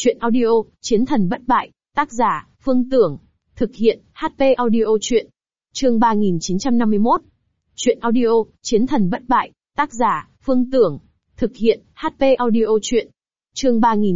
Chuyện audio, Chiến thần bất bại, tác giả, Phương Tưởng. Thực hiện, HP Audio Chuyện. Chương 3951. Chuyện audio, Chiến thần bất bại, tác giả, Phương Tưởng. Thực hiện, HP Audio Chuyện. Chương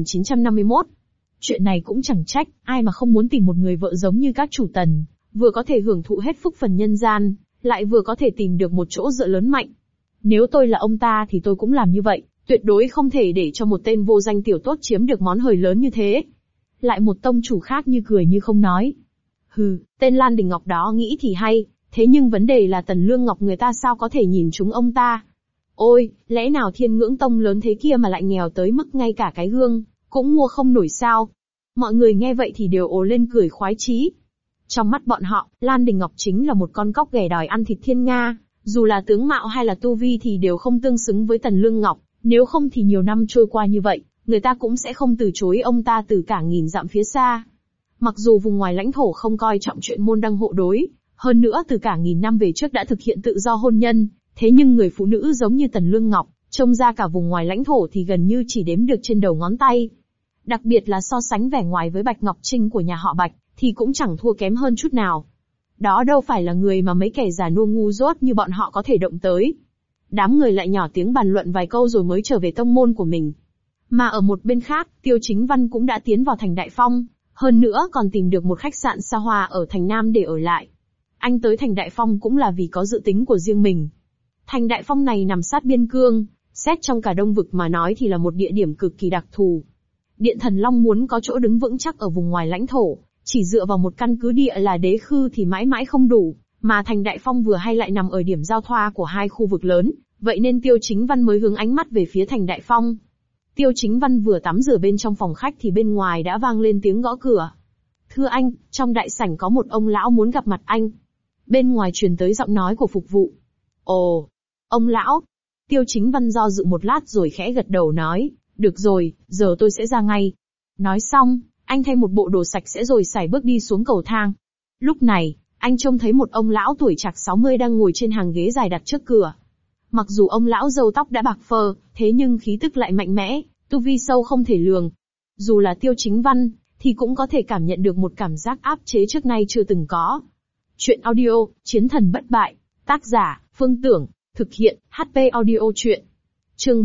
3951. Chuyện này cũng chẳng trách, ai mà không muốn tìm một người vợ giống như các chủ tần, vừa có thể hưởng thụ hết phúc phần nhân gian, lại vừa có thể tìm được một chỗ dựa lớn mạnh. Nếu tôi là ông ta thì tôi cũng làm như vậy, tuyệt đối không thể để cho một tên vô danh tiểu tốt chiếm được món hời lớn như thế. Lại một tông chủ khác như cười như không nói. Hừ, tên Lan Đình Ngọc đó nghĩ thì hay, thế nhưng vấn đề là Tần Lương Ngọc người ta sao có thể nhìn trúng ông ta. Ôi, lẽ nào Thiên Ngưỡng Tông lớn thế kia mà lại nghèo tới mức ngay cả cái gương cũng mua không nổi sao? Mọi người nghe vậy thì đều ồ lên cười khoái chí. Trong mắt bọn họ, Lan Đình Ngọc chính là một con cóc ghẻ đòi ăn thịt thiên nga, dù là tướng mạo hay là tu vi thì đều không tương xứng với Tần Lương Ngọc, nếu không thì nhiều năm trôi qua như vậy, người ta cũng sẽ không từ chối ông ta từ cả nghìn dặm phía xa. Mặc dù vùng ngoài lãnh thổ không coi trọng chuyện môn đăng hộ đối, hơn nữa từ cả nghìn năm về trước đã thực hiện tự do hôn nhân, thế nhưng người phụ nữ giống như Tần Lương Ngọc, trông ra cả vùng ngoài lãnh thổ thì gần như chỉ đếm được trên đầu ngón tay. Đặc biệt là so sánh vẻ ngoài với Bạch Ngọc Trinh của nhà họ Bạch, thì cũng chẳng thua kém hơn chút nào. Đó đâu phải là người mà mấy kẻ già nua ngu dốt như bọn họ có thể động tới. Đám người lại nhỏ tiếng bàn luận vài câu rồi mới trở về tông môn của mình. Mà ở một bên khác, Tiêu Chính Văn cũng đã tiến vào thành Đại Phong, hơn nữa còn tìm được một khách sạn xa hoa ở thành Nam để ở lại. Anh tới thành Đại Phong cũng là vì có dự tính của riêng mình. Thành Đại Phong này nằm sát biên cương, xét trong cả Đông Vực mà nói thì là một địa điểm cực kỳ đặc thù. Điện Thần Long muốn có chỗ đứng vững chắc ở vùng ngoài lãnh thổ, chỉ dựa vào một căn cứ địa là Đế Khư thì mãi mãi không đủ, mà thành Đại Phong vừa hay lại nằm ở điểm giao thoa của hai khu vực lớn, vậy nên Tiêu Chính Văn mới hướng ánh mắt về phía thành Đại Phong. Tiêu Chính Văn vừa tắm rửa bên trong phòng khách thì bên ngoài đã vang lên tiếng gõ cửa. Thưa anh, trong đại sảnh có một ông lão muốn gặp mặt anh. Bên ngoài truyền tới giọng nói của phục vụ. Ồ, ông lão. Tiêu Chính Văn do dự một lát rồi khẽ gật đầu nói, được rồi, giờ tôi sẽ ra ngay. Nói xong, anh thay một bộ đồ sạch sẽ rồi sải bước đi xuống cầu thang. Lúc này, anh trông thấy một ông lão tuổi chạc 60 đang ngồi trên hàng ghế dài đặt trước cửa. Mặc dù ông lão râu tóc đã bạc phơ, thế nhưng khí tức lại mạnh mẽ, tu vi sâu không thể lường. Dù là Tiêu Chính Văn, thì cũng có thể cảm nhận được một cảm giác áp chế trước nay chưa từng có. Chuyện audio, Chiến thần bất bại, tác giả, Phương Tưởng, thực hiện, HP Audio Chuyện. Chương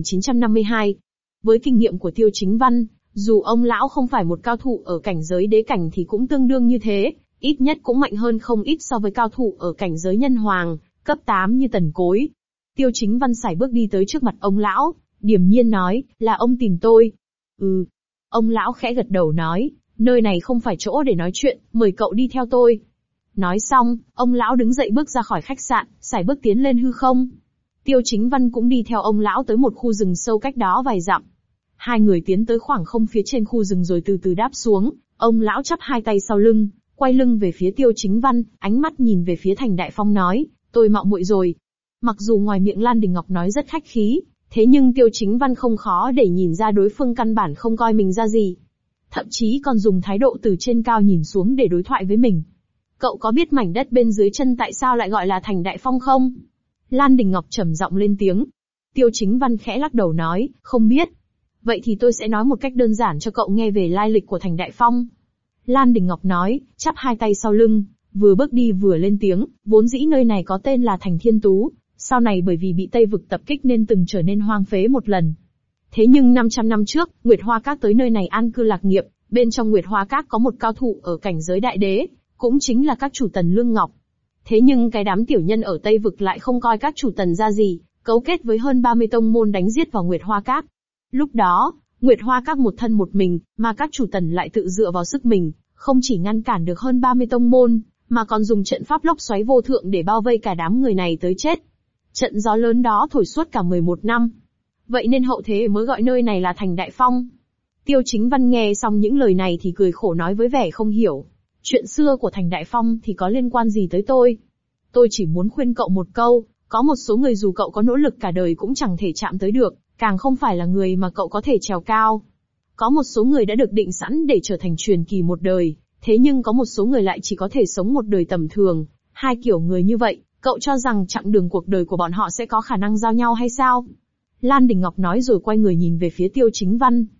3952. Với kinh nghiệm của Tiêu Chính Văn, dù ông lão không phải một cao thủ ở cảnh giới đế cảnh thì cũng tương đương như thế, ít nhất cũng mạnh hơn không ít so với cao thủ ở cảnh giới nhân hoàng, cấp 8 như Tần Cối. Tiêu Chính Văn sải bước đi tới trước mặt ông lão, điềm nhiên nói, là ông tìm tôi. Ừ. Ông lão khẽ gật đầu nói, nơi này không phải chỗ để nói chuyện, mời cậu đi theo tôi. Nói xong, ông lão đứng dậy bước ra khỏi khách sạn, sải bước tiến lên hư không. Tiêu Chính Văn cũng đi theo ông lão tới một khu rừng sâu cách đó vài dặm. Hai người tiến tới khoảng không phía trên khu rừng rồi từ từ đáp xuống, ông lão chắp hai tay sau lưng, quay lưng về phía Tiêu Chính Văn, ánh mắt nhìn về phía thành Đại Phong nói, tôi mạo muội rồi. Mặc dù ngoài miệng Lan Đình Ngọc nói rất khách khí, thế nhưng Tiêu Chính Văn không khó để nhìn ra đối phương căn bản không coi mình ra gì. Thậm chí còn dùng thái độ từ trên cao nhìn xuống để đối thoại với mình. Cậu có biết mảnh đất bên dưới chân tại sao lại gọi là thành Đại Phong không? Lan Đình Ngọc trầm giọng lên tiếng. Tiêu Chính Văn khẽ lắc đầu nói, không biết. Vậy thì tôi sẽ nói một cách đơn giản cho cậu nghe về lai lịch của thành Đại Phong. Lan Đình Ngọc nói, chắp hai tay sau lưng, vừa bước đi vừa lên tiếng, vốn dĩ nơi này có tên là thành Thiên Tú, sau này bởi vì bị Tây Vực tập kích nên từng trở nên hoang phế một lần. Thế nhưng 500 năm trước, Nguyệt Hoa Các tới nơi này an cư lạc nghiệp, bên trong Nguyệt Hoa Các có một cao thủ ở cảnh giới đại đế, cũng chính là các chủ Tần Lương Ngọc. Thế nhưng cái đám tiểu nhân ở Tây Vực lại không coi các chủ Tần ra gì, cấu kết với hơn 30 tông môn đánh giết vào Nguyệt Hoa Các. Lúc đó, Nguyệt Hoa Các một thân một mình, mà các chủ Tần lại tự dựa vào sức mình, không chỉ ngăn cản được hơn 30 tông môn, mà còn dùng trận pháp lốc xoáy vô thượng để bao vây cả đám người này tới chết. Trận gió lớn đó thổi suốt cả 11 năm. Vậy nên hậu thế mới gọi nơi này là thành Đại Phong. Tiêu Chính Văn nghe xong những lời này thì cười khổ nói với vẻ không hiểu. Chuyện xưa của thành Đại Phong thì có liên quan gì tới tôi? Tôi chỉ muốn khuyên cậu một câu, có một số người dù cậu có nỗ lực cả đời cũng chẳng thể chạm tới được, càng không phải là người mà cậu có thể trèo cao. Có một số người đã được định sẵn để trở thành truyền kỳ một đời, thế nhưng có một số người lại chỉ có thể sống một đời tầm thường. Hai kiểu người như vậy, cậu cho rằng chặng đường cuộc đời của bọn họ sẽ có khả năng giao nhau hay sao? Lan Đình Ngọc nói rồi quay người nhìn về phía Tiêu Chính Văn.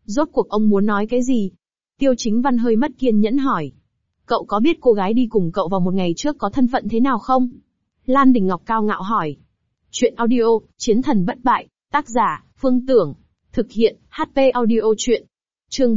Rốt cuộc ông muốn nói cái gì? Tiêu Chính Văn hơi mất kiên nhẫn hỏi. Cậu có biết cô gái đi cùng cậu vào một ngày trước có thân phận thế nào không? Lan Đình Ngọc cao ngạo hỏi. Chuyện audio, Chiến thần bất bại, tác giả, Phương Tưởng. Thực hiện, HP audio chuyện. Chương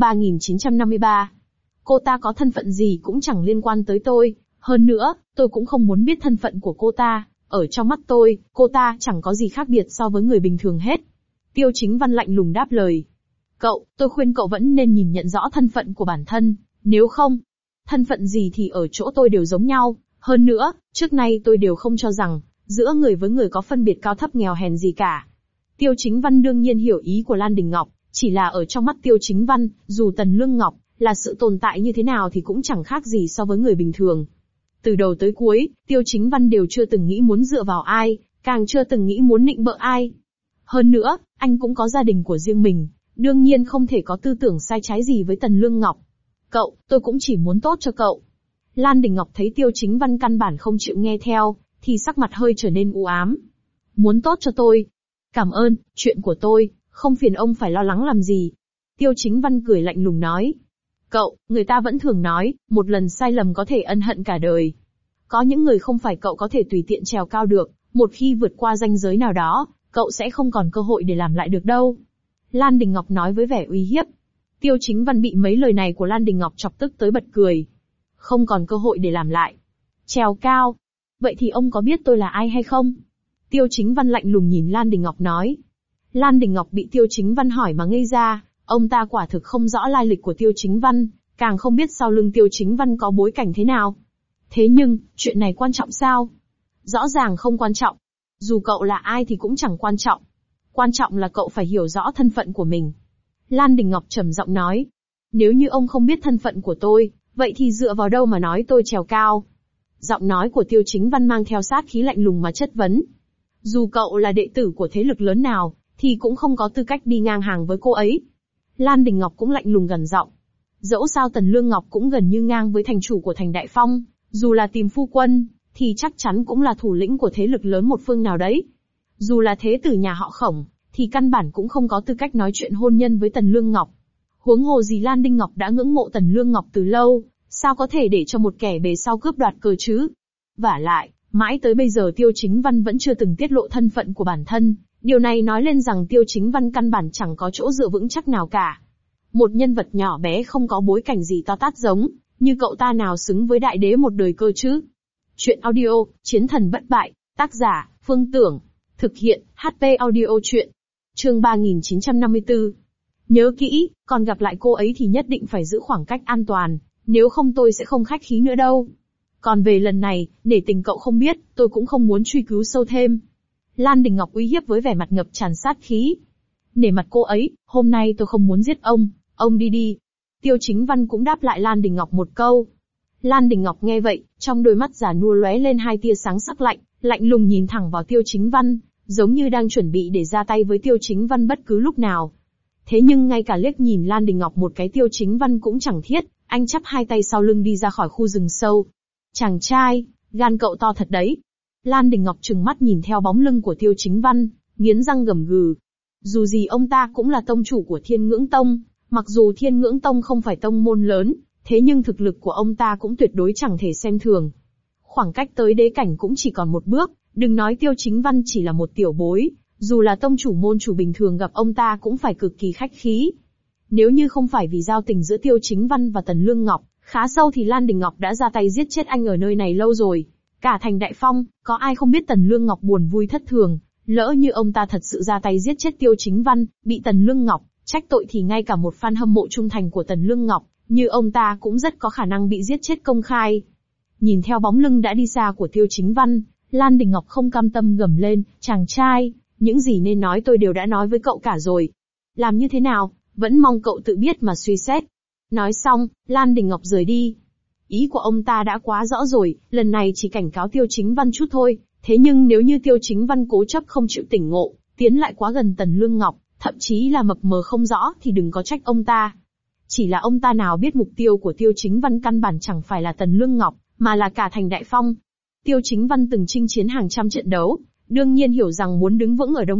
3953. Cô ta có thân phận gì cũng chẳng liên quan tới tôi. Hơn nữa, tôi cũng không muốn biết thân phận của cô ta. Ở trong mắt tôi, cô ta chẳng có gì khác biệt so với người bình thường hết. Tiêu Chính Văn lạnh lùng đáp lời. Tôi khuyên cậu vẫn nên nhìn nhận rõ thân phận của bản thân. Nếu không, thân phận gì thì ở chỗ tôi đều giống nhau. Hơn nữa, trước nay tôi đều không cho rằng, giữa người với người có phân biệt cao thấp nghèo hèn gì cả. Tiêu Chính Văn đương nhiên hiểu ý của Lan Đình Ngọc, chỉ là ở trong mắt Tiêu Chính Văn, dù Tần Lương Ngọc là sự tồn tại như thế nào thì cũng chẳng khác gì so với người bình thường. Từ đầu tới cuối, Tiêu Chính Văn đều chưa từng nghĩ muốn dựa vào ai, càng chưa từng nghĩ muốn nịnh bợ ai. Hơn nữa, anh cũng có gia đình của riêng mình, đương nhiên không thể có tư tưởng sai trái gì với Tần Lương Ngọc. Tôi cũng chỉ muốn tốt cho cậu. Lan Đình Ngọc thấy Tiêu Chính Văn căn bản không chịu nghe theo, thì sắc mặt hơi trở nên u ám. Muốn tốt cho tôi? Cảm ơn, chuyện của tôi, không phiền ông phải lo lắng làm gì. Tiêu Chính Văn cười lạnh lùng nói. Người ta vẫn thường nói, một lần sai lầm có thể ân hận cả đời. Có những người không phải cậu có thể tùy tiện trèo cao được, một khi vượt qua ranh giới nào đó, cậu sẽ không còn cơ hội để làm lại được đâu. Lan Đình Ngọc nói với vẻ uy hiếp. Tiêu Chính Văn bị mấy lời này của Lan Đình Ngọc chọc tức tới bật cười. Không còn cơ hội để làm lại. Trèo cao. Vậy thì ông có biết tôi là ai hay không? Tiêu Chính Văn lạnh lùng nhìn Lan Đình Ngọc nói. Lan Đình Ngọc bị Tiêu Chính Văn hỏi mà ngây ra, ông ta quả thực không rõ lai lịch của Tiêu Chính Văn, càng không biết sau lưng Tiêu Chính Văn có bối cảnh thế nào. Thế nhưng, chuyện này quan trọng sao? Rõ ràng không quan trọng. Dù cậu là ai thì cũng chẳng quan trọng. Quan trọng là cậu phải hiểu rõ thân phận của mình. Lan Đình Ngọc trầm giọng nói. Nếu như ông không biết thân phận của tôi, vậy thì dựa vào đâu mà nói tôi trèo cao? Giọng nói của Tiêu Chính Văn mang theo sát khí lạnh lùng mà chất vấn. Dù cậu là đệ tử của thế lực lớn nào, thì cũng không có tư cách đi ngang hàng với cô ấy. Lan Đình Ngọc cũng lạnh lùng gằn giọng. Dẫu sao Tần Lương Ngọc cũng gần như ngang với thành chủ của thành Đại Phong, dù là tìm phu quân, thì chắc chắn cũng là thủ lĩnh của thế lực lớn một phương nào đấy. Dù là thế tử nhà họ Khổng, thì căn bản cũng không có tư cách nói chuyện hôn nhân với Tần Lương Ngọc. Huống hồ gì Lan Đình Ngọc đã ngưỡng mộ Tần Lương Ngọc từ lâu, sao có thể để cho một kẻ bề sau cướp đoạt cơ chứ? Vả lại, mãi tới bây giờ Tiêu Chính Văn vẫn chưa từng tiết lộ thân phận của bản thân, điều này nói lên rằng Tiêu Chính Văn căn bản chẳng có chỗ dựa vững chắc nào cả. Một nhân vật nhỏ bé không có bối cảnh gì to tát giống, như cậu ta nào xứng với đại đế một đời cơ chứ? Chuyện audio, Chiến thần bất bại, tác giả, Phương Tưởng. Thực hiện, HP audio chuyện. Chương 3954. Nhớ kỹ, còn gặp lại cô ấy thì nhất định phải giữ khoảng cách an toàn, nếu không tôi sẽ không khách khí nữa đâu. Còn về lần này, nể tình cậu không biết, tôi cũng không muốn truy cứu sâu thêm. Lan Đình Ngọc uy hiếp với vẻ mặt ngập tràn sát khí. Nể mặt cô ấy, hôm nay tôi không muốn giết ông đi đi. Tiêu Chính Văn cũng đáp lại Lan Đình Ngọc một câu. Lan Đình Ngọc nghe vậy, trong đôi mắt già nua lóe lên hai tia sáng sắc lạnh, lạnh lùng nhìn thẳng vào Tiêu Chính Văn, giống như đang chuẩn bị để ra tay với Tiêu Chính Văn bất cứ lúc nào. Thế nhưng ngay cả liếc nhìn Lan Đình Ngọc một cái Tiêu Chính Văn cũng chẳng thiết, anh chắp hai tay sau lưng đi ra khỏi khu rừng sâu. Chàng trai, gan cậu to thật đấy. Lan Đình Ngọc trừng mắt nhìn theo bóng lưng của Tiêu Chính Văn, nghiến răng gầm gừ. Dù gì ông ta cũng là tông chủ của Thiên Ngưỡng Tông, mặc dù Thiên Ngưỡng Tông không phải tông môn lớn, thế nhưng thực lực của ông ta cũng tuyệt đối chẳng thể xem thường. Khoảng cách tới đế cảnh cũng chỉ còn một bước, đừng nói Tiêu Chính Văn chỉ là một tiểu bối, dù là tông chủ môn chủ bình thường gặp ông ta cũng phải cực kỳ khách khí. Nếu như không phải vì giao tình giữa Tiêu Chính Văn và Tần Lương Ngọc khá sâu thì Lan Đình Ngọc đã ra tay giết chết anh ở nơi này lâu rồi. Cả thành Đại Phong, có ai không biết Tần Lương Ngọc buồn vui thất thường, lỡ như ông ta thật sự ra tay giết chết Tiêu Chính Văn, bị Tần Lương Ngọc trách tội thì ngay cả một fan hâm mộ trung thành của Tần Lương Ngọc như ông ta cũng rất có khả năng bị giết chết công khai. Nhìn theo bóng lưng đã đi xa của Tiêu Chính Văn, Lan Đình Ngọc không cam tâm gầm lên, chàng trai, những gì nên nói tôi đều đã nói với cậu cả rồi. Làm như thế nào, vẫn mong cậu tự biết mà suy xét. Nói xong, Lan Đình Ngọc rời đi. Ý của ông ta đã quá rõ rồi, lần này chỉ cảnh cáo Tiêu Chính Văn chút thôi, thế nhưng nếu như Tiêu Chính Văn cố chấp không chịu tỉnh ngộ, tiến lại quá gần Tần Lương Ngọc, thậm chí là mập mờ không rõ thì đừng có trách ông ta. Chỉ là ông ta nào biết mục tiêu của Tiêu Chính Văn căn bản chẳng phải là Tần Lương Ngọc, mà là cả thành Đại Phong. Tiêu Chính Văn từng chinh chiến hàng trăm trận đấu, đương nhiên hiểu rằng muốn đứng vững ở Đông Vực,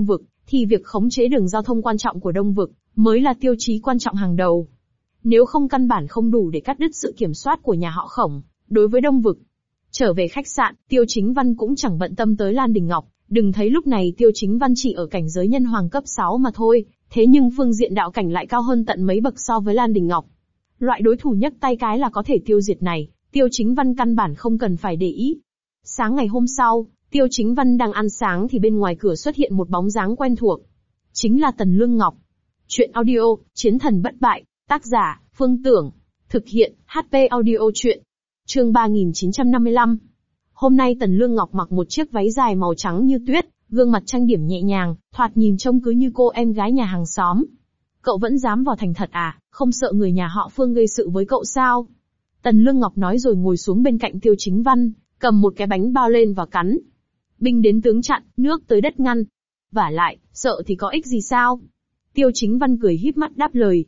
thì việc khống chế đường giao thông quan trọng của Đông Vực mới là tiêu chí quan trọng hàng đầu. Nếu không căn bản không đủ để cắt đứt sự kiểm soát của nhà họ Khổng đối với Đông Vực. Trở về khách sạn, Tiêu Chính Văn cũng chẳng bận tâm tới Lan Đình Ngọc, đừng thấy lúc này Tiêu Chính Văn chỉ ở cảnh giới nhân hoàng cấp 6 mà thôi, thế nhưng phương diện đạo cảnh lại cao hơn tận mấy bậc so với Lan Đình Ngọc. Loại đối thủ nhấc tay cái là có thể tiêu diệt này, Tiêu Chính Văn căn bản không cần phải để ý. Sáng ngày hôm sau, Tiêu Chính Văn đang ăn sáng thì bên ngoài cửa xuất hiện một bóng dáng quen thuộc. Chính là Tần Lương Ngọc. Chuyện audio, Chiến thần bất bại, tác giả, Phương Tưởng. Thực hiện, HP audio chuyện. Chương 3955. Hôm nay Tần Lương Ngọc mặc một chiếc váy dài màu trắng như tuyết, gương mặt trang điểm nhẹ nhàng, thoạt nhìn trông cứ như cô em gái nhà hàng xóm. Cậu vẫn dám vào thành thật à, không sợ người nhà họ Phương gây sự với cậu sao? Tần Lương Ngọc nói rồi ngồi xuống bên cạnh Tiêu Chính Văn, cầm một cái bánh bao lên và cắn. Binh đến tướng chặn, nước tới đất ngăn. Vả lại, sợ thì có ích gì sao? Tiêu Chính Văn cười híp mắt đáp lời.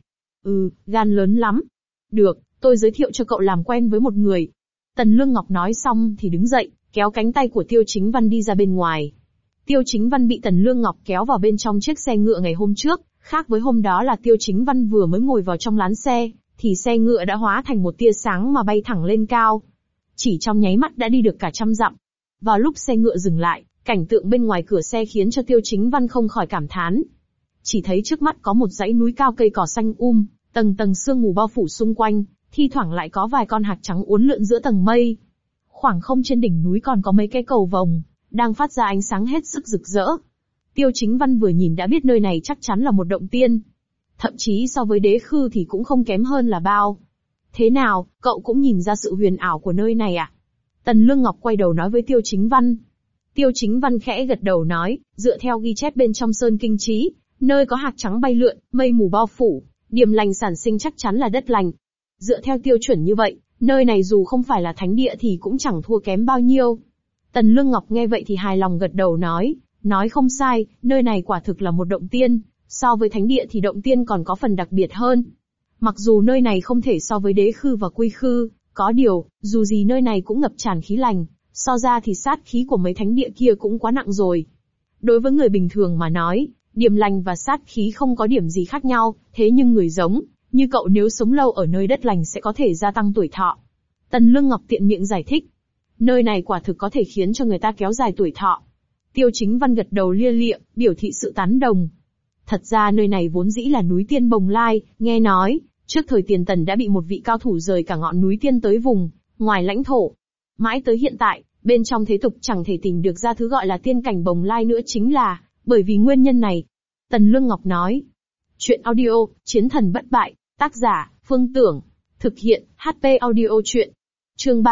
Gan lớn lắm. Được, tôi giới thiệu cho cậu làm quen với một người. Tần Lương Ngọc nói xong thì đứng dậy, kéo cánh tay của Tiêu Chính Văn đi ra bên ngoài. Tiêu Chính Văn bị Tần Lương Ngọc kéo vào bên trong chiếc xe ngựa ngày hôm trước, khác với hôm đó là Tiêu Chính Văn vừa mới ngồi vào trong lán xe, thì xe ngựa đã hóa thành một tia sáng mà bay thẳng lên cao. Chỉ trong nháy mắt đã đi được cả 100 dặm. Vào lúc xe ngựa dừng lại, cảnh tượng bên ngoài cửa xe khiến cho Tiêu Chính Văn không khỏi cảm thán. Chỉ thấy trước mắt có một dãy núi cao cây cỏ xanh tầng tầng sương mù bao phủ xung quanh, thi thoảng lại có vài con hạc trắng uốn lượn giữa tầng mây. Khoảng không trên đỉnh núi còn có mấy cái cầu vồng, đang phát ra ánh sáng hết sức rực rỡ. Tiêu Chính Văn vừa nhìn đã biết nơi này chắc chắn là một động tiên. Thậm chí so với Đế Khư thì cũng không kém hơn là bao. Thế nào, cậu cũng nhìn ra sự huyền ảo của nơi này à? Tần Lương Ngọc quay đầu nói với Tiêu Chính Văn. Tiêu Chính Văn khẽ gật đầu nói, dựa theo ghi chép bên trong Sơn Kinh Chí, nơi có hạc trắng bay lượn, mây mù bao phủ, điểm lành sản sinh chắc chắn là đất lành. Dựa theo tiêu chuẩn như vậy, nơi này dù không phải là thánh địa thì cũng chẳng thua kém bao nhiêu. Tần Lương Ngọc nghe vậy thì hài lòng gật đầu nói không sai, nơi này quả thực là một động tiên, so với thánh địa thì động tiên còn có phần đặc biệt hơn. Mặc dù nơi này không thể so với Đế Khư và Quy Khư, có điều, dù gì nơi này cũng ngập tràn khí lành, so ra thì sát khí của mấy thánh địa kia cũng quá nặng rồi. Đối với người bình thường mà nói, điểm lành và sát khí không có điểm gì khác nhau, thế nhưng người giống như cậu nếu sống lâu ở nơi đất lành sẽ có thể gia tăng tuổi thọ. Tần Lương Ngọc tiện miệng giải thích. Nơi này quả thực có thể khiến cho người ta kéo dài tuổi thọ. Tiêu Chính Văn gật đầu lia lịa, biểu thị sự tán đồng. Thật ra nơi này vốn dĩ là núi Tiên Bồng Lai, nghe nói, trước thời Tiền Tần đã bị một vị cao thủ rời cả ngọn núi Tiên tới vùng ngoài lãnh thổ. Mãi tới hiện tại, bên trong thế tục chẳng thể tìm được ra thứ gọi là tiên cảnh Bồng Lai nữa, chính là bởi vì nguyên nhân này. Tần Lương Ngọc nói. Chuyện audio, Chiến thần bất bại, tác giả, Phương Tưởng. Thực hiện, HP audio chuyện. Chương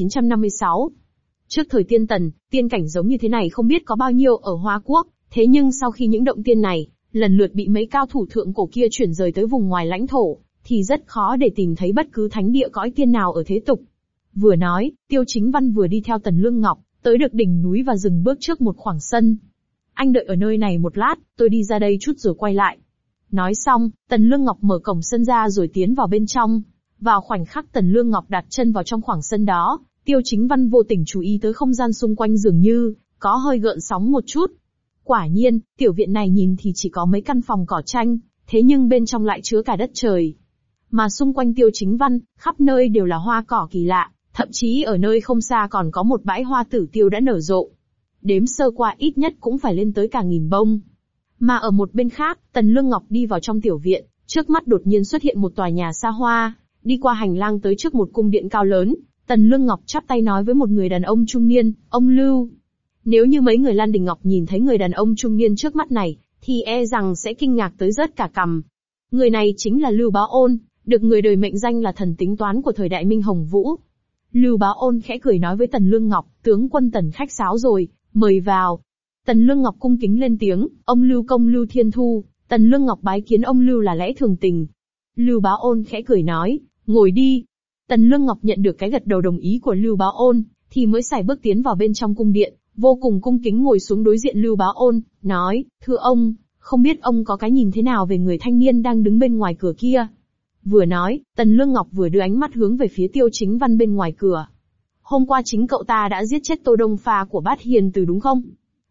3956. Trước thời Tiên Tần, tiên cảnh giống như thế này không biết có bao nhiêu ở Hoa Quốc, thế nhưng sau khi những động tiên này, lần lượt bị mấy cao thủ thượng cổ kia chuyển rời tới vùng ngoài lãnh thổ, thì rất khó để tìm thấy bất cứ thánh địa cõi tiên nào ở thế tục. Vừa nói, Tiêu Chính Văn vừa đi theo Tần Lương Ngọc, tới được đỉnh núi và dừng bước trước một khoảng sân. Anh đợi ở nơi này một lát, tôi đi ra đây chút rồi quay lại. Nói xong, Tần Lương Ngọc mở cổng sân ra rồi tiến vào bên trong. Vào khoảnh khắc Tần Lương Ngọc đặt chân vào trong khoảng sân đó, Tiêu Chính Văn vô tình chú ý tới không gian xung quanh dường như có hơi gợn sóng một chút. Quả nhiên, tiểu viện này nhìn thì chỉ có mấy căn phòng cỏ tranh, thế nhưng bên trong lại chứa cả đất trời. Mà xung quanh Tiêu Chính Văn, khắp nơi đều là hoa cỏ kỳ lạ, thậm chí ở nơi không xa còn có một bãi hoa tử tiêu đã nở rộ. Đếm sơ qua ít nhất cũng phải lên tới cả 1000 bông. Mà ở một bên khác, Tần Lương Ngọc đi vào trong tiểu viện, trước mắt đột nhiên xuất hiện một tòa nhà xa hoa, đi qua hành lang tới trước một cung điện cao lớn, Tần Lương Ngọc chắp tay nói với một người đàn ông trung niên, ông Lưu. Nếu như mấy người Lan Đình Ngọc nhìn thấy người đàn ông trung niên trước mắt này, thì e rằng sẽ kinh ngạc tới rớt cả cằm. Người này chính là Lưu Bá Ôn, được người đời mệnh danh là thần tính toán của thời đại Minh Hồng Vũ. Lưu Bá Ôn khẽ cười nói với Tần Lương Ngọc, tướng quân Tần khách sáo rồi, mời vào. Tần Lương Ngọc cung kính lên tiếng, ông Lưu công Lưu Thiên Thu. Tần Lương Ngọc bái kiến ông Lưu là lẽ thường tình. Lưu Bá Ôn khẽ cười nói, ngồi đi. Tần Lương Ngọc nhận được cái gật đầu đồng ý của Lưu Bá Ôn, thì mới sải bước tiến vào bên trong cung điện, vô cùng cung kính ngồi xuống đối diện Lưu Bá Ôn, nói, thưa ông, không biết ông có cái nhìn thế nào về người thanh niên đang đứng bên ngoài cửa kia. Vừa nói, Tần Lương Ngọc vừa đưa ánh mắt hướng về phía Tiêu Chính Văn bên ngoài cửa. Hôm qua chính cậu ta đã giết chết Tô Đông Pha của Bát Hiền Từ đúng không?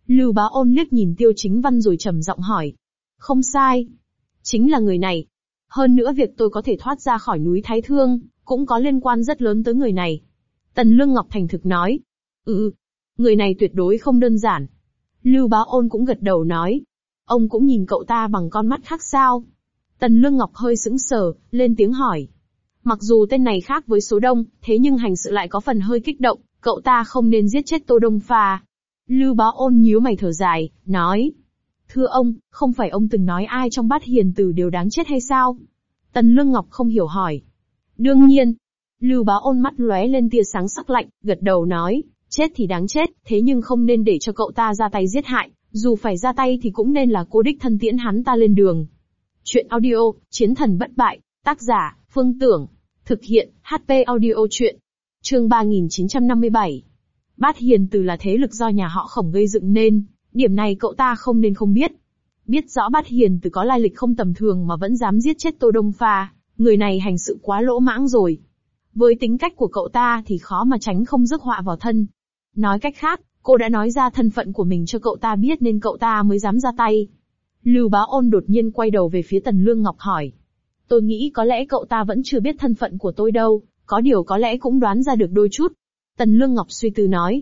Lưu Bá Ôn liếc nhìn Tiêu Chính Văn rồi trầm giọng hỏi. Không sai. Chính là người này. Hơn nữa việc tôi có thể thoát ra khỏi núi Thái Thương, cũng có liên quan rất lớn tới người này. Tần Lương Ngọc thành thực nói. Người này tuyệt đối không đơn giản. Lưu Bá Ôn cũng gật đầu nói. Ông cũng nhìn cậu ta bằng con mắt khác sao? Tần Lương Ngọc hơi sững sờ, lên tiếng hỏi. Mặc dù tên này khác với số đông, thế nhưng hành sự lại có phần hơi kích động, cậu ta không nên giết chết Tô Đông Pha. Lưu Bá Ôn nhíu mày thở dài, nói. Thưa ông, không phải ông từng nói ai trong Bát Hiền Tử đều đáng chết hay sao? Tần Lương Ngọc không hiểu hỏi. Đương nhiên. Lưu Bá Ôn mắt lóe lên tia sáng sắc lạnh, gật đầu nói. Chết thì đáng chết, thế nhưng không nên để cho cậu ta ra tay giết hại, dù phải ra tay thì cũng nên là cô đích thân tiễn hắn ta lên đường. Chuyện audio, Chiến thần bất bại, tác giả, Phương Tưởng. Thực hiện, HP audio chuyện. Chương 3957. Bát Hiền Tử là thế lực do nhà họ Khổng gây dựng nên, điểm này cậu ta không nên không biết. Biết rõ Bát Hiền Tử có lai lịch không tầm thường mà vẫn dám giết chết Tô Đông Pha, người này hành sự quá lỗ mãng rồi. Với tính cách của cậu ta thì khó mà tránh không rước họa vào thân. Nói cách khác, cô đã nói ra thân phận của mình cho cậu ta biết nên cậu ta mới dám ra tay. Lưu Bá Ôn đột nhiên quay đầu về phía Tần Lương Ngọc hỏi. Tôi nghĩ có lẽ cậu ta vẫn chưa biết thân phận của tôi đâu, có điều có lẽ cũng đoán ra được đôi chút. Tần Lương Ngọc suy tư nói.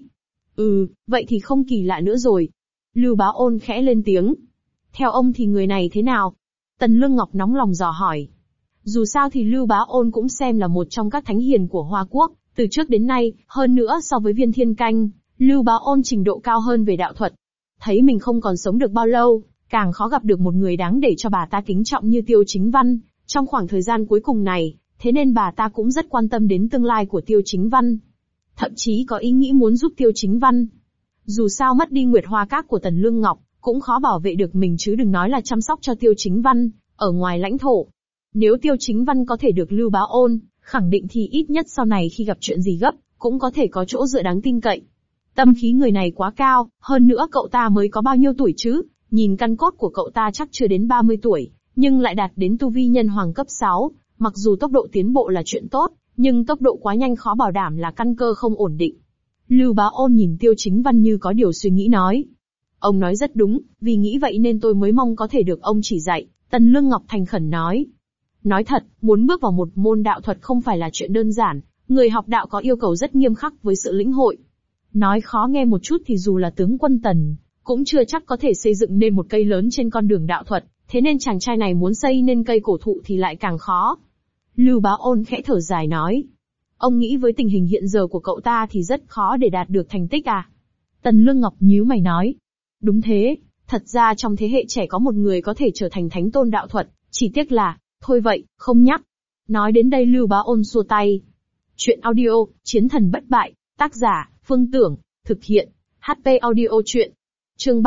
Vậy thì không kỳ lạ nữa rồi. Lưu Bá Ôn khẽ lên tiếng. Theo ông thì người này thế nào? Tần Lương Ngọc nóng lòng dò hỏi. Dù sao thì Lưu Bá Ôn cũng xem là một trong các thánh hiền của Hoa Quốc, từ trước đến nay, hơn nữa so với Viên Thiên Canh, Lưu Bá Ôn trình độ cao hơn về đạo thuật. Thấy mình không còn sống được bao lâu, càng khó gặp được một người đáng để cho bà ta kính trọng như Tiêu Chính Văn, trong khoảng thời gian cuối cùng này, thế nên bà ta cũng rất quan tâm đến tương lai của Tiêu Chính Văn. Thậm chí có ý nghĩ muốn giúp Tiêu Chính Văn. Dù sao mất đi Nguyệt Hoa Các của Tần Lương Ngọc, cũng khó bảo vệ được mình chứ đừng nói là chăm sóc cho Tiêu Chính Văn, ở ngoài lãnh thổ. Nếu Tiêu Chính Văn có thể được Lưu Bá Ôn khẳng định thì ít nhất sau này khi gặp chuyện gì gấp, cũng có thể có chỗ dựa đáng tin cậy. Tâm khí người này quá cao, hơn nữa cậu ta mới có bao nhiêu tuổi chứ, nhìn căn cốt của cậu ta chắc chưa đến 30 tuổi, nhưng lại đạt đến tu vi nhân hoàng cấp 6, mặc dù tốc độ tiến bộ là chuyện tốt, nhưng tốc độ quá nhanh khó bảo đảm là căn cơ không ổn định. Lưu Bá Ôn nhìn Tiêu Chính Văn như có điều suy nghĩ nói. Ông nói rất đúng, vì nghĩ vậy nên tôi mới mong có thể được ông chỉ dạy, Tần Lương Ngọc thành khẩn nói. Nói thật, muốn bước vào một môn đạo thuật không phải là chuyện đơn giản, người học đạo có yêu cầu rất nghiêm khắc với sự lĩnh hội. Nói khó nghe một chút thì dù là tướng quân Tần, cũng chưa chắc có thể xây dựng nên một cây lớn trên con đường đạo thuật, thế nên chàng trai này muốn xây nên cây cổ thụ thì lại càng khó. Lưu Bá Ôn khẽ thở dài nói. Ông nghĩ với tình hình hiện giờ của cậu ta thì rất khó để đạt được thành tích à? Tần Lương Ngọc nhíu mày nói. Đúng thế, thật ra trong thế hệ trẻ có một người có thể trở thành thánh tôn đạo thuật, chỉ tiếc là, thôi vậy, không nhắc. Nói đến đây Lưu Bá Ôn xua tay. Chuyện audio, Chiến thần bất bại, tác giả, Phương Tưởng, thực hiện, HP audio chuyện. Chương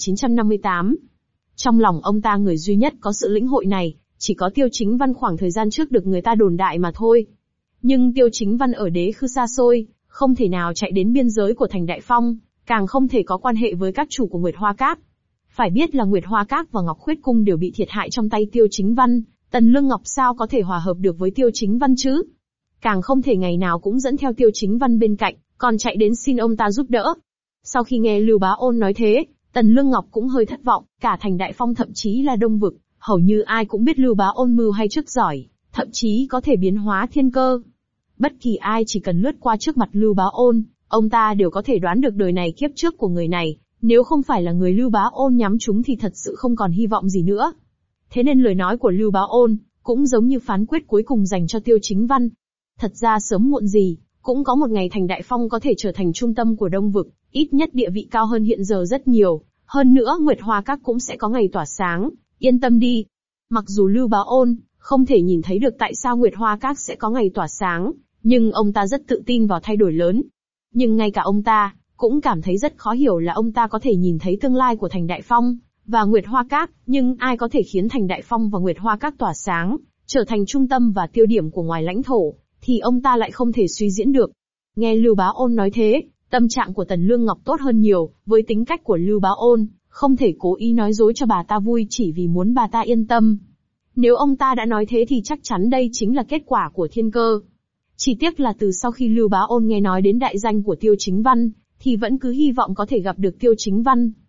3958. Trong lòng ông ta người duy nhất có sự lĩnh hội này, chỉ có Tiêu Chính Văn khoảng thời gian trước được người ta đồn đại mà thôi. Nhưng Tiêu Chính Văn ở đế khư xa xôi, không thể nào chạy đến biên giới của thành Đại Phong, càng không thể có quan hệ với các chủ của Nguyệt Hoa Các. Phải biết là Nguyệt Hoa Các và Ngọc Khuyết Cung đều bị thiệt hại trong tay Tiêu Chính Văn, Tần Lương Ngọc sao có thể hòa hợp được với Tiêu Chính Văn chứ? Càng không thể ngày nào cũng dẫn theo Tiêu Chính Văn bên cạnh, còn chạy đến xin ông ta giúp đỡ. Sau khi nghe Lưu Bá Ôn nói thế, Tần Lương Ngọc cũng hơi thất vọng, cả thành Đại Phong thậm chí là Đông Vực, hầu như ai cũng biết Lưu Bá Ôn mưu hay chức giỏi, thậm chí có thể biến hóa thiên cơ. Bất kỳ ai chỉ cần lướt qua trước mặt Lưu Bá Ôn, ông ta đều có thể đoán được đời này kiếp trước của người này, nếu không phải là người Lưu Bá Ôn nhắm trúng thì thật sự không còn hy vọng gì nữa. Thế nên lời nói của Lưu Bá Ôn, cũng giống như phán quyết cuối cùng dành cho Tiêu Chính Văn. Thật ra sớm muộn gì, cũng có một ngày thành Đại Phong có thể trở thành trung tâm của Đông Vực, ít nhất địa vị cao hơn hiện giờ rất nhiều, hơn nữa Nguyệt Hoa Các cũng sẽ có ngày tỏa sáng, yên tâm đi. Mặc dù Lưu Bá Ôn không thể nhìn thấy được tại sao Nguyệt Hoa Các sẽ có ngày tỏa sáng, nhưng ông ta rất tự tin vào thay đổi lớn. Nhưng ngay cả ông ta cũng cảm thấy rất khó hiểu là ông ta có thể nhìn thấy tương lai của thành Đại Phong và Nguyệt Hoa Các, nhưng ai có thể khiến thành Đại Phong và Nguyệt Hoa Các tỏa sáng, trở thành trung tâm và tiêu điểm của ngoài lãnh thổ, thì ông ta lại không thể suy diễn được. Nghe Lưu Bá Ôn nói thế, tâm trạng của Tần Lương Ngọc tốt hơn nhiều, với tính cách của Lưu Bá Ôn, không thể cố ý nói dối cho bà ta vui chỉ vì muốn bà ta yên tâm. Nếu ông ta đã nói thế thì chắc chắn đây chính là kết quả của thiên cơ. Chỉ tiếc là từ sau khi Lưu Bá Ôn nghe nói đến đại danh của Tiêu Chính Văn, thì vẫn cứ hy vọng có thể gặp được Tiêu Chính Văn.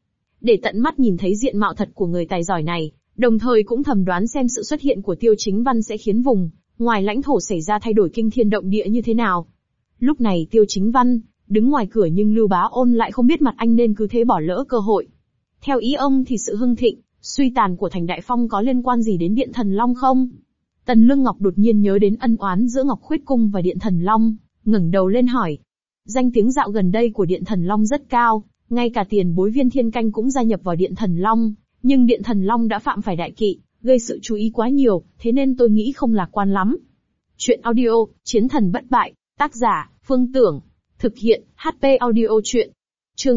để tận mắt nhìn thấy diện mạo thật của người tài giỏi này, đồng thời cũng thầm đoán xem sự xuất hiện của Tiêu Chính Văn sẽ khiến vùng ngoài lãnh thổ xảy ra thay đổi kinh thiên động địa như thế nào. Lúc này Tiêu Chính Văn đứng ngoài cửa, nhưng Lưu Bá Ôn lại không biết mặt anh nên cứ thế bỏ lỡ cơ hội. Theo ý ông thì sự hưng thịnh, suy tàn của thành Đại Phong có liên quan gì đến Điện Thần Long không? Tần Lương Ngọc đột nhiên nhớ đến ân oán giữa Ngọc Khuyết Cung và Điện Thần Long, ngẩng đầu lên hỏi. Danh tiếng dạo gần đây của Điện Thần Long rất cao, ngay cả tiền bối Viên Thiên Canh cũng gia nhập vào Điện Thần Long, nhưng Điện Thần Long đã phạm phải đại kỵ, gây sự chú ý quá nhiều, thế nên tôi nghĩ không lạc quan lắm. Chuyện audio, Chiến Thần Bất Bại, tác giả, Phương Tưởng, thực hiện, HP Audio Chuyện. Chương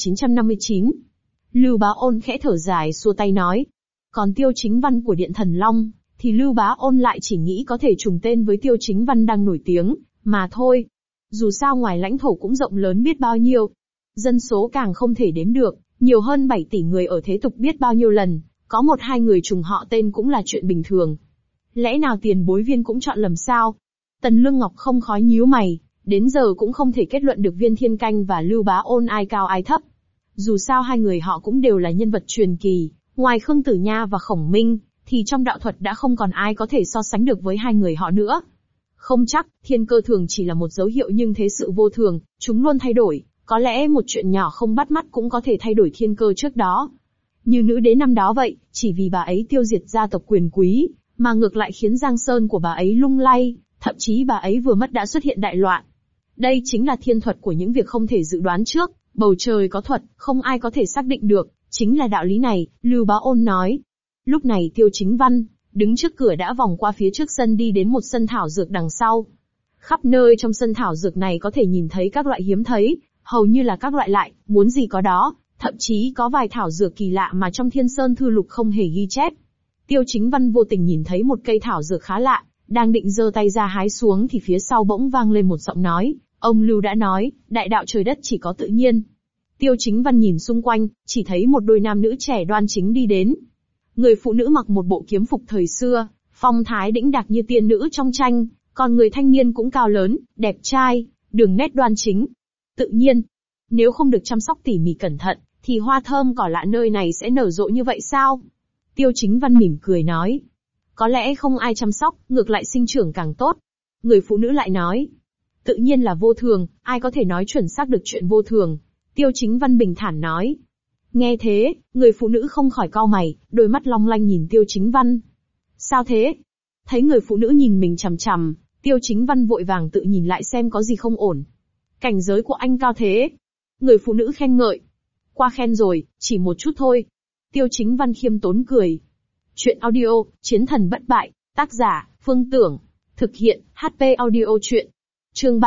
3959. Lưu Bá Ôn khẽ thở dài xua tay nói. Còn Tiêu Chính Văn của Điện Thần Long, thì Lưu Bá Ôn lại chỉ nghĩ có thể trùng tên với Tiêu Chính Văn đang nổi tiếng, mà thôi. Dù sao ngoài lãnh thổ cũng rộng lớn biết bao nhiêu. Dân số càng không thể đếm được, nhiều hơn 7 tỷ người ở thế tục biết bao nhiêu lần, có một hai người trùng họ tên cũng là chuyện bình thường. Lẽ nào tiền bối Viên cũng chọn lầm sao? Tần Lương Ngọc không khói nhíu mày, đến giờ cũng không thể kết luận được Viên Thiên Canh và Lưu Bá Ôn ai cao ai thấp. Dù sao hai người họ cũng đều là nhân vật truyền kỳ, ngoài Khương Tử Nha và Khổng Minh, thì trong đạo thuật đã không còn ai có thể so sánh được với hai người họ nữa. Không chắc, thiên cơ thường chỉ là một dấu hiệu, nhưng thế sự vô thường, chúng luôn thay đổi, có lẽ một chuyện nhỏ không bắt mắt cũng có thể thay đổi thiên cơ trước đó. Như nữ đế năm đó vậy, chỉ vì bà ấy tiêu diệt gia tộc quyền quý, mà ngược lại khiến Giang Sơn của bà ấy lung lay, thậm chí bà ấy vừa mất đã xuất hiện đại loạn. Đây chính là thiên thuật của những việc không thể dự đoán trước, bầu trời có thuật, không ai có thể xác định được, chính là đạo lý này, Lưu Bá Ôn nói. Lúc này Tiêu Chính Văn đứng trước cửa đã vòng qua phía trước sân đi đến một sân thảo dược đằng sau. Khắp nơi trong sân thảo dược này có thể nhìn thấy các loại hiếm thấy, hầu như là các loại lại, muốn gì có đó, thậm chí có vài thảo dược kỳ lạ mà trong Thiên Sơn Thư Lục không hề ghi chép. Tiêu Chính Văn vô tình nhìn thấy một cây thảo dược khá lạ, đang định giơ tay ra hái xuống thì phía sau bỗng vang lên một giọng nói, ông Lưu đã nói, đại đạo trời đất chỉ có tự nhiên. Tiêu Chính Văn nhìn xung quanh, chỉ thấy một đôi nam nữ trẻ đoan chính đi đến. Người phụ nữ mặc một bộ kiếm phục thời xưa, phong thái đĩnh đạc như tiên nữ trong tranh, còn người thanh niên cũng cao lớn, đẹp trai, đường nét đoan chính. Tự nhiên, nếu không được chăm sóc tỉ mỉ cẩn thận, thì hoa thơm cỏ lạ nơi này sẽ nở rộ như vậy sao? Tiêu Chính Văn mỉm cười nói. Có lẽ không ai chăm sóc, ngược lại sinh trưởng càng tốt. Người phụ nữ lại nói. Tự nhiên là vô thường, ai có thể nói chuẩn xác được chuyện vô thường? Tiêu Chính Văn bình thản nói. Nghe thế, người phụ nữ không khỏi cau mày, đôi mắt long lanh nhìn Tiêu Chính Văn. Sao thế? Thấy người phụ nữ nhìn mình chằm chằm, Tiêu Chính Văn vội vàng tự nhìn lại xem có gì không ổn. Cảnh giới của anh cao thế. Người phụ nữ khen ngợi. Qua khen rồi, chỉ một chút thôi. Tiêu Chính Văn khiêm tốn cười. Chuyện audio, Chiến Thần Bất Bại, tác giả, Phương Tưởng, thực hiện, HP Audio Chuyện. Chương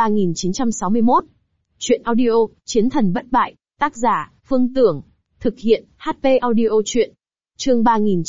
3961. Chuyện audio, Chiến Thần Bất Bại, tác giả, Phương Tưởng, thực hiện, HP Audio Chuyện. Chương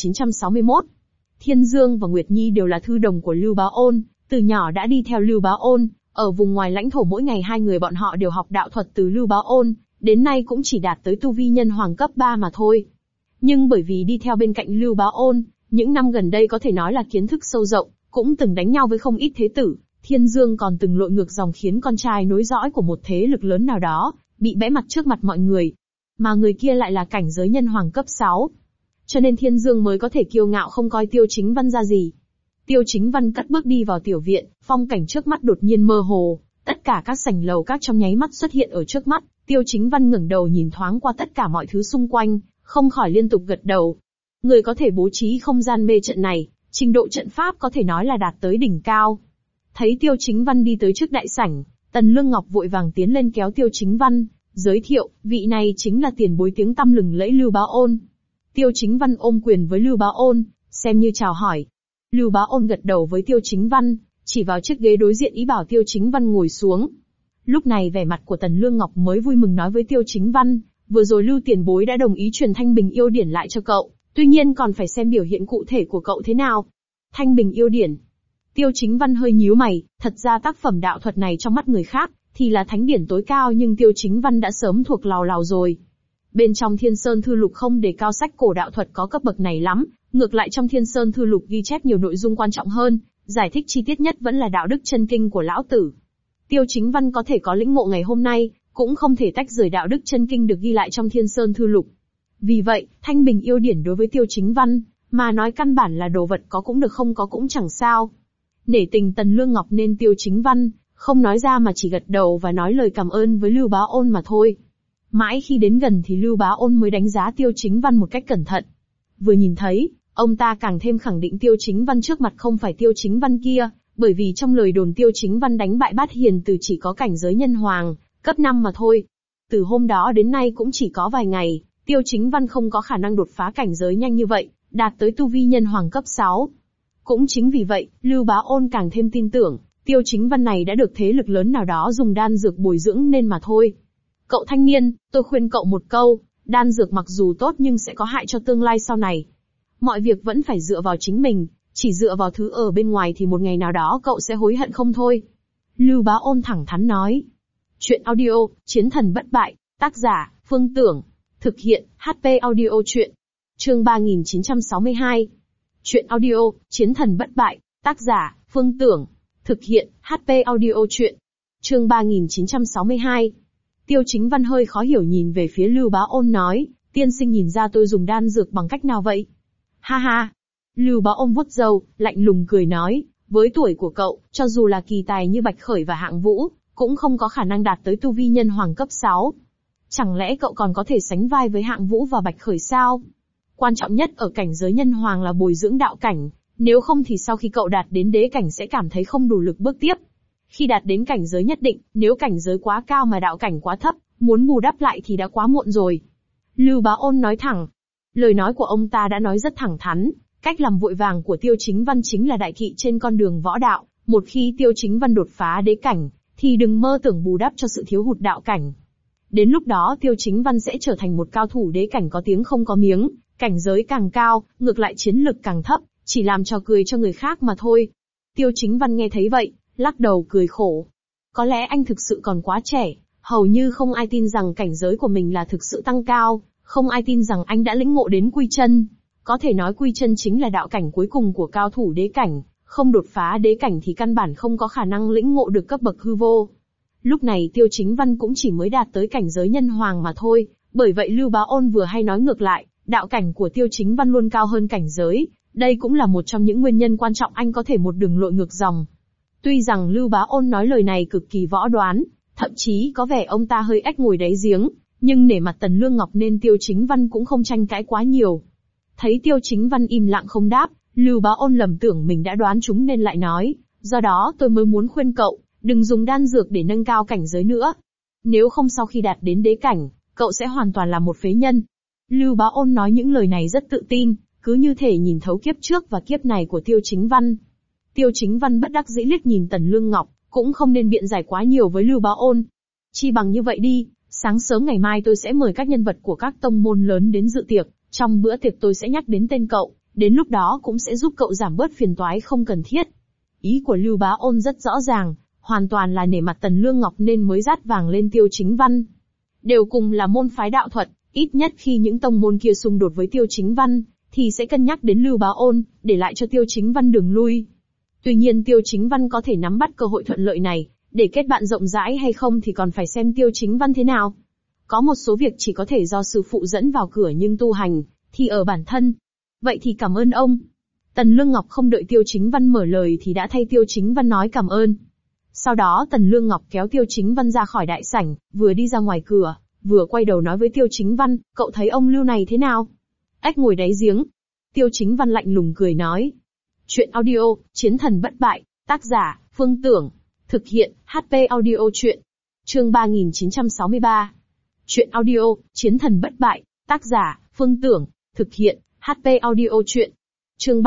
3961. Thiên Dương và Nguyệt Nhi đều là thư đồng của Lưu Bá Ôn, từ nhỏ đã đi theo Lưu Bá Ôn, ở vùng ngoài lãnh thổ mỗi ngày hai người bọn họ đều học đạo thuật từ Lưu Bá Ôn, đến nay cũng chỉ đạt tới tu vi nhân hoàng cấp 3 mà thôi. Nhưng bởi vì đi theo bên cạnh Lưu Bá Ôn, những năm gần đây có thể nói là kiến thức sâu rộng, cũng từng đánh nhau với không ít thế tử, Thiên Dương còn từng lội ngược dòng khiến con trai nối dõi của một thế lực lớn nào đó, bị bẽ mặt trước mặt mọi người. Mà người kia lại là cảnh giới nhân hoàng cấp 6. Cho nên Thiên Dương mới có thể kiêu ngạo không coi Tiêu Chính Văn ra gì. Tiêu Chính Văn cất bước đi vào tiểu viện, phong cảnh trước mắt đột nhiên mơ hồ, tất cả các sảnh lầu các trong nháy mắt xuất hiện ở trước mắt, Tiêu Chính Văn ngẩng đầu nhìn thoáng qua tất cả mọi thứ xung quanh, không khỏi liên tục gật đầu. Người có thể bố trí không gian mê trận này, trình độ trận pháp có thể nói là đạt tới đỉnh cao. Thấy Tiêu Chính Văn đi tới trước đại sảnh, Tần Lương Ngọc vội vàng tiến lên kéo Tiêu Chính Văn, giới thiệu, vị này chính là tiền bối tiếng tăm lừng lẫy Lưu Bá Ôn. Tiêu Chính Văn ôm quyền với Lưu Bá Ôn, xem như chào hỏi. Lưu Bá Ôn gật đầu với Tiêu Chính Văn, chỉ vào chiếc ghế đối diện ý bảo Tiêu Chính Văn ngồi xuống. Lúc này vẻ mặt của Tần Lương Ngọc mới vui mừng nói với Tiêu Chính Văn, vừa rồi Lưu tiền bối đã đồng ý truyền Thanh Bình Yêu Điển lại cho cậu, tuy nhiên còn phải xem biểu hiện cụ thể của cậu thế nào. Thanh Bình Yêu Điển. Tiêu Chính Văn hơi nhíu mày, thật ra tác phẩm đạo thuật này trong mắt người khác thì là thánh điển tối cao, nhưng Tiêu Chính Văn đã sớm thuộc lào lào rồi. Bên trong Thiên Sơn Thư Lục không đề cao sách cổ đạo thuật có cấp bậc này lắm, ngược lại trong Thiên Sơn Thư Lục ghi chép nhiều nội dung quan trọng hơn, giải thích chi tiết nhất vẫn là đạo đức chân kinh của lão tử. Tiêu Chính Văn có thể có lĩnh ngộ ngày hôm nay, cũng không thể tách rời đạo đức chân kinh được ghi lại trong Thiên Sơn Thư Lục. Vì vậy, thanh bình yêu điển đối với Tiêu Chính Văn, mà nói căn bản là đồ vật có cũng được không có cũng chẳng sao. Nể tình Tần Lương Ngọc nên Tiêu Chính Văn, không nói ra mà chỉ gật đầu và nói lời cảm ơn với Lưu Bá Ôn mà thôi. Mãi khi đến gần thì Lưu Bá Ôn mới đánh giá Tiêu Chính Văn một cách cẩn thận. Vừa nhìn thấy, ông ta càng thêm khẳng định Tiêu Chính Văn trước mặt không phải Tiêu Chính Văn kia, bởi vì trong lời đồn Tiêu Chính Văn đánh bại Bát Hiền Từ chỉ có cảnh giới nhân hoàng, cấp 5 mà thôi. Từ hôm đó đến nay cũng chỉ có vài ngày, Tiêu Chính Văn không có khả năng đột phá cảnh giới nhanh như vậy, đạt tới tu vi nhân hoàng cấp 6. Cũng chính vì vậy, Lưu Bá Ôn càng thêm tin tưởng, Tiêu Chính Văn này đã được thế lực lớn nào đó dùng đan dược bồi dưỡng nên mà thôi. Cậu thanh niên, tôi khuyên cậu một câu, đan dược mặc dù tốt nhưng sẽ có hại cho tương lai sau này. Mọi việc vẫn phải dựa vào chính mình, chỉ dựa vào thứ ở bên ngoài thì một ngày nào đó cậu sẽ hối hận không thôi. Lưu Bá Ôn thẳng thắn nói. Chuyện audio, Chiến thần bất bại, tác giả, Phương Tưởng. Thực hiện, HP audio chuyện. Chương 3962. Chuyện audio, Chiến thần bất bại, tác giả, Phương Tưởng. Thực hiện, HP audio chuyện. Chương 3962. Tiêu Chính Văn hơi khó hiểu nhìn về phía Lưu Bá Ôn nói, tiên sinh nhìn ra tôi dùng đan dược bằng cách nào vậy? Ha ha. Lưu Bá Ôn vuốt râu, lạnh lùng cười nói, với tuổi của cậu, cho dù là kỳ tài như Bạch Khởi và Hạng Vũ, cũng không có khả năng đạt tới tu vi nhân hoàng cấp 6. Chẳng lẽ cậu còn có thể sánh vai với Hạng Vũ và Bạch Khởi sao? Quan trọng nhất ở cảnh giới nhân hoàng là bồi dưỡng đạo cảnh, nếu không thì sau khi cậu đạt đến đế cảnh sẽ cảm thấy không đủ lực bước tiếp. Khi đạt đến cảnh giới nhất định, nếu cảnh giới quá cao mà đạo cảnh quá thấp, muốn bù đắp lại thì đã quá muộn rồi. Lưu Bá Ôn nói thẳng. Lời nói của ông ta đã nói rất thẳng thắn, cách làm vội vàng của Tiêu Chính Văn chính là đại kỵ trên con đường võ đạo, một khi Tiêu Chính Văn đột phá đế cảnh, thì đừng mơ tưởng bù đắp cho sự thiếu hụt đạo cảnh. Đến lúc đó Tiêu Chính Văn sẽ trở thành một cao thủ đế cảnh có tiếng không có miếng, cảnh giới càng cao, ngược lại chiến lực càng thấp, chỉ làm trò cười cho người khác mà thôi. Tiêu Chính Văn nghe thấy vậy, lắc đầu cười khổ. Có lẽ anh thực sự còn quá trẻ, hầu như không ai tin rằng cảnh giới của mình là thực sự tăng cao, không ai tin rằng anh đã lĩnh ngộ đến quy chân. Có thể nói quy chân chính là đạo cảnh cuối cùng của cao thủ đế cảnh, không đột phá đế cảnh thì căn bản không có khả năng lĩnh ngộ được cấp bậc hư vô. Lúc này Tiêu Chính Văn cũng chỉ mới đạt tới cảnh giới nhân hoàng mà thôi, bởi vậy Lưu Bá Ôn vừa hay nói ngược lại, đạo cảnh của Tiêu Chính Văn luôn cao hơn cảnh giới, đây cũng là một trong những nguyên nhân quan trọng anh có thể một đường lội ngược dòng. Tuy rằng Lưu Bá Ôn nói lời này cực kỳ võ đoán, thậm chí có vẻ ông ta hơi ếch ngồi đáy giếng, nhưng nể mặt Tần Lương Ngọc nên Tiêu Chính Văn cũng không tranh cãi quá nhiều. Thấy Tiêu Chính Văn im lặng không đáp, Lưu Bá Ôn lầm tưởng mình đã đoán trúng nên lại nói, do đó tôi mới muốn khuyên cậu, đừng dùng đan dược để nâng cao cảnh giới nữa. Nếu không sau khi đạt đến đế cảnh, cậu sẽ hoàn toàn là một phế nhân. Lưu Bá Ôn nói những lời này rất tự tin, cứ như thể nhìn thấu kiếp trước và kiếp này của Tiêu Chính Văn. Tiêu Chính Văn bất đắc dĩ liếc nhìn Tần Lương Ngọc, cũng không nên biện giải quá nhiều với Lưu Bá Ôn. Chi bằng như vậy đi, sáng sớm ngày mai tôi sẽ mời các nhân vật của các tông môn lớn đến dự tiệc, trong bữa tiệc tôi sẽ nhắc đến tên cậu, đến lúc đó cũng sẽ giúp cậu giảm bớt phiền toái không cần thiết. Ý của Lưu Bá Ôn rất rõ ràng, hoàn toàn là nể mặt Tần Lương Ngọc nên mới dát vàng lên Tiêu Chính Văn. Đều cùng là môn phái đạo thuật, ít nhất khi những tông môn kia xung đột với Tiêu Chính Văn, thì sẽ cân nhắc đến Lưu Bá Ôn, để lại cho Tiêu Chính Văn đường lui. Tuy nhiên Tiêu Chính Văn có thể nắm bắt cơ hội thuận lợi này, để kết bạn rộng rãi hay không thì còn phải xem Tiêu Chính Văn thế nào. Có một số việc chỉ có thể do sư phụ dẫn vào cửa nhưng tu hành, thì ở bản thân. Vậy thì cảm ơn ông. Tần Lương Ngọc không đợi Tiêu Chính Văn mở lời thì đã thay Tiêu Chính Văn nói cảm ơn. Sau đó Tần Lương Ngọc kéo Tiêu Chính Văn ra khỏi đại sảnh, vừa đi ra ngoài cửa, vừa quay đầu nói với Tiêu Chính Văn, cậu thấy ông Lưu này thế nào? Ếch ngồi đáy giếng. Tiêu Chính Văn lạnh lùng cười nói. Chuyện audio, Chiến thần bất bại, tác giả, Phương Tưởng. Thực hiện, HP audio chuyện. Chương 3963. Chuyện audio, Chiến thần bất bại, tác giả, Phương Tưởng. Thực hiện, HP audio chuyện. Chương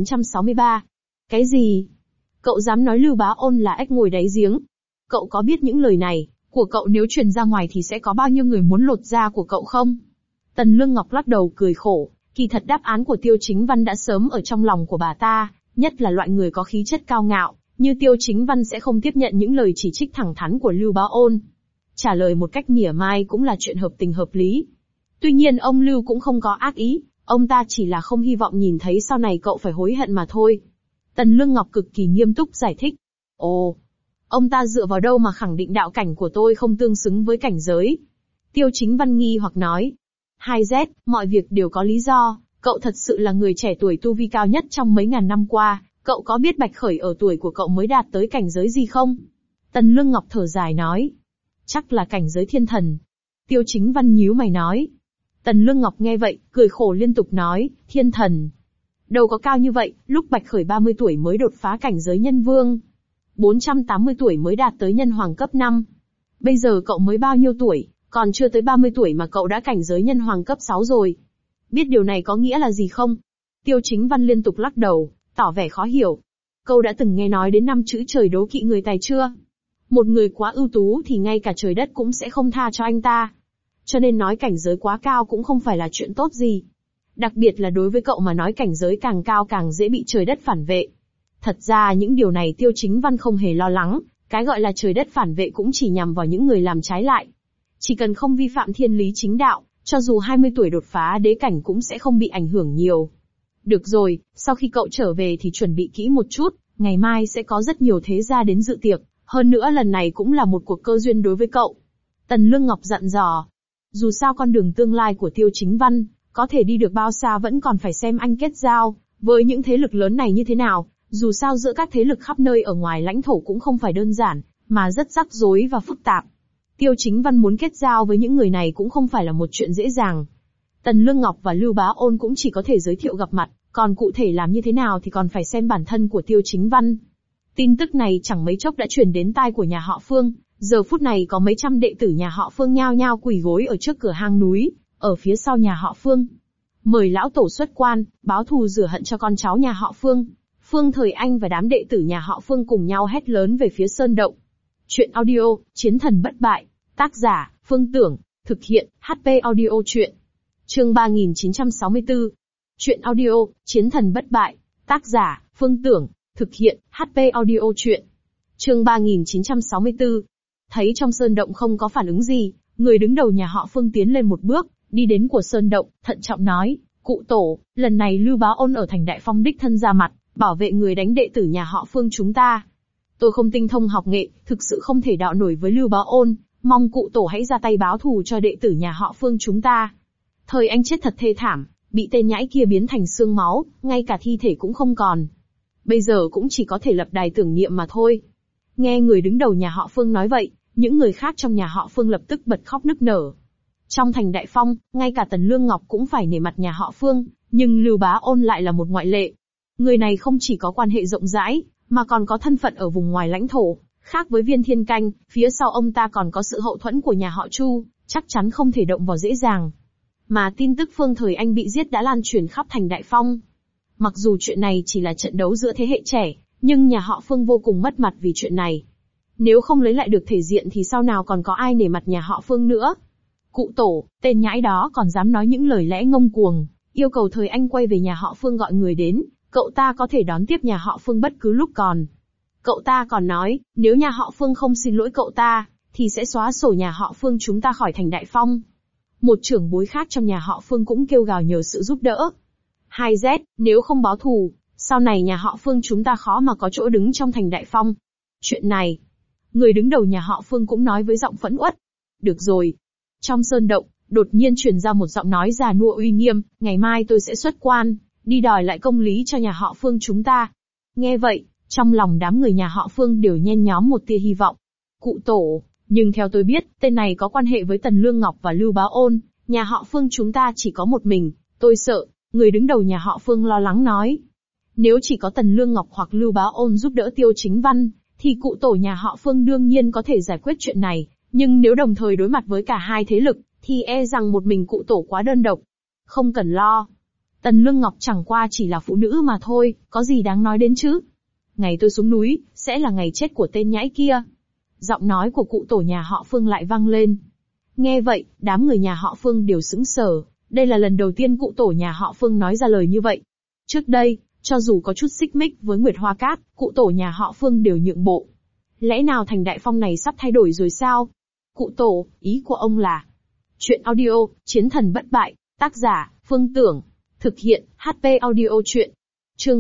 3963. Cái gì? Cậu dám nói Lưu Bá Ôn là ếch ngồi đáy giếng? Cậu có biết những lời này của cậu nếu truyền ra ngoài thì sẽ có bao nhiêu người muốn lột da của cậu không? Tần Lương Ngọc lắc đầu cười khổ, kỳ thật đáp án của Tiêu Chính Văn đã sớm ở trong lòng của bà ta, nhất là loại người có khí chất cao ngạo, như Tiêu Chính Văn sẽ không tiếp nhận những lời chỉ trích thẳng thắn của Lưu Bá Ôn. Trả lời một cách mỉa mai cũng là chuyện hợp tình hợp lý. Tuy nhiên ông Lưu cũng không có ác ý, ông ta chỉ là không hy vọng nhìn thấy sau này cậu phải hối hận mà thôi. Tần Lương Ngọc cực kỳ nghiêm túc giải thích. Ồ, ông ta dựa vào đâu mà khẳng định đạo cảnh của tôi không tương xứng với cảnh giới? Tiêu Chính Văn nghi hoặc nói. 2Z, mọi việc đều có lý do, cậu thật sự là người trẻ tuổi tu vi cao nhất trong mấy ngàn năm qua, cậu có biết Bạch Khởi ở tuổi của cậu mới đạt tới cảnh giới gì không? Tần Lương Ngọc thở dài nói. Chắc là cảnh giới thiên thần. Tiêu Chính Văn nhíu mày nói. Tần Lương Ngọc nghe vậy, cười khổ liên tục nói, thiên thần. Đâu có cao như vậy, lúc Bạch Khởi 30 tuổi mới đột phá cảnh giới nhân vương. 480 tuổi mới đạt tới nhân hoàng cấp 5. Bây giờ cậu mới bao nhiêu tuổi, còn chưa tới 30 tuổi mà cậu đã cảnh giới nhân hoàng cấp 6 rồi. Biết điều này có nghĩa là gì không? Tiêu Chính Văn liên tục lắc đầu, tỏ vẻ khó hiểu. Câu đã từng nghe nói đến 5 chữ trời đố kỵ người tài chưa? Một người quá ưu tú thì ngay cả trời đất cũng sẽ không tha cho anh ta. Cho nên nói cảnh giới quá cao cũng không phải là chuyện tốt gì. Đặc biệt là đối với cậu mà nói cảnh giới càng cao càng dễ bị trời đất phản vệ. Thật ra những điều này Tiêu Chính Văn không hề lo lắng, cái gọi là trời đất phản vệ cũng chỉ nhằm vào những người làm trái lại. Chỉ cần không vi phạm thiên lý chính đạo, cho dù 20 tuổi đột phá đế cảnh cũng sẽ không bị ảnh hưởng nhiều. Được rồi, sau khi cậu trở về thì chuẩn bị kỹ một chút, ngày mai sẽ có rất nhiều thế gia đến dự tiệc, hơn nữa lần này cũng là một cuộc cơ duyên đối với cậu. Tần Lương Ngọc dặn dò. Dù sao con đường tương lai của Tiêu Chính Văn, có thể đi được bao xa vẫn còn phải xem anh kết giao với những thế lực lớn này như thế nào, dù sao giữa các thế lực khắp nơi ở ngoài lãnh thổ cũng không phải đơn giản, mà rất rắc rối và phức tạp. Tiêu Chính Văn muốn kết giao với những người này cũng không phải là một chuyện dễ dàng. Tần Lương Ngọc và Lưu Bá Ôn cũng chỉ có thể giới thiệu gặp mặt, còn cụ thể làm như thế nào thì còn phải xem bản thân của Tiêu Chính Văn. Tin tức này chẳng mấy chốc đã truyền đến tai của nhà họ Phương, giờ phút này có mấy trăm đệ tử nhà họ Phương nhao nhao quỳ gối ở trước cửa hang núi, ở phía sau nhà họ Phương. Mời lão tổ xuất quan, báo thù rửa hận cho con cháu nhà họ Phương. Phương Thời Anh và đám đệ tử nhà họ Phương cùng nhau hét lớn về phía sơn động. Chuyện audio, Chiến thần bất bại, tác giả, Phương Tưởng, thực hiện, HP audio chuyện. Chương 3964. Chuyện audio, Chiến thần bất bại, tác giả, Phương Tưởng, thực hiện, HP audio chuyện. Chương 3964. Thấy trong sơn động không có phản ứng gì, người đứng đầu nhà họ Phương tiến lên một bước, đi đến của sơn động, thận trọng nói, cụ tổ, lần này Lưu Bá Ôn ở thành Đại Phong đích thân ra mặt, bảo vệ người đánh đệ tử nhà họ Phương chúng ta. Tôi không tinh thông học nghệ, thực sự không thể đạo nổi với Lưu Bá Ôn, mong cụ tổ hãy ra tay báo thù cho đệ tử nhà họ Phương chúng ta. Thời Anh chết thật thê thảm, bị tên nhãi kia biến thành xương máu, ngay cả thi thể cũng không còn. Bây giờ cũng chỉ có thể lập đài tưởng niệm mà thôi. Nghe người đứng đầu nhà họ Phương nói vậy, những người khác trong nhà họ Phương lập tức bật khóc nức nở. Trong thành Đại Phong, ngay cả Tần Lương Ngọc cũng phải nể mặt nhà họ Phương, nhưng Lưu Bá Ôn lại là một ngoại lệ. Người này không chỉ có quan hệ rộng rãi, mà còn có thân phận ở vùng ngoài lãnh thổ, khác với Viên Thiên Canh, phía sau ông ta còn có sự hậu thuẫn của nhà họ Chu, chắc chắn không thể động vào dễ dàng. Mà tin tức Phương Thời Anh bị giết đã lan truyền khắp thành Đại Phong. Mặc dù chuyện này chỉ là trận đấu giữa thế hệ trẻ, nhưng nhà họ Phương vô cùng mất mặt vì chuyện này. Nếu không lấy lại được thể diện thì sau nào còn có ai nể mặt nhà họ Phương nữa. Cụ tổ, tên nhãi đó còn dám nói những lời lẽ ngông cuồng, yêu cầu Thời Anh quay về nhà họ Phương gọi người đến, cậu ta có thể đón tiếp nhà họ Phương bất cứ lúc còn. Cậu ta còn nói, nếu nhà họ Phương không xin lỗi cậu ta, thì sẽ xóa sổ nhà họ Phương chúng ta khỏi thành Đại Phong. Một trưởng bối khác trong nhà họ Phương cũng kêu gào nhờ sự giúp đỡ. 2Z, nếu không báo thù, sau này nhà họ Phương chúng ta khó mà có chỗ đứng trong thành Đại Phong. Chuyện này, người đứng đầu nhà họ Phương cũng nói với giọng phẫn uất. Được rồi. Trong sơn động, đột nhiên truyền ra một giọng nói già nua uy nghiêm, ngày mai tôi sẽ xuất quan, đi đòi lại công lý cho nhà họ Phương chúng ta. Nghe vậy, trong lòng đám người nhà họ Phương đều nhen nhóm một tia hy vọng. Cụ tổ, nhưng theo tôi biết, tên này có quan hệ với Tần Lương Ngọc và Lưu Bá Ôn, nhà họ Phương chúng ta chỉ có một mình, tôi sợ. Người đứng đầu nhà họ Phương lo lắng nói. Nếu chỉ có Tần Lương Ngọc hoặc Lưu Bá Ôn giúp đỡ Tiêu Chính Văn, thì cụ tổ nhà họ Phương đương nhiên có thể giải quyết chuyện này, nhưng nếu đồng thời đối mặt với cả hai thế lực, thì e rằng một mình cụ tổ quá đơn độc. Không cần lo. Tần Lương Ngọc chẳng qua chỉ là phụ nữ mà thôi, có gì đáng nói đến chứ. Ngày tôi xuống núi, sẽ là ngày chết của tên nhãi kia. Giọng nói của cụ tổ nhà họ Phương lại vang lên. Nghe vậy, đám người nhà họ Phương đều sững sờ. Đây là lần đầu tiên cụ tổ nhà họ Phương nói ra lời như vậy. Trước đây, cho dù có chút xích mích với Nguyệt Hoa Cát, cụ tổ nhà họ Phương đều nhượng bộ. Lẽ nào thành Đại Phong này sắp thay đổi rồi sao? Cụ tổ, ý của ông là... Chuyện audio, Chiến thần bất bại, tác giả, Phương Tưởng, thực hiện, HP audio chuyện. Chương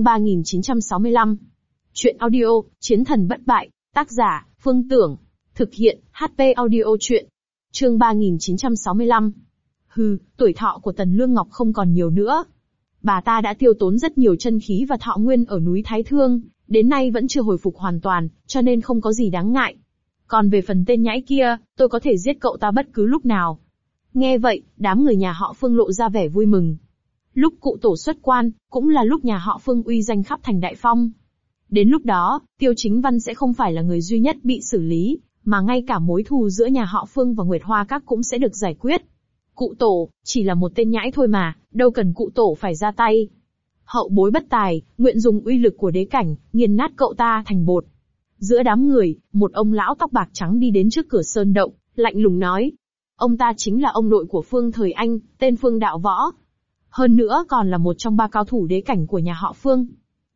3965. Chuyện audio, Chiến thần bất bại, tác giả, Phương Tưởng, thực hiện, HP audio chuyện. Chương 3965. Tuổi thọ của Tần Lương Ngọc không còn nhiều nữa. Bà ta đã tiêu tốn rất nhiều chân khí và thọ nguyên ở núi Thái Thương, đến nay vẫn chưa hồi phục hoàn toàn, cho nên không có gì đáng ngại. Còn về phần tên nhãi kia, tôi có thể giết cậu ta bất cứ lúc nào. Nghe vậy, đám người nhà họ Phương lộ ra vẻ vui mừng. Lúc cụ tổ xuất quan, cũng là lúc nhà họ Phương uy danh khắp thành Đại Phong. Đến lúc đó, Tiêu Chính Văn sẽ không phải là người duy nhất bị xử lý, mà ngay cả mối thù giữa nhà họ Phương và Nguyệt Hoa Các cũng sẽ được giải quyết. Cụ tổ, chỉ là một tên nhãi thôi mà, đâu cần cụ tổ phải ra tay. Hậu bối bất tài, nguyện dùng uy lực của đế cảnh, nghiền nát cậu ta thành bột. Giữa đám người, một ông lão tóc bạc trắng đi đến trước cửa sơn động, lạnh lùng nói. Ông ta chính là ông nội của Phương Thời Anh, tên Phương Đạo Võ. Hơn nữa còn là một trong 3 cao thủ đế cảnh của nhà họ Phương.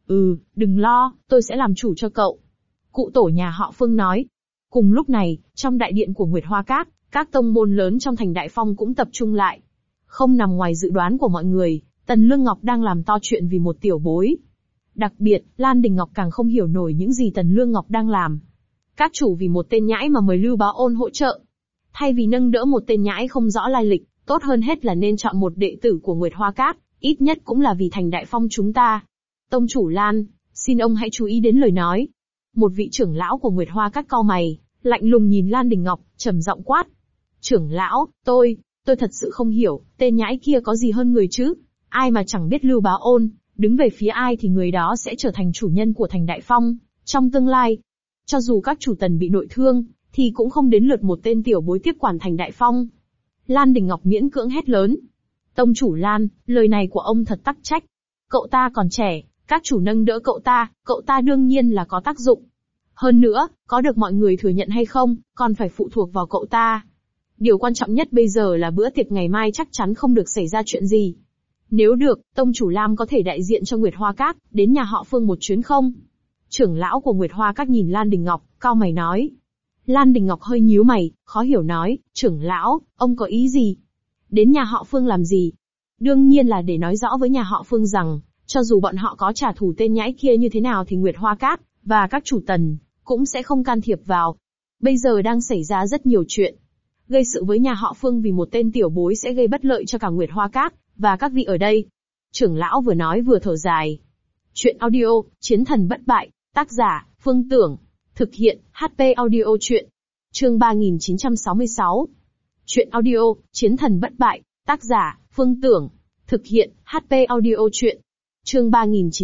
Đừng lo, tôi sẽ làm chủ cho cậu. Cụ tổ nhà họ Phương nói. Cùng lúc này, trong đại điện của Nguyệt Hoa các tông môn lớn trong thành Đại Phong cũng tập trung lại. Không nằm ngoài dự đoán của mọi người, Tần Lương Ngọc đang làm to chuyện vì một tiểu bối. Đặc biệt, Lan Đình Ngọc càng không hiểu nổi những gì Tần Lương Ngọc đang làm. Các chủ vì một tên nhãi mà mời Lưu Bá Ôn hỗ trợ. Thay vì nâng đỡ một tên nhãi không rõ lai lịch, tốt hơn hết là nên chọn một đệ tử của Nguyệt Hoa Các, ít nhất cũng là vì thành Đại Phong chúng ta. Tông chủ Lan, xin ông hãy chú ý đến lời nói. Một vị trưởng lão của Nguyệt Hoa Các cau mày, lạnh lùng nhìn Lan Đình Ngọc, trầm giọng quát. Trưởng lão, tôi thật sự không hiểu, tên nhãi kia có gì hơn người chứ? Ai mà chẳng biết Lưu Bá Ôn, đứng về phía ai thì người đó sẽ trở thành chủ nhân của thành Đại Phong, trong tương lai. Cho dù các chủ Tần bị nội thương, thì cũng không đến lượt một tên tiểu bối tiếp quản thành Đại Phong. Lan Đình Ngọc miễn cưỡng hét lớn. Tông chủ Lan, lời này của ông thật tắc trách. Cậu ta còn trẻ, các chủ nâng đỡ cậu ta đương nhiên là có tác dụng. Hơn nữa, có được mọi người thừa nhận hay không, còn phải phụ thuộc vào cậu ta. Điều quan trọng nhất bây giờ là bữa tiệc ngày mai chắc chắn không được xảy ra chuyện gì. Nếu được, Tông chủ Lam có thể đại diện cho Nguyệt Hoa Các, đến nhà họ Phương một chuyến không? Trưởng lão của Nguyệt Hoa Các nhìn Lan Đình Ngọc, cau mày nói. Lan Đình Ngọc hơi nhíu mày, khó hiểu nói, trưởng lão, ông có ý gì? Đến nhà họ Phương làm gì? Đương nhiên là để nói rõ với nhà họ Phương rằng, cho dù bọn họ có trả thù tên nhãi kia như thế nào thì Nguyệt Hoa Các, và các chủ Tần, cũng sẽ không can thiệp vào. Bây giờ đang xảy ra rất nhiều chuyện. Gây sự với nhà họ Phương vì một tên tiểu bối sẽ gây bất lợi cho cả Nguyệt Hoa Các, và các vị ở đây. Trưởng lão vừa nói vừa thở dài. Chuyện audio, Chiến Thần Bất Bại, tác giả, Phương Tưởng. Thực hiện, HP Audio Chuyện. Chương 3966. Chuyện audio, Chiến Thần Bất Bại, tác giả, Phương Tưởng. Thực hiện, HP Audio Chuyện. Chương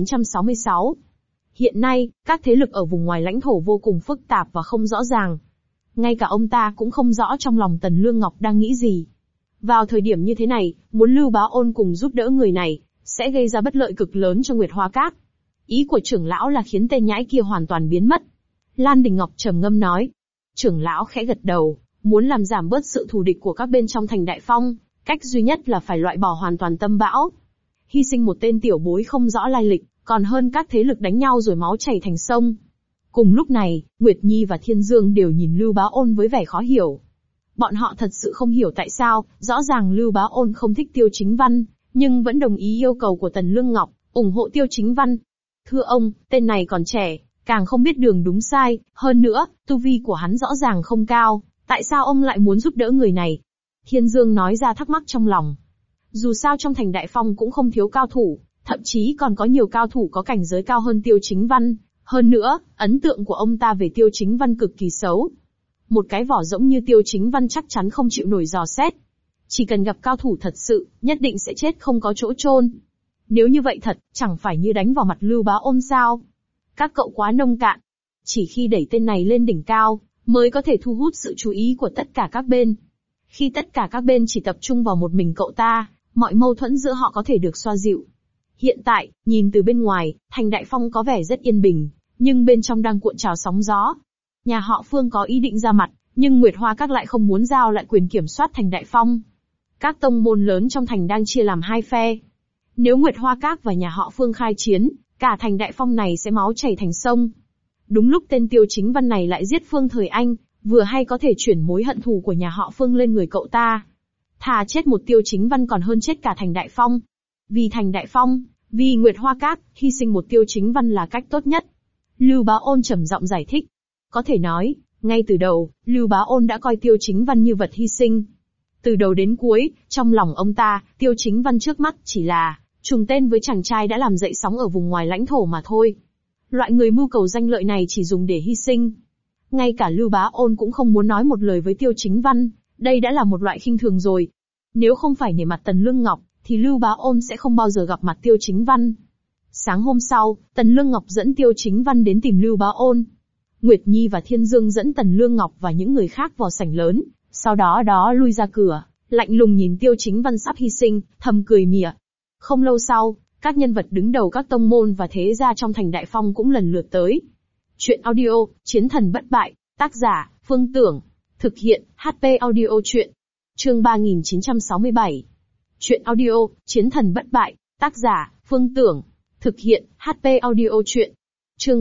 3966. Hiện nay, các thế lực ở vùng ngoài lãnh thổ vô cùng phức tạp và không rõ ràng. Ngay cả ông ta cũng không rõ trong lòng Tần Lương Ngọc đang nghĩ gì. Vào thời điểm như thế này, muốn Lưu Bá Ôn cùng giúp đỡ người này, sẽ gây ra bất lợi cực lớn cho Nguyệt Hoa Các. Ý của trưởng lão là khiến tên nhãi kia hoàn toàn biến mất. Lan Đình Ngọc trầm ngâm nói. Trưởng lão khẽ gật đầu, muốn làm giảm bớt sự thù địch của các bên trong thành Đại Phong, cách duy nhất là phải loại bỏ hoàn toàn tâm bão. Hy sinh một tên tiểu bối không rõ lai lịch, còn hơn các thế lực đánh nhau rồi máu chảy thành sông. Cùng lúc này, Nguyệt Nhi và Thiên Dương đều nhìn Lưu Bá Ôn với vẻ khó hiểu. Bọn họ thật sự không hiểu tại sao, rõ ràng Lưu Bá Ôn không thích Tiêu Chính Văn, nhưng vẫn đồng ý yêu cầu của Tần Lương Ngọc, ủng hộ Tiêu Chính Văn. Thưa ông, tên này còn trẻ, càng không biết đường đúng sai, hơn nữa, tu vi của hắn rõ ràng không cao, tại sao ông lại muốn giúp đỡ người này? Thiên Dương nói ra thắc mắc trong lòng. Dù sao trong thành Đại Phong cũng không thiếu cao thủ, thậm chí còn có nhiều cao thủ có cảnh giới cao hơn Tiêu Chính Văn. Hơn nữa, ấn tượng của ông ta về Tiêu Chính Văn cực kỳ xấu. Một cái vỏ rỗng như Tiêu Chính Văn chắc chắn không chịu nổi dò xét. Chỉ cần gặp cao thủ thật sự, nhất định sẽ chết không có chỗ chôn. Nếu như vậy thật, chẳng phải như đánh vào mặt Lưu Bá Ôn sao? Các cậu quá nông cạn. Chỉ khi đẩy tên này lên đỉnh cao, mới có thể thu hút sự chú ý của tất cả các bên. Khi tất cả các bên chỉ tập trung vào một mình cậu ta, mọi mâu thuẫn giữa họ có thể được xoa dịu. Hiện tại, nhìn từ bên ngoài, thành Đại Phong có vẻ rất yên bình, nhưng bên trong đang cuộn trào sóng gió. Nhà họ Phương có ý định ra mặt, nhưng Nguyệt Hoa Các lại không muốn giao lại quyền kiểm soát thành Đại Phong. Các tông môn lớn trong thành đang chia làm hai phe. Nếu Nguyệt Hoa Các và nhà họ Phương khai chiến, cả thành Đại Phong này sẽ máu chảy thành sông. Đúng lúc tên Tiêu Chính Văn này lại giết Phương Thời Anh, vừa hay có thể chuyển mối hận thù của nhà họ Phương lên người cậu ta. Thà chết một Tiêu Chính Văn còn hơn chết cả thành Đại Phong. Vì thành Đại Phong, vì Nguyệt Hoa Các, hy sinh một Tiêu Chính Văn là cách tốt nhất. Lưu Bá Ôn trầm giọng giải thích. Có thể nói, ngay từ đầu, Lưu Bá Ôn đã coi Tiêu Chính Văn như vật hy sinh. Từ đầu đến cuối, trong lòng ông ta, Tiêu Chính Văn trước mắt chỉ là trùng tên với chàng trai đã làm dậy sóng ở vùng ngoài lãnh thổ mà thôi. Loại người mưu cầu danh lợi này chỉ dùng để hy sinh. Ngay cả Lưu Bá Ôn cũng không muốn nói một lời với Tiêu Chính Văn, đây đã là một loại khinh thường rồi. Nếu không phải nể mặt Tần Lương Ngọc, thì Lưu Bá Ôn sẽ không bao giờ gặp mặt Tiêu Chính Văn. Sáng hôm sau, Tần Lương Ngọc dẫn Tiêu Chính Văn đến tìm Lưu Bá Ôn. Nguyệt Nhi và Thiên Dương dẫn Tần Lương Ngọc và những người khác vào sảnh lớn, sau đó lui ra cửa, lạnh lùng nhìn Tiêu Chính Văn sắp hy sinh, thầm cười mỉa. Không lâu sau, các nhân vật đứng đầu các tông môn và thế gia trong thành Đại Phong cũng lần lượt tới. Chuyện audio, Chiến thần bất bại, tác giả, Phương Tưởng. Thực hiện, HP Audio Chuyện. Chương 3967. Chuyện audio, Chiến thần bất bại, tác giả, Phương Tưởng. Thực hiện, HP Audio Chuyện. Chương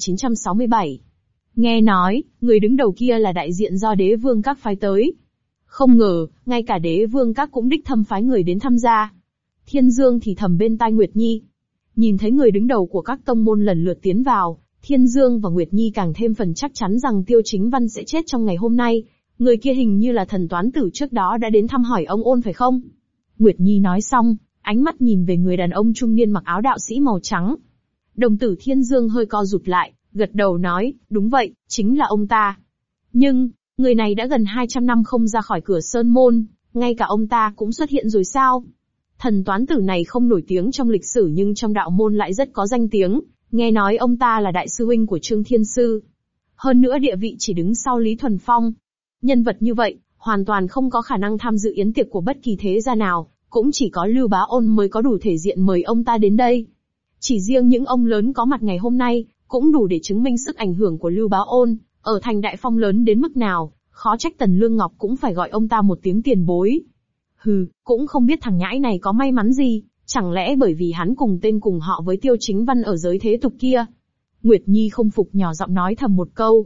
3967. Nghe nói, người đứng đầu kia là đại diện do đế vương các phái tới. Không ngờ, ngay cả đế vương các cũng đích thân phái người đến tham gia. Thiên Dương thì thầm bên tai Nguyệt Nhi. Nhìn thấy người đứng đầu của các tông môn lần lượt tiến vào, Thiên Dương và Nguyệt Nhi càng thêm phần chắc chắn rằng Tiêu Chính Văn sẽ chết trong ngày hôm nay. Người kia hình như là thần toán tử trước đó đã đến thăm hỏi ông Ôn phải không? Nguyệt Nhi nói xong, ánh mắt nhìn về người đàn ông trung niên mặc áo đạo sĩ màu trắng. Đồng tử Thiên Dương hơi co rụt lại, gật đầu nói, đúng vậy, chính là ông ta. Nhưng, người này đã gần 200 năm không ra khỏi cửa Sơn Môn, ngay cả ông ta cũng xuất hiện rồi sao? Thần toán tử này không nổi tiếng trong lịch sử nhưng trong đạo môn lại rất có danh tiếng, nghe nói ông ta là đại sư huynh của Trương Thiên Sư. Hơn nữa địa vị chỉ đứng sau Lý Thuần Phong. Nhân vật như vậy, hoàn toàn không có khả năng tham dự yến tiệc của bất kỳ thế gia nào, cũng chỉ có Lưu Bá Ôn mới có đủ thể diện mời ông ta đến đây. Chỉ riêng những ông lớn có mặt ngày hôm nay, cũng đủ để chứng minh sức ảnh hưởng của Lưu Bá Ôn, ở thành Đại Phong lớn đến mức nào, khó trách Tần Lương Ngọc cũng phải gọi ông ta một tiếng tiền bối. Hừ, cũng không biết thằng nhãi này có may mắn gì, chẳng lẽ bởi vì hắn cùng tên cùng họ với Tiêu Chính Văn ở giới thế tục kia. Nguyệt Nhi không phục nhỏ giọng nói thầm một câu.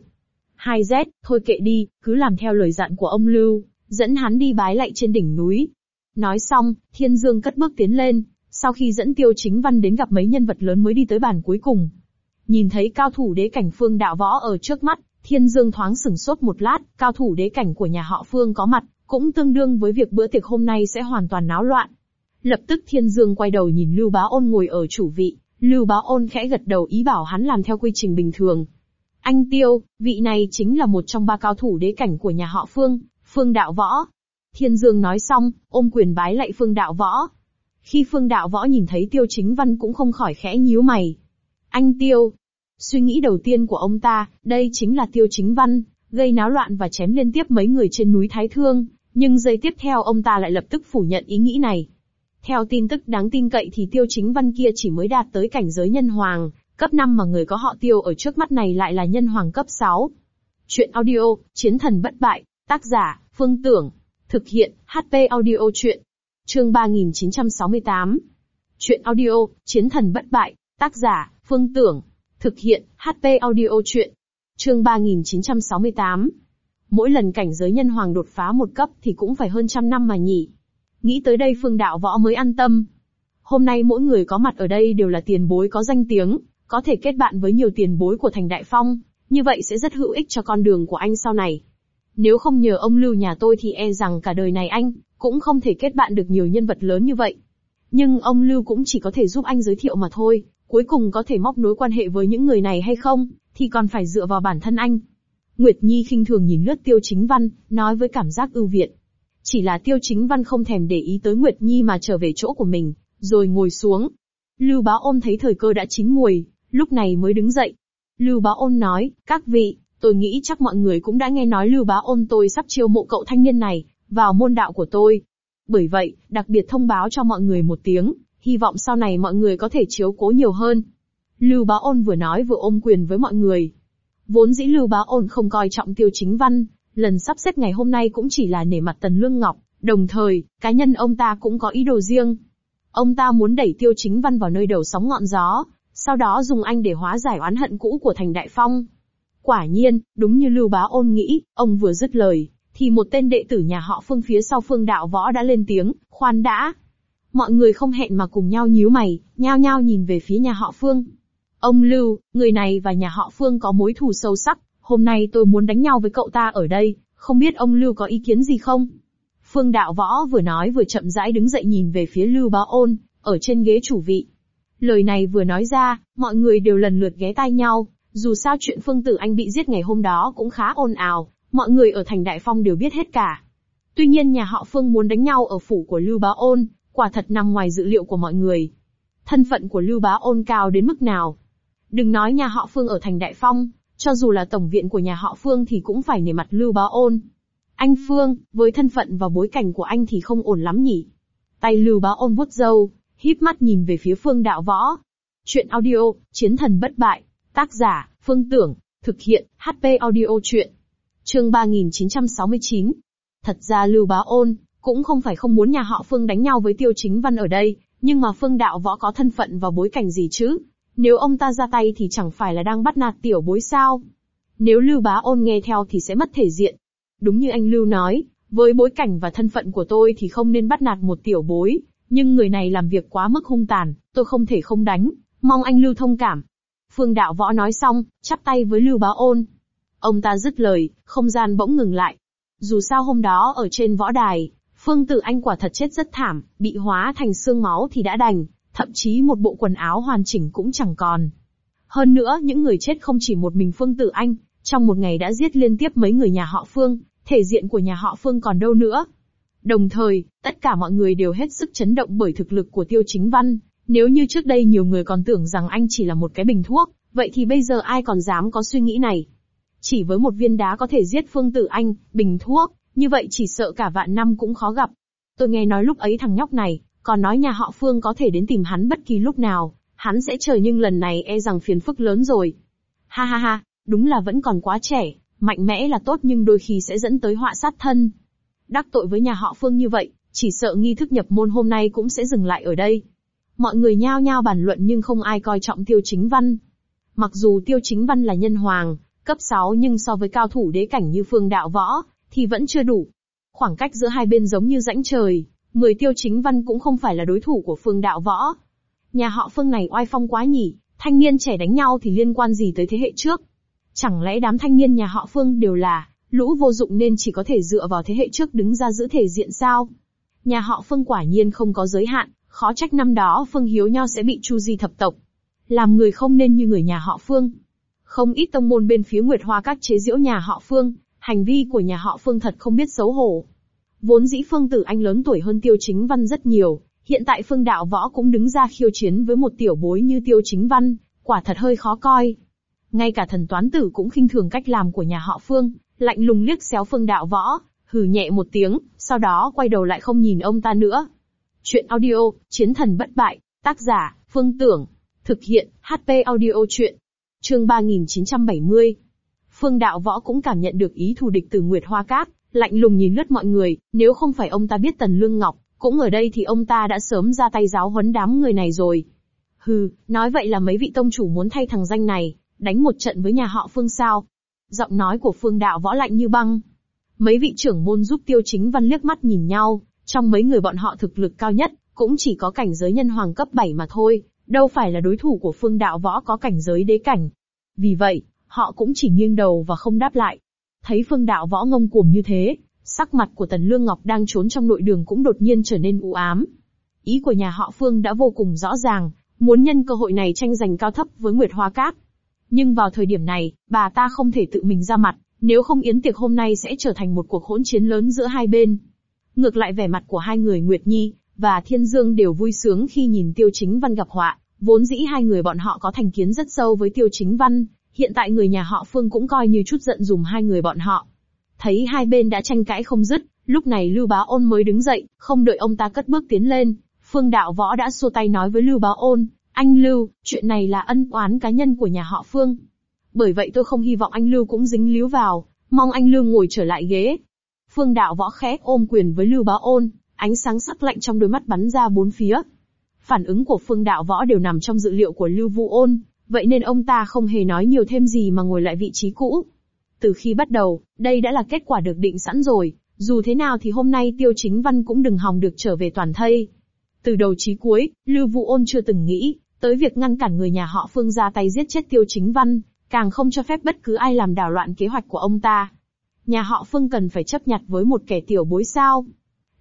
2Z, thôi kệ đi, cứ làm theo lời dặn của ông Lưu, dẫn hắn đi bái lạy trên đỉnh núi. Nói xong, Thiên Dương cất bước tiến lên, sau khi dẫn Tiêu Chính Văn đến gặp mấy nhân vật lớn mới đi tới bàn cuối cùng. Nhìn thấy cao thủ đế cảnh Phương Đạo Võ ở trước mắt, Thiên Dương thoáng sửng sốt một lát, cao thủ đế cảnh của nhà họ Phương có mặt, cũng tương đương với việc bữa tiệc hôm nay sẽ hoàn toàn náo loạn. Lập tức Thiên Dương quay đầu nhìn Lưu Bá Ôn ngồi ở chủ vị, Lưu Bá Ôn khẽ gật đầu ý bảo hắn làm theo quy trình bình thường. Anh Tiêu, vị này chính là một trong 3 cao thủ đế cảnh của nhà họ Phương, Phương Đạo Võ. Thiên Dương nói xong, ôm quyền bái lạy Phương Đạo Võ. Khi Phương Đạo Võ nhìn thấy Tiêu Chính Văn cũng không khỏi khẽ nhíu mày. Anh Tiêu. Suy nghĩ đầu tiên của ông ta, đây chính là Tiêu Chính Văn, gây náo loạn và chém liên tiếp mấy người trên núi Thái Thương, nhưng giây tiếp theo ông ta lại lập tức phủ nhận ý nghĩ này. Theo tin tức đáng tin cậy thì Tiêu Chính Văn kia chỉ mới đạt tới cảnh giới nhân hoàng, cấp 5 mà người có họ Tiêu ở trước mắt này lại là nhân hoàng cấp 6. Chuyện audio, Chiến thần bất bại, tác giả, Phương Tưởng. Thực hiện, HP Audio Chuyện. Chương 3968. Chuyện audio, Chiến thần bất bại, tác giả, Phương Tưởng. Thực hiện, HP Audio Chuyện. Chương 3968. Mỗi lần cảnh giới nhân hoàng đột phá một cấp thì cũng phải hơn 100 năm mà nhỉ. Nghĩ tới đây Phương Đạo Võ mới an tâm. Hôm nay mỗi người có mặt ở đây đều là tiền bối có danh tiếng, có thể kết bạn với nhiều tiền bối của thành Đại Phong, như vậy sẽ rất hữu ích cho con đường của anh sau này. Nếu không nhờ ông Lưu nhà tôi thì e rằng cả đời này anh cũng không thể kết bạn được nhiều nhân vật lớn như vậy. Nhưng ông Lưu cũng chỉ có thể giúp anh giới thiệu mà thôi, cuối cùng có thể móc nối quan hệ với những người này hay không, thì còn phải dựa vào bản thân anh. Nguyệt Nhi khinh thường nhìn lướt Tiêu Chính Văn, nói với cảm giác ưu việt. Chỉ là Tiêu Chính Văn không thèm để ý tới Nguyệt Nhi mà trở về chỗ của mình, rồi ngồi xuống. Lưu Bá Ôn thấy thời cơ đã chín muồi, lúc này mới đứng dậy. Lưu Bá Ôn nói, các vị, tôi nghĩ chắc mọi người cũng đã nghe nói Lưu Bá Ôn tôi sắp chiêu mộ cậu thanh niên này vào môn đạo của tôi. Bởi vậy, đặc biệt thông báo cho mọi người một tiếng, hy vọng sau này mọi người có thể chiếu cố nhiều hơn. Lưu Bá Ôn vừa nói vừa ôm quyền với mọi người. Vốn dĩ Lưu Bá Ôn không coi trọng Tiêu Chính Văn, lần sắp xếp ngày hôm nay cũng chỉ là nể mặt Tần Lương Ngọc, đồng thời, cá nhân ông ta cũng có ý đồ riêng. Ông ta muốn đẩy Tiêu Chính Văn vào nơi đầu sóng ngọn gió, sau đó dùng anh để hóa giải oán hận cũ của thành Đại Phong. Quả nhiên, đúng như Lưu Bá Ôn nghĩ, ông vừa dứt lời, thì một tên đệ tử nhà họ Phương phía sau Phương Đạo Võ đã lên tiếng, khoan đã. Mọi người không hẹn mà cùng nhau nhíu mày, nhao nhao nhìn về phía nhà họ Phương. Ông Lưu, người này và nhà họ Phương có mối thù sâu sắc, hôm nay tôi muốn đánh nhau với cậu ta ở đây, không biết ông Lưu có ý kiến gì không? Phương Đạo Võ vừa nói vừa chậm rãi đứng dậy nhìn về phía Lưu Bá Ôn, ở trên ghế chủ vị. Lời này vừa nói ra, mọi người đều lần lượt ghé tai nhau, dù sao chuyện Phương Tử Anh bị giết ngày hôm đó cũng khá ồn ào, mọi người ở thành Đại Phong đều biết hết cả. Tuy nhiên nhà họ Phương muốn đánh nhau ở phủ của Lưu Bá Ôn, quả thật nằm ngoài dự liệu của mọi người. Thân phận của Lưu Bá Ôn cao đến mức nào? Đừng nói nhà họ Phương ở thành Đại Phong, cho dù là tổng viện của nhà họ Phương thì cũng phải nể mặt Lưu Bá Ôn. Anh Phương, với thân phận và bối cảnh của anh thì không ổn lắm nhỉ? Tay Lưu Bá Ôn vuốt râu, híp mắt nhìn về phía Phương Đạo Võ. Chuyện audio, Chiến thần bất bại, tác giả, Phương Tưởng, thực hiện, HP audio chuyện. Chương 3969. Thật ra Lưu Bá Ôn cũng không phải không muốn nhà họ Phương đánh nhau với Tiêu Chính Văn ở đây, nhưng mà Phương Đạo Võ có thân phận và bối cảnh gì chứ? Nếu ông ta ra tay thì chẳng phải là đang bắt nạt tiểu bối sao? Nếu Lưu Bá Ôn nghe theo thì sẽ mất thể diện. Đúng như anh Lưu nói, với bối cảnh và thân phận của tôi thì không nên bắt nạt một tiểu bối, nhưng người này làm việc quá mức hung tàn, tôi không thể không đánh, mong anh Lưu thông cảm. Phương Đạo Võ nói xong, chắp tay với Lưu Bá Ôn. Ông ta dứt lời, không gian bỗng ngừng lại. Dù sao hôm đó ở trên võ đài, Phương Tử Anh quả thật chết rất thảm, bị hóa thành xương máu thì đã đành, thậm chí một bộ quần áo hoàn chỉnh cũng chẳng còn. Hơn nữa, những người chết không chỉ một mình Phương Tử Anh, trong một ngày đã giết liên tiếp mấy người nhà họ Phương, thể diện của nhà họ Phương còn đâu nữa. Đồng thời, tất cả mọi người đều hết sức chấn động bởi thực lực của Tiêu Chính Văn. Nếu như trước đây nhiều người còn tưởng rằng anh chỉ là một cái bình thuốc, vậy thì bây giờ ai còn dám có suy nghĩ này? Chỉ với một viên đá có thể giết Phương Tử Anh, bình thuốc, như vậy chỉ sợ cả vạn năm cũng khó gặp. Tôi nghe nói lúc ấy thằng nhóc này, còn nói nhà họ Phương có thể đến tìm hắn bất kỳ lúc nào, hắn sẽ chờ nhưng lần này e rằng phiền phức lớn rồi. Ha ha ha, đúng là vẫn còn quá trẻ, mạnh mẽ là tốt nhưng đôi khi sẽ dẫn tới họa sát thân. Đắc tội với nhà họ Phương như vậy, chỉ sợ nghi thức nhập môn hôm nay cũng sẽ dừng lại ở đây. Mọi người nhao nhao bàn luận nhưng không ai coi trọng Tiêu Chính Văn. Mặc dù Tiêu Chính Văn là nhân hoàng, cấp 6 nhưng so với cao thủ đế cảnh như Phương Đạo Võ, thì vẫn chưa đủ. Khoảng cách giữa hai bên giống như rãnh trời, 10 Tiêu Chính Văn cũng không phải là đối thủ của Phương Đạo Võ. Nhà họ Phương này oai phong quá nhỉ, thanh niên trẻ đánh nhau thì liên quan gì tới thế hệ trước? Chẳng lẽ đám thanh niên nhà họ Phương đều là lũ vô dụng nên chỉ có thể dựa vào thế hệ trước đứng ra giữ thể diện sao? Nhà họ Phương quả nhiên không có giới hạn, khó trách năm đó Phương Hiếu Nho sẽ bị Chu Di thập tộc. Làm người không nên như người nhà họ Phương. Không ít tông môn bên phía Nguyệt Hoa Các chế giễu nhà họ Phương, hành vi của nhà họ Phương thật không biết xấu hổ. Vốn dĩ Phương Tử Anh lớn tuổi hơn Tiêu Chính Văn rất nhiều, hiện tại Phương Đạo Võ cũng đứng ra khiêu chiến với một tiểu bối như Tiêu Chính Văn, quả thật hơi khó coi. Ngay cả Thần Toán Tử cũng khinh thường cách làm của nhà họ Phương, lạnh lùng liếc xéo Phương Đạo Võ, hừ nhẹ một tiếng, sau đó quay đầu lại không nhìn ông ta nữa. Chuyện audio, Chiến thần bất bại, tác giả, Phương Tưởng, thực hiện, HP audio chuyện. Chương 3970. Phương Đạo Võ cũng cảm nhận được ý thù địch từ Nguyệt Hoa Các, lạnh lùng nhìn lướt mọi người, nếu không phải ông ta biết Tần Lương Ngọc cũng ở đây thì ông ta đã sớm ra tay giáo huấn đám người này rồi. Hừ, nói vậy là mấy vị tông chủ muốn thay thằng danh này đánh một trận với nhà họ Phương sao? Giọng nói của Phương Đạo Võ lạnh như băng. Mấy vị trưởng môn giúp Tiêu Chính Văn liếc mắt nhìn nhau, trong mấy người bọn họ thực lực cao nhất cũng chỉ có cảnh giới nhân hoàng cấp 7 mà thôi, đâu phải là đối thủ của Phương Đạo Võ có cảnh giới đế cảnh. Vì vậy, họ cũng chỉ nghiêng đầu và không đáp lại. Thấy Phương Đạo Võ ngông cuồng như thế, sắc mặt của Tần Lương Ngọc đang trốn trong nội đường cũng đột nhiên trở nên u ám. Ý của nhà họ Phương đã vô cùng rõ ràng, muốn nhân cơ hội này tranh giành cao thấp với Nguyệt Hoa Các. Nhưng vào thời điểm này, bà ta không thể tự mình ra mặt, nếu không yến tiệc hôm nay sẽ trở thành một cuộc hỗn chiến lớn giữa hai bên. Ngược lại vẻ mặt của hai người Nguyệt Nhi và Thiên Dương đều vui sướng khi nhìn Tiêu Chính Văn gặp họa, vốn dĩ hai người bọn họ có thành kiến rất sâu với Tiêu Chính Văn, hiện tại người nhà họ Phương cũng coi như chút giận dùm hai người bọn họ. Thấy hai bên đã tranh cãi không dứt, lúc này Lưu Bá Ôn mới đứng dậy, không đợi ông ta cất bước tiến lên, Phương Đạo Võ đã xua tay nói với Lưu Bá Ôn, anh Lưu, chuyện này là ân oán cá nhân của nhà họ Phương. Bởi vậy tôi không hy vọng anh Lưu cũng dính líu vào, mong anh Lưu ngồi trở lại ghế. Phương Đạo Võ khẽ ôm quyền với Lưu Bá Ôn, ánh sáng sắc lạnh trong đôi mắt bắn ra bốn phía. Phản ứng của Phương Đạo Võ đều nằm trong dự liệu của Lưu Vu Ôn, vậy nên ông ta không hề nói nhiều thêm gì mà ngồi lại vị trí cũ. Từ khi bắt đầu, đây đã là kết quả được định sẵn rồi, dù thế nào thì hôm nay Tiêu Chính Văn cũng đừng hòng được trở về toàn thây. Từ đầu chí cuối, Lưu Vu Ôn chưa từng nghĩ tới việc ngăn cản người nhà họ Phương ra tay giết chết Tiêu Chính Văn, càng không cho phép bất cứ ai làm đảo loạn kế hoạch của ông ta. Nhà họ Phương cần phải chấp nhặt với một kẻ tiểu bối sao?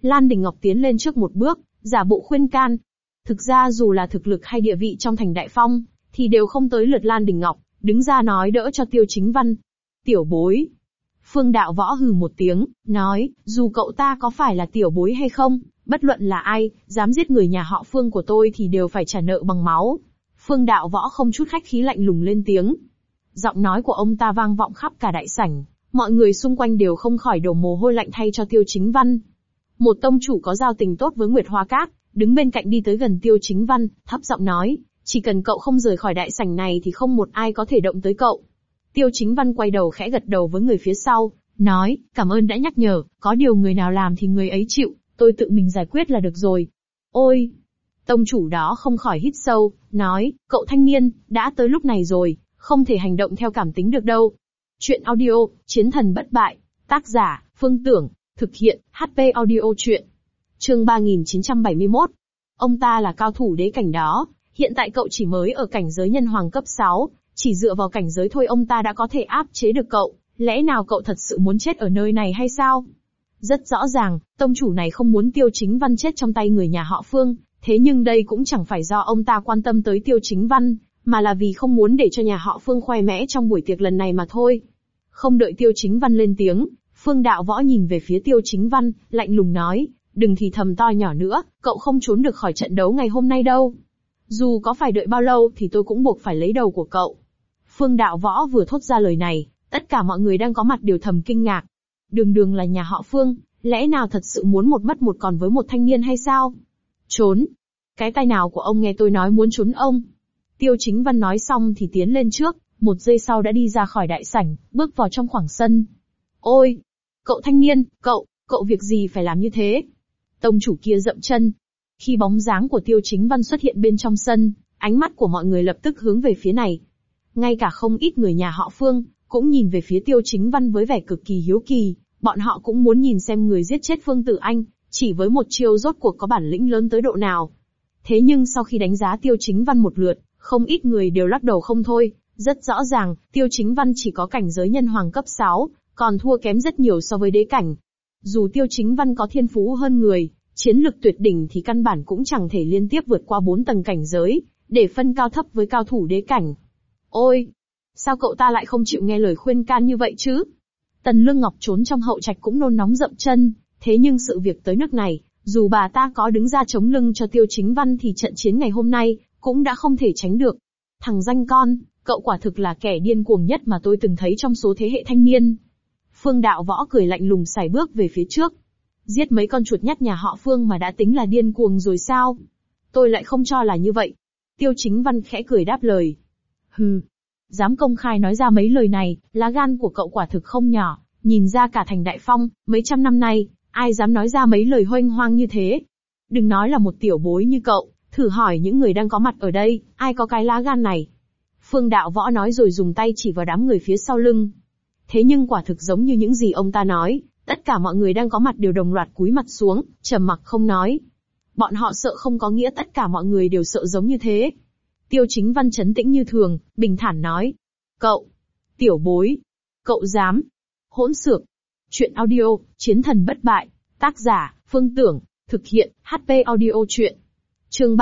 Lan Đình Ngọc tiến lên trước một bước, giả bộ khuyên can. Thực ra dù là thực lực hay địa vị trong thành Đại Phong, thì đều không tới lượt Lan Đình Ngọc, đứng ra nói đỡ cho Tiêu Chính Văn. Tiểu bối. Phương Đạo Võ hừ một tiếng, nói, dù cậu ta có phải là tiểu bối hay không, bất luận là ai, dám giết người nhà họ Phương của tôi thì đều phải trả nợ bằng máu. Phương Đạo Võ không chút khách khí lạnh lùng lên tiếng. Giọng nói của ông ta vang vọng khắp cả đại sảnh, mọi người xung quanh đều không khỏi đổ mồ hôi lạnh thay cho Tiêu Chính Văn. Một tông chủ có giao tình tốt với Nguyệt Hoa Các, đứng bên cạnh đi tới gần Tiêu Chính Văn, thấp giọng nói, chỉ cần cậu không rời khỏi đại sảnh này thì không một ai có thể động tới cậu. Tiêu Chính Văn quay đầu khẽ gật đầu với người phía sau, nói, cảm ơn đã nhắc nhở, có điều người nào làm thì người ấy chịu, tôi tự mình giải quyết là được rồi. Ôi! Tông chủ đó không khỏi hít sâu, nói, cậu thanh niên, đã tới lúc này rồi, không thể hành động theo cảm tính được đâu. Chuyện audio, Chiến thần bất bại, tác giả, Phương Tưởng, thực hiện, HP audio chuyện. Chương 3971. Ông ta là cao thủ đế cảnh đó, hiện tại cậu chỉ mới ở cảnh giới nhân hoàng cấp 6, chỉ dựa vào cảnh giới thôi ông ta đã có thể áp chế được cậu, lẽ nào cậu thật sự muốn chết ở nơi này hay sao? Rất rõ ràng, tông chủ này không muốn Tiêu Chính Văn chết trong tay người nhà họ Phương, thế nhưng đây cũng chẳng phải do ông ta quan tâm tới Tiêu Chính Văn, mà là vì không muốn để cho nhà họ Phương khoe mẽ trong buổi tiệc lần này mà thôi. Không đợi Tiêu Chính Văn lên tiếng, Phương Đạo Võ nhìn về phía Tiêu Chính Văn, lạnh lùng nói, đừng thì thầm to nhỏ nữa, cậu không trốn được khỏi trận đấu ngày hôm nay đâu. Dù có phải đợi bao lâu thì tôi cũng buộc phải lấy đầu của cậu. Phương Đạo Võ vừa thốt ra lời này, tất cả mọi người đang có mặt đều thầm kinh ngạc. Đường đường là nhà họ Phương, lẽ nào thật sự muốn một mất một còn với một thanh niên hay sao? Trốn! Cái tai nào của ông nghe tôi nói muốn trốn ông? Tiêu Chính Văn nói xong thì tiến lên trước, một giây sau đã đi ra khỏi đại sảnh, bước vào trong khoảng sân. Ôi! Cậu thanh niên, cậu việc gì phải làm như thế? Tông chủ kia dậm chân. Khi bóng dáng của Tiêu Chính Văn xuất hiện bên trong sân, ánh mắt của mọi người lập tức hướng về phía này. Ngay cả không ít người nhà họ Phương, cũng nhìn về phía Tiêu Chính Văn với vẻ cực kỳ hiếu kỳ, bọn họ cũng muốn nhìn xem người giết chết Phương Tử Anh, chỉ với một chiêu rốt cuộc có bản lĩnh lớn tới độ nào. Thế nhưng sau khi đánh giá Tiêu Chính Văn một lượt, không ít người đều lắc đầu không thôi, rất rõ ràng, Tiêu Chính Văn chỉ có cảnh giới nhân hoàng cấp 6, còn thua kém rất nhiều so với đế cảnh. Dù Tiêu Chính Văn có thiên phú hơn người, chiến lực tuyệt đỉnh thì căn bản cũng chẳng thể liên tiếp vượt qua 4 tầng cảnh giới, để phân cao thấp với cao thủ đế cảnh. Ôi! Sao cậu ta lại không chịu nghe lời khuyên can như vậy chứ? Tần Lương Ngọc trốn trong hậu trạch cũng nôn nóng dậm chân, thế nhưng sự việc tới nước này, dù bà ta có đứng ra chống lưng cho Tiêu Chính Văn thì trận chiến ngày hôm nay, cũng đã không thể tránh được. Thằng danh con, cậu quả thực là kẻ điên cuồng nhất mà tôi từng thấy trong số thế hệ thanh niên. Phương Đạo Võ cười lạnh lùng sải bước về phía trước. Giết mấy con chuột nhắt nhà họ Phương mà đã tính là điên cuồng rồi sao? Tôi lại không cho là như vậy. Tiêu Chính Văn khẽ cười đáp lời. Hừ. Dám công khai nói ra mấy lời này, lá gan của cậu quả thực không nhỏ, nhìn ra cả thành Đại Phong, mấy trăm năm nay, ai dám nói ra mấy lời hoanh hoang như thế. Đừng nói là một tiểu bối như cậu, thử hỏi những người đang có mặt ở đây, ai có cái lá gan này. Phương Đạo Võ nói rồi dùng tay chỉ vào đám người phía sau lưng. Thế nhưng quả thực giống như những gì ông ta nói, tất cả mọi người đang có mặt đều đồng loạt cúi mặt xuống, trầm mặc không nói. Bọn họ sợ không có nghĩa tất cả mọi người đều sợ giống như thế. Tiêu Chính Văn trấn tĩnh như thường, bình thản nói. Cậu! Tiểu bối! Cậu dám! Hỗn xược! Chuyện audio, Chiến thần bất bại, tác giả, Phương Tưởng, thực hiện, HP audio chuyện. Chương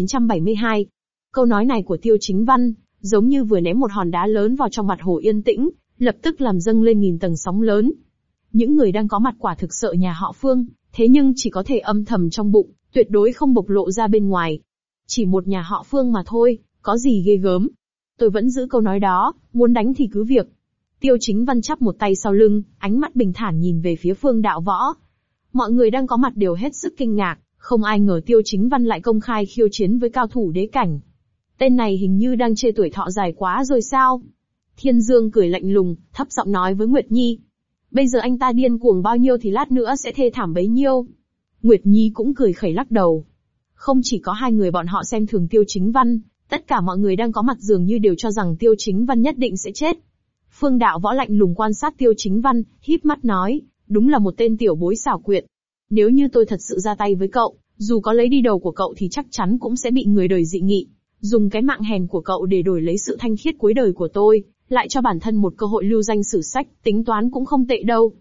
3972. Câu nói này của Tiêu Chính Văn, giống như vừa ném một hòn đá lớn vào trong mặt hồ yên tĩnh, lập tức làm dâng lên nghìn tầng sóng lớn. Những người đang có mặt quả thực sợ nhà họ Phương, thế nhưng chỉ có thể âm thầm trong bụng, tuyệt đối không bộc lộ ra bên ngoài. Chỉ một nhà họ Phương mà thôi, có gì ghê gớm. Tôi vẫn giữ câu nói đó, muốn đánh thì cứ việc. Tiêu Chính Văn chắp một tay sau lưng, ánh mắt bình thản nhìn về phía Phương Đạo Võ. Mọi người đang có mặt đều hết sức kinh ngạc, không ai ngờ Tiêu Chính Văn lại công khai khiêu chiến với cao thủ đế cảnh. Tên này hình như đang chê tuổi thọ dài quá rồi sao? Thiên Dương cười lạnh lùng, thấp giọng nói với Nguyệt Nhi. Bây giờ anh ta điên cuồng bao nhiêu thì lát nữa sẽ thê thảm bấy nhiêu. Nguyệt Nhi cũng cười khẩy lắc đầu. Không chỉ có hai người bọn họ xem thường Tiêu Chính Văn, tất cả mọi người đang có mặt dường như đều cho rằng Tiêu Chính Văn nhất định sẽ chết. Phương Đạo Võ lạnh lùng quan sát Tiêu Chính Văn, híp mắt nói, đúng là một tên tiểu bối xảo quyệt. Nếu như tôi thật sự ra tay với cậu, dù có lấy đi đầu của cậu thì chắc chắn cũng sẽ bị người đời dị nghị. Dùng cái mạng hèn của cậu để đổi lấy sự thanh khiết cuối đời của tôi, lại cho bản thân một cơ hội lưu danh sử sách, tính toán cũng không tệ đâu.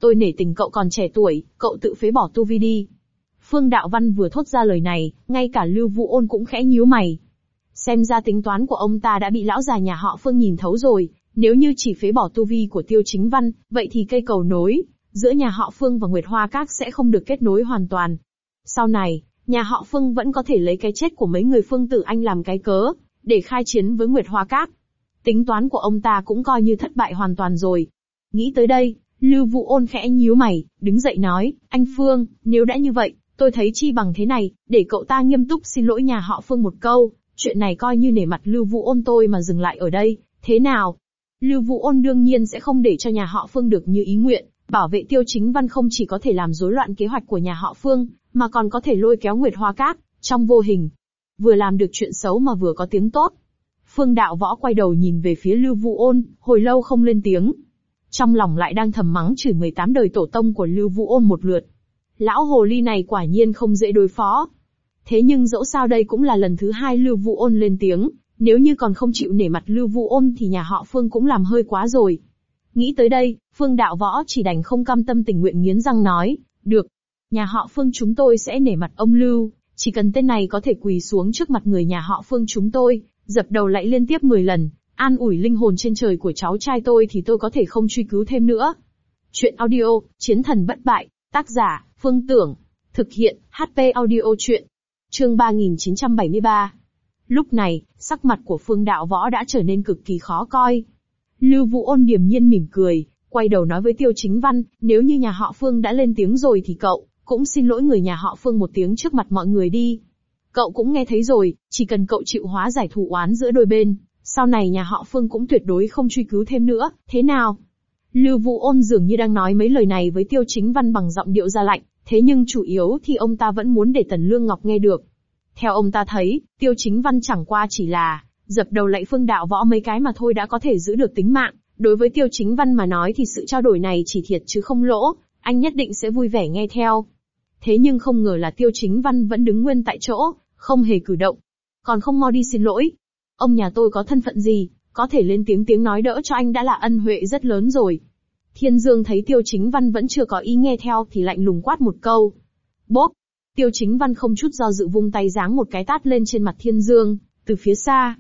Tôi nể tình cậu còn trẻ tuổi, cậu tự phế bỏ tu vi đi. Phương Đạo Văn vừa thốt ra lời này, ngay cả Lưu Vũ Ôn cũng khẽ nhíu mày. Xem ra tính toán của ông ta đã bị lão già nhà họ Phương nhìn thấu rồi, nếu như chỉ phế bỏ tu vi của Tiêu Chính Văn, vậy thì cây cầu nối giữa nhà họ Phương và Nguyệt Hoa Các sẽ không được kết nối hoàn toàn. Sau này, nhà họ Phương vẫn có thể lấy cái chết của mấy người Phương Tử Anh làm cái cớ, để khai chiến với Nguyệt Hoa Các. Tính toán của ông ta cũng coi như thất bại hoàn toàn rồi. Nghĩ tới đây, Lưu Vũ Ôn khẽ nhíu mày, đứng dậy nói, anh Phương, nếu đã như vậy, tôi thấy chi bằng thế này, để cậu ta nghiêm túc xin lỗi nhà họ Phương một câu, chuyện này coi như nể mặt Lưu Vũ Ôn tôi mà dừng lại ở đây, thế nào? Lưu Vũ Ôn đương nhiên sẽ không để cho nhà họ Phương được như ý nguyện, bảo vệ Tiêu Chính Văn không chỉ có thể làm rối loạn kế hoạch của nhà họ Phương, mà còn có thể lôi kéo Nguyệt Hoa Các, trong vô hình. Vừa làm được chuyện xấu mà vừa có tiếng tốt. Phương Đạo Võ quay đầu nhìn về phía Lưu Vũ Ôn, hồi lâu không lên tiếng. Trong lòng lại đang thầm mắng chửi 18 đời tổ tông của Lưu Vũ Ôn một lượt. Lão hồ ly này quả nhiên không dễ đối phó. Thế nhưng dẫu sao đây cũng là lần thứ 2 Lưu Vũ Ôn lên tiếng, nếu như còn không chịu nể mặt Lưu Vũ Ôn thì nhà họ Phương cũng làm hơi quá rồi. Nghĩ tới đây, Phương Đạo Võ chỉ đành không cam tâm tình nguyện nghiến răng nói, được. Nhà họ Phương chúng tôi sẽ nể mặt ông Lưu, chỉ cần tên này có thể quỳ xuống trước mặt người nhà họ Phương chúng tôi, dập đầu lạy liên tiếp 10 lần, an ủi linh hồn trên trời của cháu trai tôi thì tôi có thể không truy cứu thêm nữa. Chuyện audio, Chiến thần bất bại, tác giả, Phương Tưởng, thực hiện, HP audio chuyện. Chương 3973. Lúc này, sắc mặt của Phương Đạo Võ đã trở nên cực kỳ khó coi. Lưu Vũ Ôn điềm nhiên mỉm cười, quay đầu nói với Tiêu Chính Văn, nếu như nhà họ Phương đã lên tiếng rồi thì cậu cũng xin lỗi người nhà họ Phương một tiếng trước mặt mọi người đi. Cậu cũng nghe thấy rồi, chỉ cần cậu chịu hóa giải thù oán giữa đôi bên, sau này nhà họ Phương cũng tuyệt đối không truy cứu thêm nữa, thế nào? Lưu Vũ Ôn dường như đang nói mấy lời này với Tiêu Chính Văn bằng giọng điệu ra lạnh, thế nhưng chủ yếu thì ông ta vẫn muốn để Tần Lương Ngọc nghe được. Theo ông ta thấy, Tiêu Chính Văn chẳng qua chỉ là dập đầu lạy Phương Đạo Võ mấy cái mà thôi đã có thể giữ được tính mạng. Đối với Tiêu Chính Văn mà nói thì sự trao đổi này chỉ thiệt chứ không lỗ, anh nhất định sẽ vui vẻ nghe theo. Thế nhưng không ngờ là Tiêu Chính Văn vẫn đứng nguyên tại chỗ, không hề cử động. Còn không mau đi xin lỗi. Ông nhà tôi có thân phận gì, có thể lên tiếng nói đỡ cho anh đã là ân huệ rất lớn rồi. Thiên Dương thấy Tiêu Chính Văn vẫn chưa có ý nghe theo thì lạnh lùng quát một câu. Bốp! Tiêu Chính Văn không chút do dự vung tay giáng một cái tát lên trên mặt Thiên Dương, từ phía xa.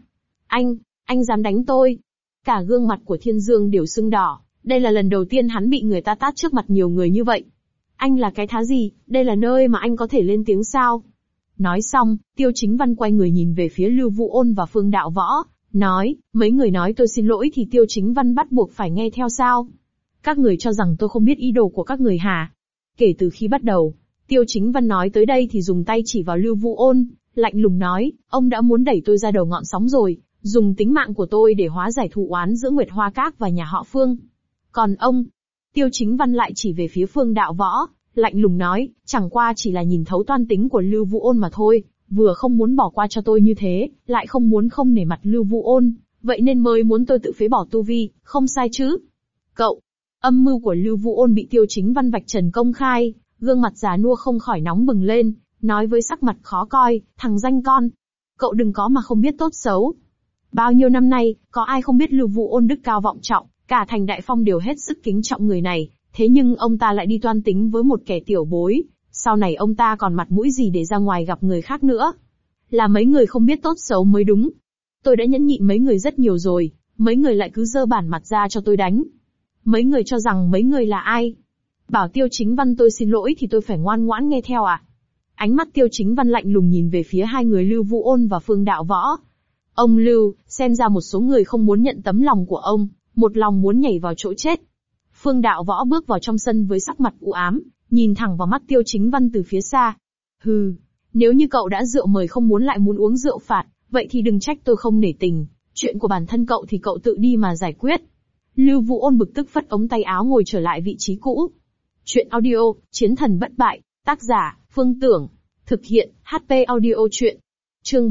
Anh dám đánh tôi? Cả gương mặt của Thiên Dương đều sưng đỏ, đây là lần đầu tiên hắn bị người ta tát trước mặt nhiều người như vậy. Anh là cái thá gì, đây là nơi mà anh có thể lên tiếng sao? Nói xong, Tiêu Chính Văn quay người nhìn về phía Lưu Vũ Ôn và Phương Đạo Võ, nói, mấy người nói tôi xin lỗi thì Tiêu Chính Văn bắt buộc phải nghe theo sao? Các người cho rằng tôi không biết ý đồ của các người hả? Kể từ khi bắt đầu, Tiêu Chính Văn nói tới đây thì dùng tay chỉ vào Lưu Vũ Ôn, lạnh lùng nói, ông đã muốn đẩy tôi ra đầu ngọn sóng rồi, dùng tính mạng của tôi để hóa giải thù oán giữa Nguyệt Hoa Các và nhà họ Phương. Còn ông, Tiêu Chính Văn lại chỉ về phía Phương Đạo Võ, lạnh lùng nói, chẳng qua chỉ là nhìn thấu toan tính của Lưu Vũ Ôn mà thôi, vừa không muốn bỏ qua cho tôi như thế, lại không muốn không nể mặt Lưu Vũ Ôn, vậy nên mới muốn tôi tự phế bỏ tu vi, không sai chứ? Cậu, âm mưu của Lưu Vũ Ôn bị Tiêu Chính Văn vạch trần công khai, gương mặt già nua không khỏi nóng bừng lên, nói với sắc mặt khó coi, thằng danh con, cậu đừng có mà không biết tốt xấu. Bao nhiêu năm nay, có ai không biết Lưu Vũ Ôn đức cao vọng trọng, cả thành Đại Phong đều hết sức kính trọng người này, thế nhưng ông ta lại đi toan tính với một kẻ tiểu bối, sau này ông ta còn mặt mũi gì để ra ngoài gặp người khác nữa? Là mấy người không biết tốt xấu mới đúng. Tôi đã nhẫn nhịn mấy người rất nhiều rồi, mấy người lại cứ giơ bản mặt ra cho tôi đánh. Mấy người cho rằng mấy người là ai? Bảo Tiêu Chính Văn tôi xin lỗi thì tôi phải ngoan ngoãn nghe theo à? Ánh mắt Tiêu Chính Văn lạnh lùng nhìn về phía hai người Lưu Vũ Ôn và Phương Đạo Võ. Ông Lưu, xem ra một số người không muốn nhận tấm lòng của ông, một lòng muốn nhảy vào chỗ chết. Phương Đạo Võ bước vào trong sân với sắc mặt u ám, nhìn thẳng vào mắt Tiêu Chính Văn từ phía xa. Hừ, nếu như cậu đã rượu mời không muốn lại muốn uống rượu phạt, vậy thì đừng trách tôi không nể tình, chuyện của bản thân cậu thì cậu tự đi mà giải quyết. Lưu Vũ Ôn bực tức phất ống tay áo ngồi trở lại vị trí cũ. Chuyện audio, Chiến thần bất bại, tác giả, Phương Tưởng, thực hiện, HP audio chuyện. Chương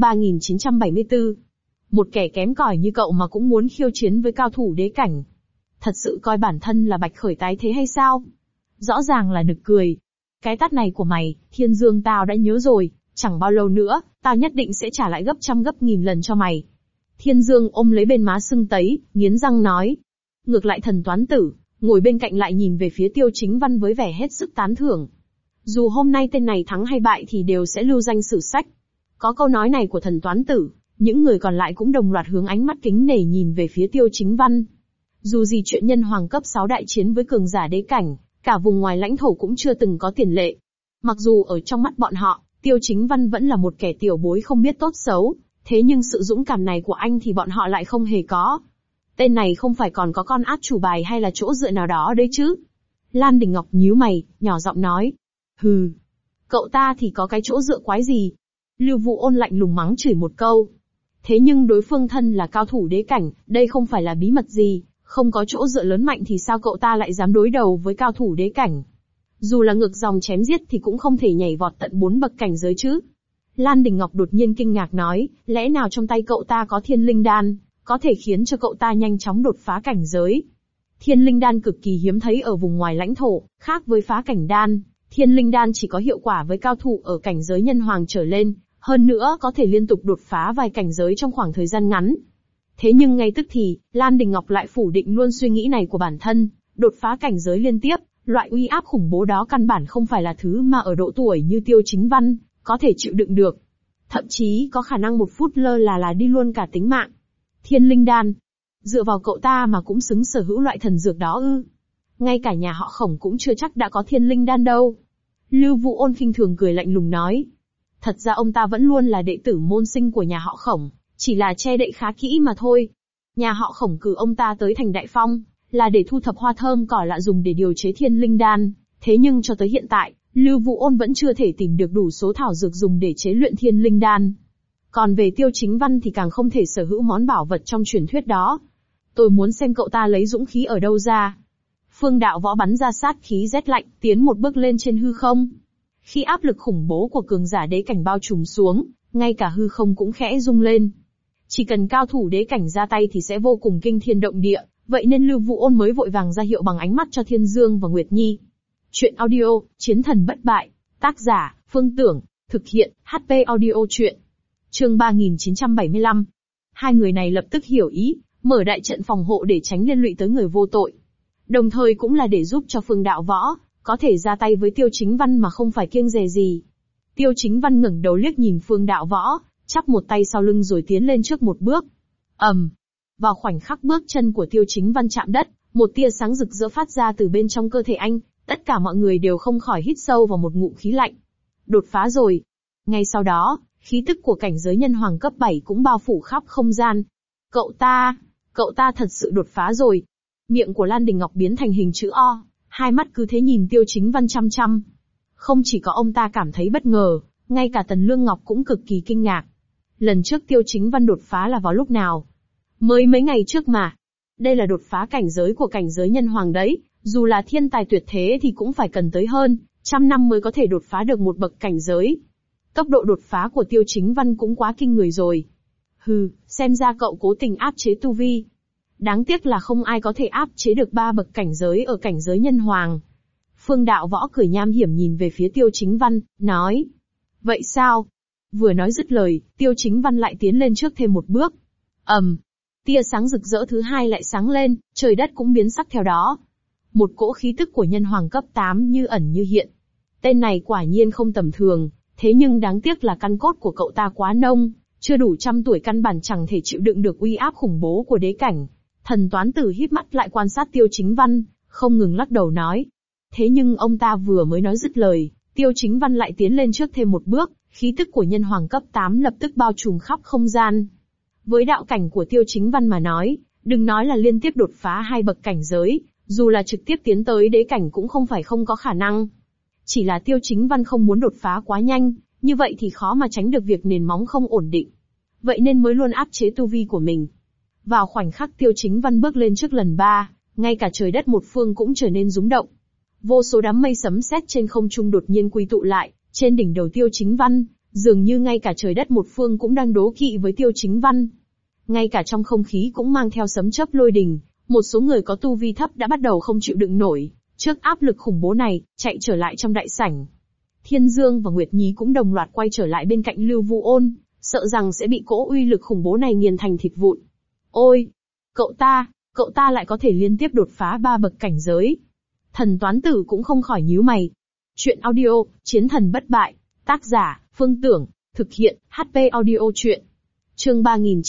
3974. Một kẻ kém cỏi như cậu mà cũng muốn khiêu chiến với cao thủ đế cảnh. Thật sự coi bản thân là Bạch Khởi tái thế hay sao? Rõ ràng là nực cười. Cái tát này của mày, Thiên Dương tao đã nhớ rồi, chẳng bao lâu nữa, tao nhất định sẽ trả lại gấp trăm gấp nghìn lần cho mày. Thiên Dương ôm lấy bên má sưng tấy, nghiến răng nói. Ngược lại Thần Toán Tử, ngồi bên cạnh lại nhìn về phía Tiêu Chính Văn với vẻ hết sức tán thưởng. Dù hôm nay tên này thắng hay bại thì đều sẽ lưu danh sử sách. Có câu nói này của thần toán tử, những người còn lại cũng đồng loạt hướng ánh mắt kính nể nhìn về phía Tiêu Chính Văn. Dù gì chuyện nhân hoàng cấp 6 đại chiến với cường giả đế cảnh, cả vùng ngoài lãnh thổ cũng chưa từng có tiền lệ. Mặc dù ở trong mắt bọn họ, Tiêu Chính Văn vẫn là một kẻ tiểu bối không biết tốt xấu, thế nhưng sự dũng cảm này của anh thì bọn họ lại không hề có. Tên này không phải còn có con át chủ bài hay là chỗ dựa nào đó đấy chứ? Lan Đình Ngọc nhíu mày, nhỏ giọng nói. Hừ, cậu ta thì có cái chỗ dựa quái gì? Lưu Vũ Ôn lạnh lùng mắng chửi một câu. Thế nhưng đối phương thân là cao thủ đế cảnh, đây không phải là bí mật gì, không có chỗ dựa lớn mạnh thì sao cậu ta lại dám đối đầu với cao thủ đế cảnh? Dù là ngược dòng chém giết thì cũng không thể nhảy vọt tận 4 bậc cảnh giới chứ. Lan Đình Ngọc đột nhiên kinh ngạc nói, lẽ nào trong tay cậu ta có thiên linh đan, có thể khiến cho cậu ta nhanh chóng đột phá cảnh giới? Thiên linh đan cực kỳ hiếm thấy ở vùng ngoài lãnh thổ, khác với phá cảnh đan, thiên linh đan chỉ có hiệu quả với cao thủ ở cảnh giới nhân hoàng trở lên, hơn nữa có thể liên tục đột phá vài cảnh giới trong khoảng thời gian ngắn. Thế nhưng ngay tức thì, Lan Đình Ngọc lại phủ định luôn suy nghĩ này của bản thân, đột phá cảnh giới liên tiếp, loại uy áp khủng bố đó căn bản không phải là thứ mà ở độ tuổi như Tiêu Chính Văn có thể chịu đựng được. Thậm chí có khả năng một phút lơ là đi luôn cả tính mạng. Thiên linh đan, dựa vào cậu ta mà cũng xứng sở hữu loại thần dược đó ư? Ngay cả nhà họ Khổng cũng chưa chắc đã có thiên linh đan đâu. Lưu Vũ Ôn khinh thường cười lạnh lùng nói. Thật ra ông ta vẫn luôn là đệ tử môn sinh của nhà họ Khổng, chỉ là che đậy khá kỹ mà thôi. Nhà họ Khổng cử ông ta tới thành Đại Phong, là để thu thập hoa thơm cỏ lạ dùng để điều chế thiên linh đan. Thế nhưng cho tới hiện tại, Lưu Vũ Ôn vẫn chưa thể tìm được đủ số thảo dược dùng để chế luyện thiên linh đan. Còn về Tiêu Chính Văn thì càng không thể sở hữu món bảo vật trong truyền thuyết đó. Tôi muốn xem cậu ta lấy dũng khí ở đâu ra. Phương Đạo Võ bắn ra sát khí rét lạnh, tiến một bước lên trên hư không. Khi áp lực khủng bố của cường giả đế cảnh bao trùm xuống, ngay cả hư không cũng khẽ rung lên. Chỉ cần cao thủ đế cảnh ra tay thì sẽ vô cùng kinh thiên động địa, vậy nên Lưu Vũ Ôn mới vội vàng ra hiệu bằng ánh mắt cho Thiên Dương và Nguyệt Nhi. Chuyện audio, Chiến thần bất bại, tác giả, Phương Tưởng, thực hiện, HP audio chuyện. Chương 3975. Hai người này lập tức hiểu ý, mở đại trận phòng hộ để tránh liên lụy tới người vô tội. Đồng thời cũng là để giúp cho Phương Đạo Võ có thể ra tay với Tiêu Chính Văn mà không phải kiêng dè gì. Tiêu Chính Văn ngẩng đầu liếc nhìn Phương Đạo Võ, chắp một tay sau lưng rồi tiến lên trước một bước. Vào khoảnh khắc bước chân của Tiêu Chính Văn chạm đất, một tia sáng rực rỡ phát ra từ bên trong cơ thể anh, tất cả mọi người đều không khỏi hít sâu vào một ngụm khí lạnh. Đột phá rồi. Ngay sau đó, khí tức của cảnh giới nhân hoàng cấp 7 cũng bao phủ khắp không gian. Cậu ta thật sự đột phá rồi. Miệng của Lan Đình Ngọc biến thành hình chữ O, hai mắt cứ thế nhìn Tiêu Chính Văn chăm chăm. Không chỉ có ông ta cảm thấy bất ngờ, ngay cả Tần Lương Ngọc cũng cực kỳ kinh ngạc. Lần trước Tiêu Chính Văn đột phá là vào lúc nào? Mới mấy ngày trước mà. Đây là đột phá cảnh giới của cảnh giới nhân hoàng đấy, dù là thiên tài tuyệt thế thì cũng phải cần tới hơn 100 năm mới có thể đột phá được một bậc cảnh giới. Tốc độ đột phá của Tiêu Chính Văn cũng quá kinh người rồi. Xem ra cậu cố tình áp chế tu vi. Đáng tiếc là không ai có thể áp chế được 3 bậc cảnh giới ở cảnh giới nhân hoàng. Phương Đạo Võ cười nham hiểm nhìn về phía Tiêu Chính Văn, nói. Vậy sao? Vừa nói dứt lời, Tiêu Chính Văn lại tiến lên trước thêm một bước. Tia sáng rực rỡ thứ hai lại sáng lên, trời đất cũng biến sắc theo đó. Một cỗ khí tức của nhân hoàng cấp 8 như ẩn như hiện. Tên này quả nhiên không tầm thường, thế nhưng đáng tiếc là căn cốt của cậu ta quá nông, chưa đủ 100 tuổi căn bản chẳng thể chịu đựng được uy áp khủng bố của đế cảnh. Thần toán tử híp mắt lại quan sát Tiêu Chính Văn, không ngừng lắc đầu nói. Thế nhưng ông ta vừa mới nói dứt lời, Tiêu Chính Văn lại tiến lên trước thêm một bước, khí tức của nhân hoàng cấp 8 lập tức bao trùm khắp không gian. Với đạo cảnh của Tiêu Chính Văn mà nói, đừng nói là liên tiếp đột phá 2 bậc cảnh giới, dù là trực tiếp tiến tới đế cảnh cũng không phải không có khả năng. Chỉ là Tiêu Chính Văn không muốn đột phá quá nhanh, như vậy thì khó mà tránh được việc nền móng không ổn định. Vậy nên mới luôn áp chế tu vi của mình. Vào khoảnh khắc Tiêu Chính Văn bước lên trước lần 3, ngay cả trời đất một phương cũng trở nên rúng động. Vô số đám mây sấm sét trên không trung đột nhiên quy tụ lại, trên đỉnh đầu Tiêu Chính Văn, dường như ngay cả trời đất một phương cũng đang đố kỵ với Tiêu Chính Văn. Ngay cả trong không khí cũng mang theo sấm chớp lôi đình, một số người có tu vi thấp đã bắt đầu không chịu đựng nổi, trước áp lực khủng bố này, chạy trở lại trong đại sảnh. Thiên Dương và Nguyệt Nhi cũng đồng loạt quay trở lại bên cạnh Lưu Vũ Ôn, sợ rằng sẽ bị cỗ uy lực khủng bố này nghiền thành thịt vụn. Ôi! Cậu ta! Cậu ta lại có thể liên tiếp đột phá 3 bậc cảnh giới. Thần Toán Tử cũng không khỏi nhíu mày. Chuyện audio, Chiến thần bất bại. Tác giả, Phương Tưởng. Thực hiện, HP Audio Chuyện. Chương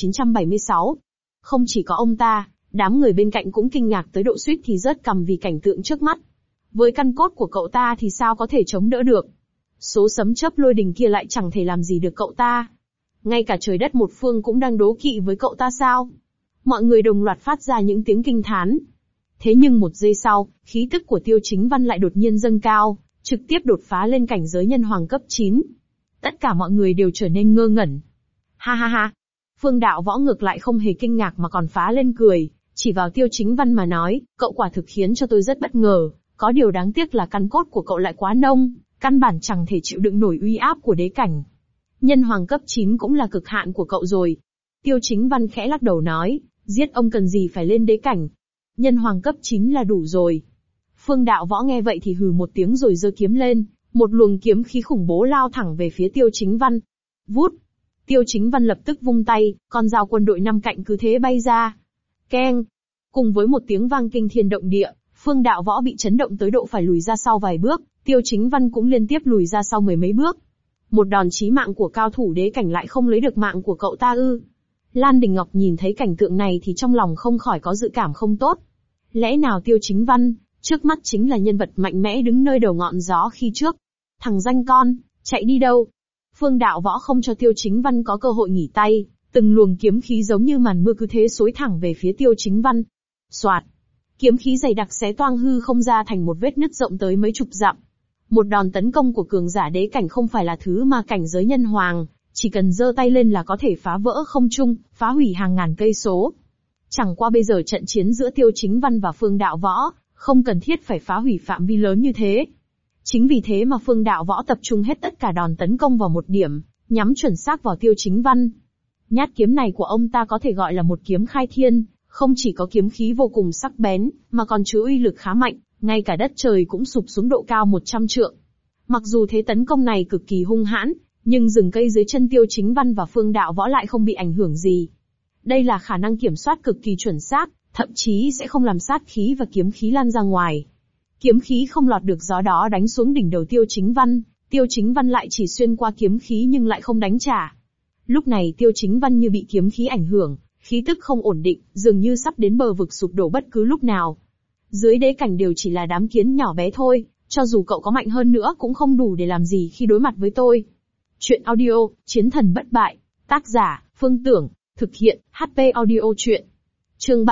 3976. Không chỉ có ông ta, đám người bên cạnh cũng kinh ngạc tới độ suýt thì rớt cằm vì cảnh tượng trước mắt. Với căn cốt của cậu ta thì sao có thể chống đỡ được. Số sấm chớp lôi đình kia lại chẳng thể làm gì được cậu ta. Ngay cả trời đất một phương cũng đang đố kỵ với cậu ta sao? Mọi người đồng loạt phát ra những tiếng kinh thán. Thế nhưng một giây sau, khí tức của Tiêu Chính Văn lại đột nhiên dâng cao, trực tiếp đột phá lên cảnh giới nhân hoàng cấp 9. Tất cả mọi người đều trở nên ngơ ngẩn. Ha ha ha. Phương Đạo Võ ngược lại không hề kinh ngạc mà còn phá lên cười, chỉ vào Tiêu Chính Văn mà nói, cậu quả thực khiến cho tôi rất bất ngờ, có điều đáng tiếc là căn cốt của cậu lại quá nông, căn bản chẳng thể chịu đựng nổi uy áp của đế cảnh. Nhân hoàng cấp 9 cũng là cực hạn của cậu rồi. Tiêu Chính Văn khẽ lắc đầu nói, giết ông cần gì phải lên đế cảnh. Nhân hoàng cấp 9 là đủ rồi. Phương Đạo Võ nghe vậy thì hừ một tiếng rồi giơ kiếm lên, một luồng kiếm khí khủng bố lao thẳng về phía Tiêu Chính Văn. Vút! Tiêu Chính Văn lập tức vung tay, con dao quân đội 5 cạnh cứ thế bay ra. Keng! Cùng với một tiếng vang kinh thiên động địa, Phương Đạo Võ bị chấn động tới độ phải lùi ra sau vài bước, Tiêu Chính Văn cũng liên tiếp lùi ra sau mười mấy bước. Một đòn chí mạng của cao thủ đế cảnh lại không lấy được mạng của cậu ta ư? Lan Đình Ngọc nhìn thấy cảnh tượng này thì trong lòng không khỏi có dự cảm không tốt. Lẽ nào Tiêu Chính Văn, trước mắt chính là nhân vật mạnh mẽ đứng nơi đầu ngọn gió khi trước? Thằng danh con, chạy đi đâu? Phương Đạo Võ không cho Tiêu Chính Văn có cơ hội nghỉ tay, từng luồng kiếm khí giống như màn mưa cứ thế xối thẳng về phía Tiêu Chính Văn. Soạt! Kiếm khí dày đặc xé toang hư không ra thành một vết nứt rộng tới mấy chục dặm. Một đòn tấn công của cường giả đế cảnh không phải là thứ mà cảnh giới nhân hoàng, chỉ cần giơ tay lên là có thể phá vỡ không trung, phá hủy hàng ngàn cây số. Chẳng qua bây giờ trận chiến giữa Tiêu Chính Văn và Phương Đạo Võ, không cần thiết phải phá hủy phạm vi lớn như thế. Chính vì thế mà Phương Đạo Võ tập trung hết tất cả đòn tấn công vào một điểm, nhắm chuẩn xác vào Tiêu Chính Văn. Nhát kiếm này của ông ta có thể gọi là một kiếm khai thiên, không chỉ có kiếm khí vô cùng sắc bén, mà còn chứa uy lực khá mạnh, ngay cả đất trời cũng sụp xuống độ cao 100 trượng. Mặc dù thế tấn công này cực kỳ hung hãn, nhưng rừng cây dưới chân Tiêu Chính Văn và Phương Đạo Võ lại không bị ảnh hưởng gì. Đây là khả năng kiểm soát cực kỳ chuẩn xác, thậm chí sẽ không làm sát khí và kiếm khí lan ra ngoài. Kiếm khí không lọt được gió đó đánh xuống đỉnh đầu Tiêu Chính Văn lại chỉ xuyên qua kiếm khí nhưng lại không đánh trả. Lúc này Tiêu Chính Văn như bị kiếm khí ảnh hưởng, khí tức không ổn định, dường như sắp đến bờ vực sụp đổ bất cứ lúc nào. Dưới đế cảnh đều chỉ là đám kiến nhỏ bé thôi, cho dù cậu có mạnh hơn nữa cũng không đủ để làm gì khi đối mặt với tôi. Chuyện audio, Chiến thần bất bại. Tác giả, Phương Tưởng. Thực hiện, HP Audio Chuyện. Chương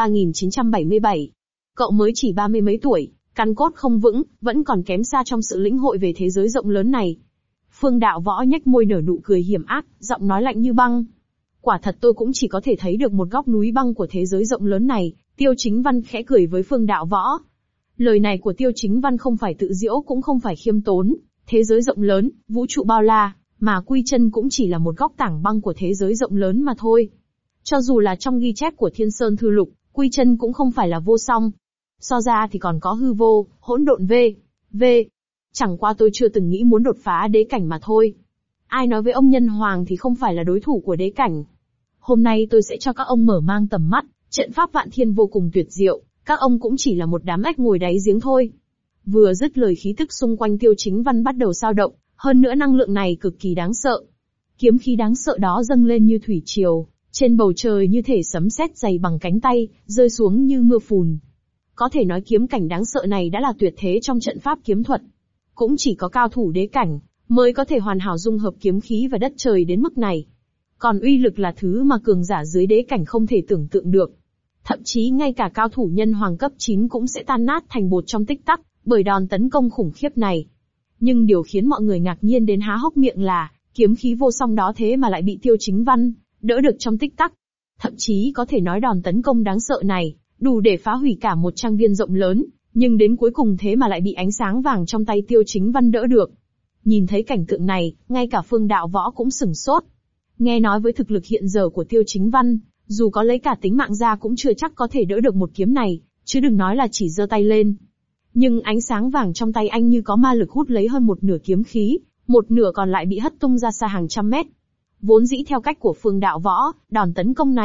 3977. Cậu mới chỉ 30 mấy tuổi, căn cốt không vững, vẫn còn kém xa trong sự lĩnh hội về thế giới rộng lớn này. Phương Đạo Võ nhếch môi nở nụ cười hiểm ác, giọng nói lạnh như băng. Quả thật tôi cũng chỉ có thể thấy được một góc núi băng của thế giới rộng lớn này. Tiêu Chính Văn khẽ cười với Phương Đạo Võ. Lời này của Tiêu Chính Văn không phải tự giễu cũng không phải khiêm tốn. Thế giới rộng lớn, vũ trụ bao la, mà Quy Chân cũng chỉ là một góc tảng băng của thế giới rộng lớn mà thôi. Cho dù là trong ghi chép của Thiên Sơn Thư Lục, Quy Chân cũng không phải là vô song. So ra thì còn có hư vô, hỗn độn v. Chẳng qua tôi chưa từng nghĩ muốn đột phá đế cảnh mà thôi. Ai nói với ông nhân hoàng thì không phải là đối thủ của đế cảnh. Hôm nay tôi sẽ cho các ông mở mang tầm mắt, trận pháp vạn thiên vô cùng tuyệt diệu, các ông cũng chỉ là một đám ếch ngồi đáy giếng thôi. Vừa dứt lời khí tức xung quanh Tiêu Chính Văn bắt đầu dao động, hơn nữa năng lượng này cực kỳ đáng sợ. Kiếm khí đáng sợ đó dâng lên như thủy triều, trên bầu trời như thể sấm sét dày bằng cánh tay, rơi xuống như mưa phùn. Có thể nói kiếm cảnh đáng sợ này đã là tuyệt thế trong trận pháp kiếm thuật. Cũng chỉ có cao thủ đế cảnh mới có thể hoàn hảo dung hợp kiếm khí và đất trời đến mức này. Còn uy lực là thứ mà cường giả dưới đế cảnh không thể tưởng tượng được. Thậm chí ngay cả cao thủ nhân hoàng cấp 9 cũng sẽ tan nát thành bột trong tích tắc, bởi đòn tấn công khủng khiếp này. Nhưng điều khiến mọi người ngạc nhiên đến há hốc miệng là, kiếm khí vô song đó thế mà lại bị Tiêu Chính Văn đỡ được trong tích tắc. Thậm chí có thể nói đòn tấn công đáng sợ này, đủ để phá hủy cả một trang viên rộng lớn, nhưng đến cuối cùng thế mà lại bị ánh sáng vàng trong tay Tiêu Chính Văn đỡ được. Nhìn thấy cảnh tượng này, ngay cả Phương Đạo Võ cũng sửng sốt. Nghe nói với thực lực hiện giờ của Tiêu Chính Văn, dù có lấy cả tính mạng ra cũng chưa chắc có thể đỡ được một kiếm này, chứ đừng nói là chỉ giơ tay lên. Nhưng ánh sáng vàng trong tay anh như có ma lực hút lấy hơn một nửa kiếm khí, một nửa còn lại bị hất tung ra xa hàng trăm mét. Vốn dĩ theo cách của Phương Đạo Võ, đòn tấn công này,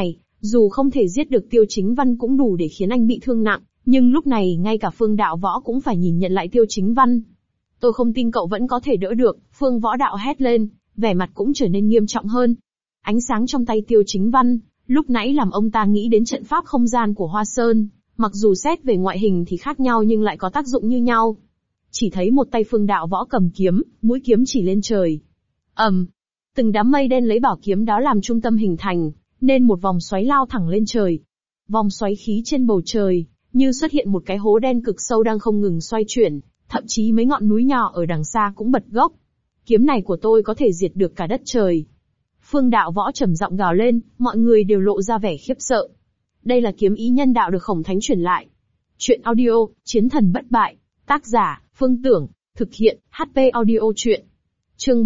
Dù không thể giết được Tiêu Chính Văn cũng đủ để khiến anh bị thương nặng, nhưng lúc này ngay cả Phương Đạo Võ cũng phải nhìn nhận lại Tiêu Chính Văn. Tôi không tin cậu vẫn có thể đỡ được, Phương Võ Đạo hét lên, vẻ mặt cũng trở nên nghiêm trọng hơn. Ánh sáng trong tay Tiêu Chính Văn, lúc nãy làm ông ta nghĩ đến trận pháp không gian của Hoa Sơn, mặc dù xét về ngoại hình thì khác nhau nhưng lại có tác dụng như nhau. Chỉ thấy một tay Phương Đạo Võ cầm kiếm, mũi kiếm chỉ lên trời. Từng đám mây đen lấy bảo kiếm đó làm trung tâm hình thành, nên một vòng xoáy lao thẳng lên trời. Vòng xoáy khí trên bầu trời, như xuất hiện một cái hố đen cực sâu đang không ngừng xoay chuyển, thậm chí mấy ngọn núi nhỏ ở đằng xa cũng bật gốc. Kiếm này của tôi có thể diệt được cả đất trời. Phương Đạo Võ trầm giọng gào lên, mọi người đều lộ ra vẻ khiếp sợ. Đây là kiếm ý nhân đạo được Khổng Thánh truyền lại. Chuyện audio, Chiến Thần Bất Bại, tác giả, Phương Tưởng, thực hiện, HP audio chuyện. Chương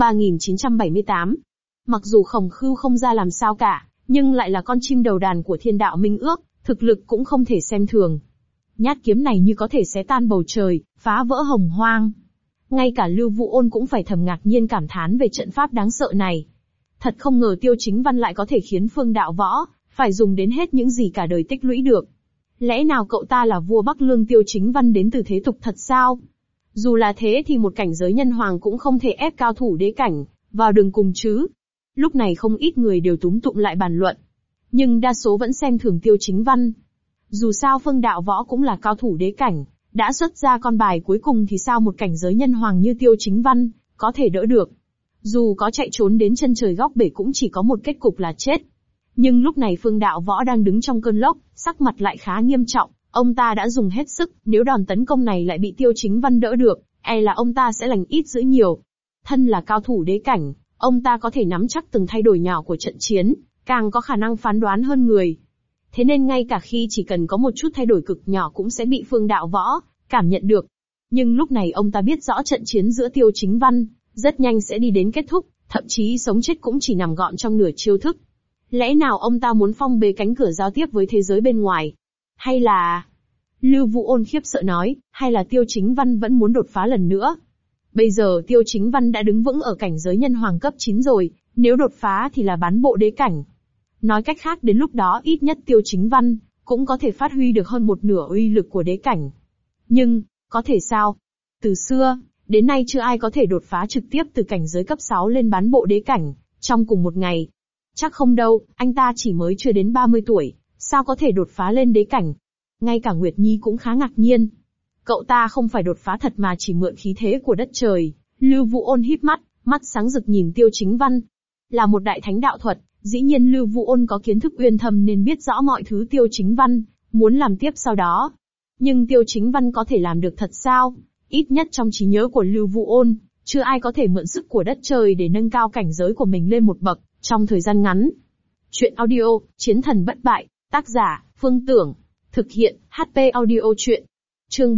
3978. Mặc dù Khổng Khưu không ra làm sao cả, nhưng lại là con chim đầu đàn của Thiên Đạo Minh Ước, thực lực cũng không thể xem thường. Nhát kiếm này như có thể xé tan bầu trời, phá vỡ hồng hoang. Ngay cả Lưu Vũ Ôn cũng phải thầm ngạc nhiên cảm thán về trận pháp đáng sợ này. Thật không ngờ Tiêu Chính Văn lại có thể khiến Phương Đạo Võ phải dùng đến hết những gì cả đời tích lũy được. Lẽ nào cậu ta là vua Bắc Lương Tiêu Chính Văn đến từ thế tục thật sao? Dù là thế thì một cảnh giới nhân hoàng cũng không thể ép cao thủ đế cảnh vào đường cùng chứ. Lúc này không ít người đều túm tụm lại bàn luận. Nhưng đa số vẫn xem thường Tiêu Chính Văn. Dù sao Phương Đạo Võ cũng là cao thủ đế cảnh, đã xuất ra con bài cuối cùng thì sao một cảnh giới nhân hoàng như Tiêu Chính Văn có thể đỡ được. Dù có chạy trốn đến chân trời góc bể cũng chỉ có một kết cục là chết. Nhưng lúc này Phương Đạo Võ đang đứng trong cơn lốc, sắc mặt lại khá nghiêm trọng, ông ta đã dùng hết sức, nếu đòn tấn công này lại bị Tiêu Chính Văn đỡ được, e là ông ta sẽ lành ít dữ nhiều. Thân là cao thủ đế cảnh, ông ta có thể nắm chắc từng thay đổi nhỏ của trận chiến, càng có khả năng phán đoán hơn người. Thế nên ngay cả khi chỉ cần có một chút thay đổi cực nhỏ cũng sẽ bị Phương Đạo Võ cảm nhận được. Nhưng lúc này ông ta biết rõ trận chiến giữa Tiêu Chính Văn rất nhanh sẽ đi đến kết thúc, thậm chí sống chết cũng chỉ nằm gọn trong nửa chiêu thức. Lẽ nào ông ta muốn phong bế cánh cửa giao tiếp với thế giới bên ngoài? Hay là... Lưu Vũ Ôn khiếp sợ nói, hay là Tiêu Chính Văn vẫn muốn đột phá lần nữa? Bây giờ Tiêu Chính Văn đã đứng vững ở cảnh giới nhân hoàng cấp 9 rồi, nếu đột phá thì là bán bộ đế cảnh. Nói cách khác đến lúc đó ít nhất Tiêu Chính Văn cũng có thể phát huy được hơn một nửa uy lực của đế cảnh. Nhưng, có thể sao? Từ xưa đến nay chưa ai có thể đột phá trực tiếp từ cảnh giới cấp 6 lên bán bộ đế cảnh, trong cùng một ngày. Chắc không đâu, anh ta chỉ mới chưa đến 30 tuổi, sao có thể đột phá lên đế cảnh? Ngay cả Nguyệt Nhi cũng khá ngạc nhiên. Cậu ta không phải đột phá thật mà chỉ mượn khí thế của đất trời. Lưu Vũ Ôn híp mắt, mắt sáng rực nhìn Tiêu Chính Văn. Là một đại thánh đạo thuật, dĩ nhiên Lưu Vũ Ôn có kiến thức uyên thâm nên biết rõ mọi thứ Tiêu Chính Văn muốn làm tiếp sau đó. Nhưng Tiêu Chính Văn có thể làm được thật sao? Ít nhất trong trí nhớ của Lưu Vũ Ôn, chưa ai có thể mượn sức của đất trời để nâng cao cảnh giới của mình lên một bậc trong thời gian ngắn. Chuyện audio, Chiến Thần Bất Bại, tác giả, Phương Tưởng, thực hiện, HP audio chuyện. Chương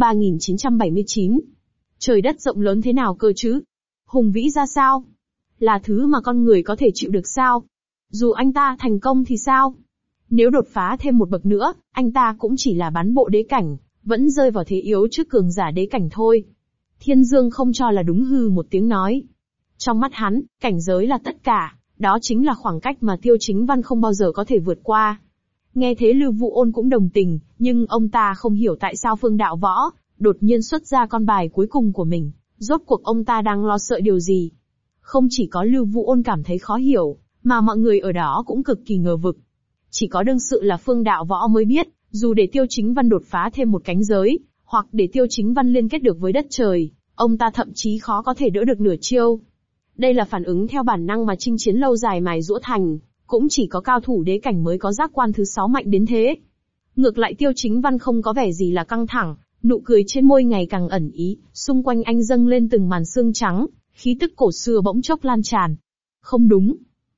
3979. Trời đất rộng lớn thế nào cơ chứ? Hùng vĩ ra sao? Là thứ mà con người có thể chịu được sao? Dù anh ta thành công thì sao? Nếu đột phá thêm một bậc nữa, anh ta cũng chỉ là bán bộ đế cảnh, vẫn rơi vào thế yếu trước cường giả đế cảnh thôi. Thiên Dương không cho là đúng hừ một tiếng nói. Trong mắt hắn, cảnh giới là tất cả, đó chính là khoảng cách mà Tiêu Chính Văn không bao giờ có thể vượt qua. Nghe thế Lưu Vũ Ôn cũng đồng tình, nhưng ông ta không hiểu tại sao Phương Đạo Võ đột nhiên xuất ra con bài cuối cùng của mình, rốt cuộc ông ta đang lo sợ điều gì. Không chỉ có Lưu Vũ Ôn cảm thấy khó hiểu, mà mọi người ở đó cũng cực kỳ ngờ vực. Chỉ có đương sự là Phương Đạo Võ mới biết, dù để Tiêu Chính Văn đột phá thêm một cánh giới, hoặc để Tiêu Chính Văn liên kết được với đất trời, ông ta thậm chí khó có thể đỡ được nửa chiêu. Đây là phản ứng theo bản năng mà chinh chiến lâu dài mài giũa thành, cũng chỉ có cao thủ đế cảnh mới có giác quan thứ 6 mạnh đến thế. Ngược lại Tiêu Chính Văn không có vẻ gì là căng thẳng, nụ cười trên môi ngày càng ẩn ý, xung quanh anh dâng lên từng màn sương trắng, khí tức cổ xưa bỗng chốc lan tràn. Không đúng.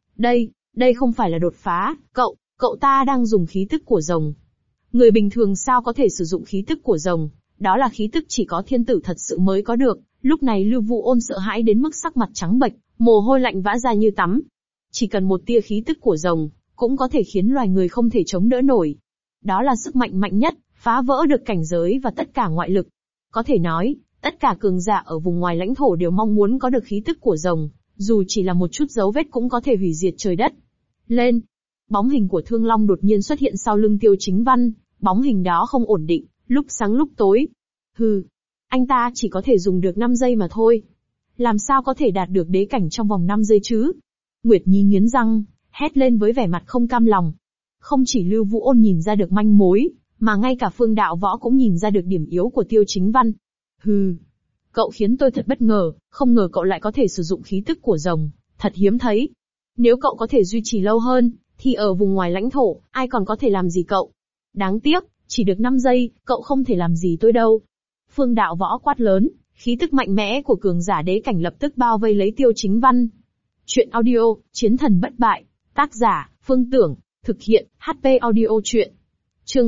Đây không phải là đột phá, cậu ta đang dùng khí tức của rồng. Người bình thường sao có thể sử dụng khí tức của rồng, đó là khí tức chỉ có thiên tử thật sự mới có được. Lúc này Lưu Vũ Ôn sợ hãi đến mức sắc mặt trắng bệch, mồ hôi lạnh vã ra như tắm. Chỉ cần một tia khí tức của rồng, cũng có thể khiến loài người không thể chống đỡ nổi. Đó là sức mạnh mạnh nhất, phá vỡ được cảnh giới và tất cả ngoại lực. Có thể nói, tất cả cường giả ở vùng ngoài lãnh thổ đều mong muốn có được khí tức của rồng, dù chỉ là một chút dấu vết cũng có thể hủy diệt trời đất. Lên! bóng hình của Thương Long đột nhiên xuất hiện sau lưng Tiêu Chính Văn, bóng hình đó không ổn định, lúc sáng lúc tối. Hừ, anh ta chỉ có thể dùng được 5 giây mà thôi. Làm sao có thể đạt được đế cảnh trong vòng 5 giây chứ? Nguyệt Nhi nghiến răng, hét lên với vẻ mặt không cam lòng. Không chỉ Lưu Vũ Ôn nhìn ra được manh mối, mà ngay cả Phương Đạo Võ cũng nhìn ra được điểm yếu của Tiêu Chính Văn. Hừ, cậu khiến tôi thật bất ngờ, không ngờ cậu lại có thể sử dụng khí tức của rồng, thật hiếm thấy. Nếu cậu có thể duy trì lâu hơn, thì ở vùng ngoài lãnh thổ, ai còn có thể làm gì cậu? Đáng tiếc, chỉ được 5 giây, cậu không thể làm gì tôi đâu. Phương Đạo Võ quát lớn, khí tức mạnh mẽ của cường giả đế cảnh lập tức bao vây lấy Tiêu Chính Văn. Chuyện audio, Chiến thần bất bại, tác giả, Phương Tưởng, thực hiện, HP audio chuyện. Chương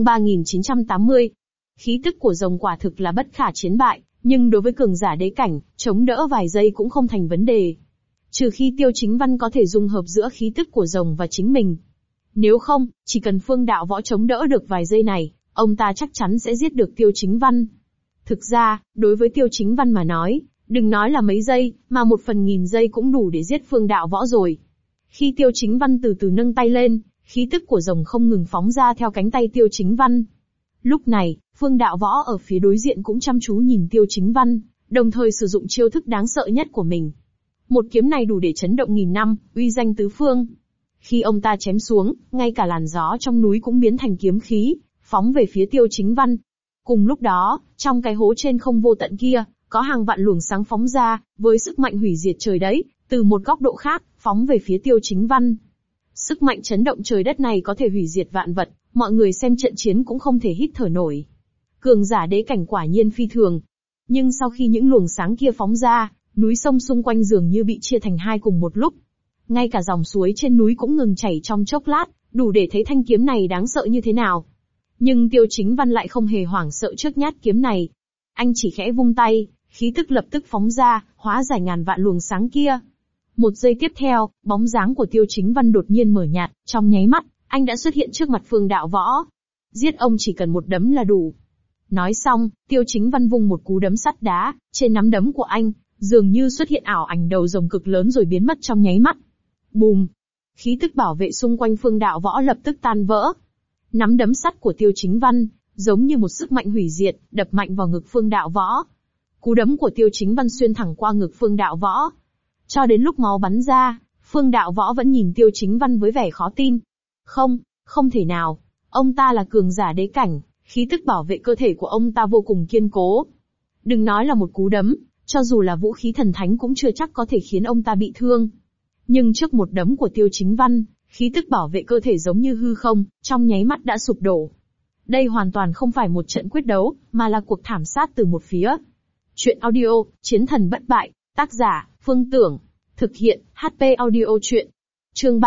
3980. Khí tức của rồng quả thực là bất khả chiến bại, nhưng đối với cường giả đế cảnh, chống đỡ vài giây cũng không thành vấn đề. Trừ khi Tiêu Chính Văn có thể dung hợp giữa khí tức của rồng và chính mình. Nếu không, chỉ cần Phương Đạo Võ chống đỡ được vài giây này, ông ta chắc chắn sẽ giết được Tiêu Chính Văn. Thực ra, đối với Tiêu Chính Văn mà nói, đừng nói là mấy giây, mà 1/1000 giây cũng đủ để giết Phương Đạo Võ rồi. Khi Tiêu Chính Văn từ từ nâng tay lên, khí tức của rồng không ngừng phóng ra theo cánh tay Tiêu Chính Văn. Lúc này, Phương Đạo Võ ở phía đối diện cũng chăm chú nhìn Tiêu Chính Văn, đồng thời sử dụng chiêu thức đáng sợ nhất của mình. Một kiếm này đủ để chấn động nghìn năm, uy danh tứ phương. Khi ông ta chém xuống, ngay cả làn gió trong núi cũng biến thành kiếm khí, phóng về phía Tiêu Chính Văn. Cùng lúc đó, trong cái hố trên không vô tận kia, có hàng vạn luồng sáng phóng ra, với sức mạnh hủy diệt trời đấy, từ một góc độ khác, phóng về phía Tiêu Chính Văn. Sức mạnh chấn động trời đất này có thể hủy diệt vạn vật, mọi người xem trận chiến cũng không thể hít thở nổi. Cường giả đế cảnh quả nhiên phi thường. Nhưng sau khi những luồng sáng kia phóng ra, núi sông xung quanh dường như bị chia thành hai cùng một lúc. Ngay cả dòng suối trên núi cũng ngừng chảy trong chốc lát, đủ để thấy thanh kiếm này đáng sợ như thế nào. Nhưng Tiêu Chính Văn lại không hề hoảng sợ trước nhát kiếm này. Anh chỉ khẽ vung tay, khí tức lập tức phóng ra, hóa giải ngàn vạn luồng sáng kia. Một giây tiếp theo, bóng dáng của Tiêu Chính Văn đột nhiên mở nhạt, trong nháy mắt, anh đã xuất hiện trước mặt Phương Đạo Võ. Giết ông chỉ cần một đấm là đủ. Nói xong, Tiêu Chính Văn vung một cú đấm sắt đá, trên nắm đấm của anh, dường như xuất hiện ảo ảnh đầu rồng cực lớn rồi biến mất trong nháy mắt. Bùm! Khí tức bảo vệ xung quanh Phương Đạo Võ lập tức tan vỡ. Nắm đấm sắt của Tiêu Chính Văn, giống như một sức mạnh hủy diệt, đập mạnh vào ngực Phương Đạo Võ. Cú đấm của Tiêu Chính Văn xuyên thẳng qua ngực Phương Đạo Võ. Cho đến lúc máu bắn ra, Phương Đạo Võ vẫn nhìn Tiêu Chính Văn với vẻ khó tin. Không, không thể nào. Ông ta là cường giả đế cảnh, khí tức bảo vệ cơ thể của ông ta vô cùng kiên cố. Đừng nói là một cú đấm, cho dù là vũ khí thần thánh cũng chưa chắc có thể khiến ông ta bị thương. Nhưng trước một đấm của Tiêu Chính Văn, khí tức bảo vệ cơ thể giống như hư không, trong nháy mắt đã sụp đổ. Đây hoàn toàn không phải một trận quyết đấu, mà là cuộc thảm sát từ một phía. Chuyện audio, Chiến thần bất bại, tác giả, Phương Tưởng, thực hiện, HP audio chuyện. Chương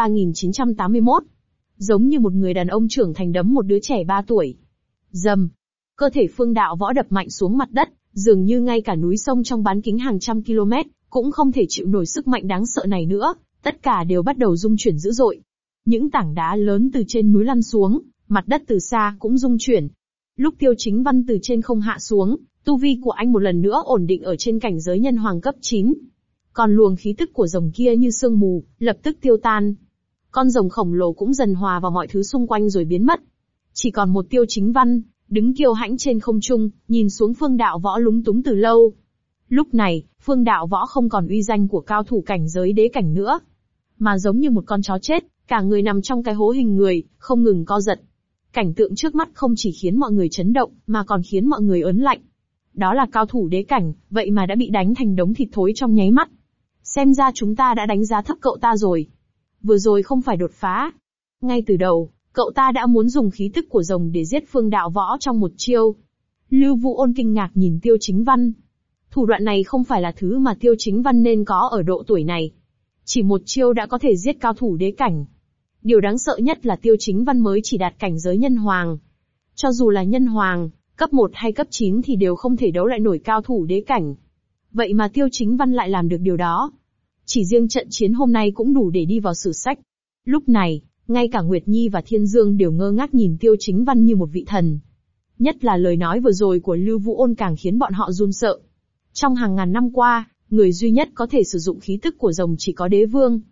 3981. Giống như một người đàn ông trưởng thành đấm một đứa trẻ 3 tuổi. Rầm. Cơ thể Phương Đạo Võ đập mạnh xuống mặt đất, dường như ngay cả núi sông trong bán kính hàng trăm km, cũng không thể chịu nổi sức mạnh đáng sợ này nữa, tất cả đều bắt đầu rung chuyển dữ dội. Những tảng đá lớn từ trên núi lăn xuống, mặt đất từ xa cũng rung chuyển. Lúc Tiêu Chính Văn từ trên không hạ xuống, tu vi của anh một lần nữa ổn định ở trên cảnh giới nhân hoàng cấp 9. Còn luồng khí tức của rồng kia như sương mù, lập tức tiêu tan. Con rồng khổng lồ cũng dần hòa vào mọi thứ xung quanh rồi biến mất. Chỉ còn một Tiêu Chính Văn, đứng kiêu hãnh trên không trung, nhìn xuống Phương Đạo Võ lúng túng từ lâu. Lúc này, Phương Đạo Võ không còn uy danh của cao thủ cảnh giới đế cảnh nữa, mà giống như một con chó chết, cả người nằm trong cái hố hình người, không ngừng co giật. Cảnh tượng trước mắt không chỉ khiến mọi người chấn động, mà còn khiến mọi người ớn lạnh. Đó là cao thủ đế cảnh, vậy mà đã bị đánh thành đống thịt thối trong nháy mắt. Xem ra chúng ta đã đánh giá thấp cậu ta rồi. Vừa rồi không phải đột phá. Ngay từ đầu, cậu ta đã muốn dùng khí tức của rồng để giết Phương Đạo Võ trong một chiêu. Lưu Vũ Ôn kinh ngạc nhìn Tiêu Chính Văn. Thủ đoạn này không phải là thứ mà Tiêu Chính Văn nên có ở độ tuổi này. Chỉ một chiêu đã có thể giết cao thủ đế cảnh. Điều đáng sợ nhất là Tiêu Chính Văn mới chỉ đạt cảnh giới nhân hoàng. Cho dù là nhân hoàng, cấp 1 hay cấp 9 thì đều không thể đấu lại nổi cao thủ đế cảnh. Vậy mà Tiêu Chính Văn lại làm được điều đó. Chỉ riêng trận chiến hôm nay cũng đủ để đi vào sử sách. Lúc này, ngay cả Nguyệt Nhi và Thiên Dương đều ngơ ngác nhìn Tiêu Chính Văn như một vị thần. Nhất là lời nói vừa rồi của Lưu Vũ Ôn càng khiến bọn họ run sợ. Trong hàng ngàn năm qua, người duy nhất có thể sử dụng khí tức của rồng chỉ có đế vương.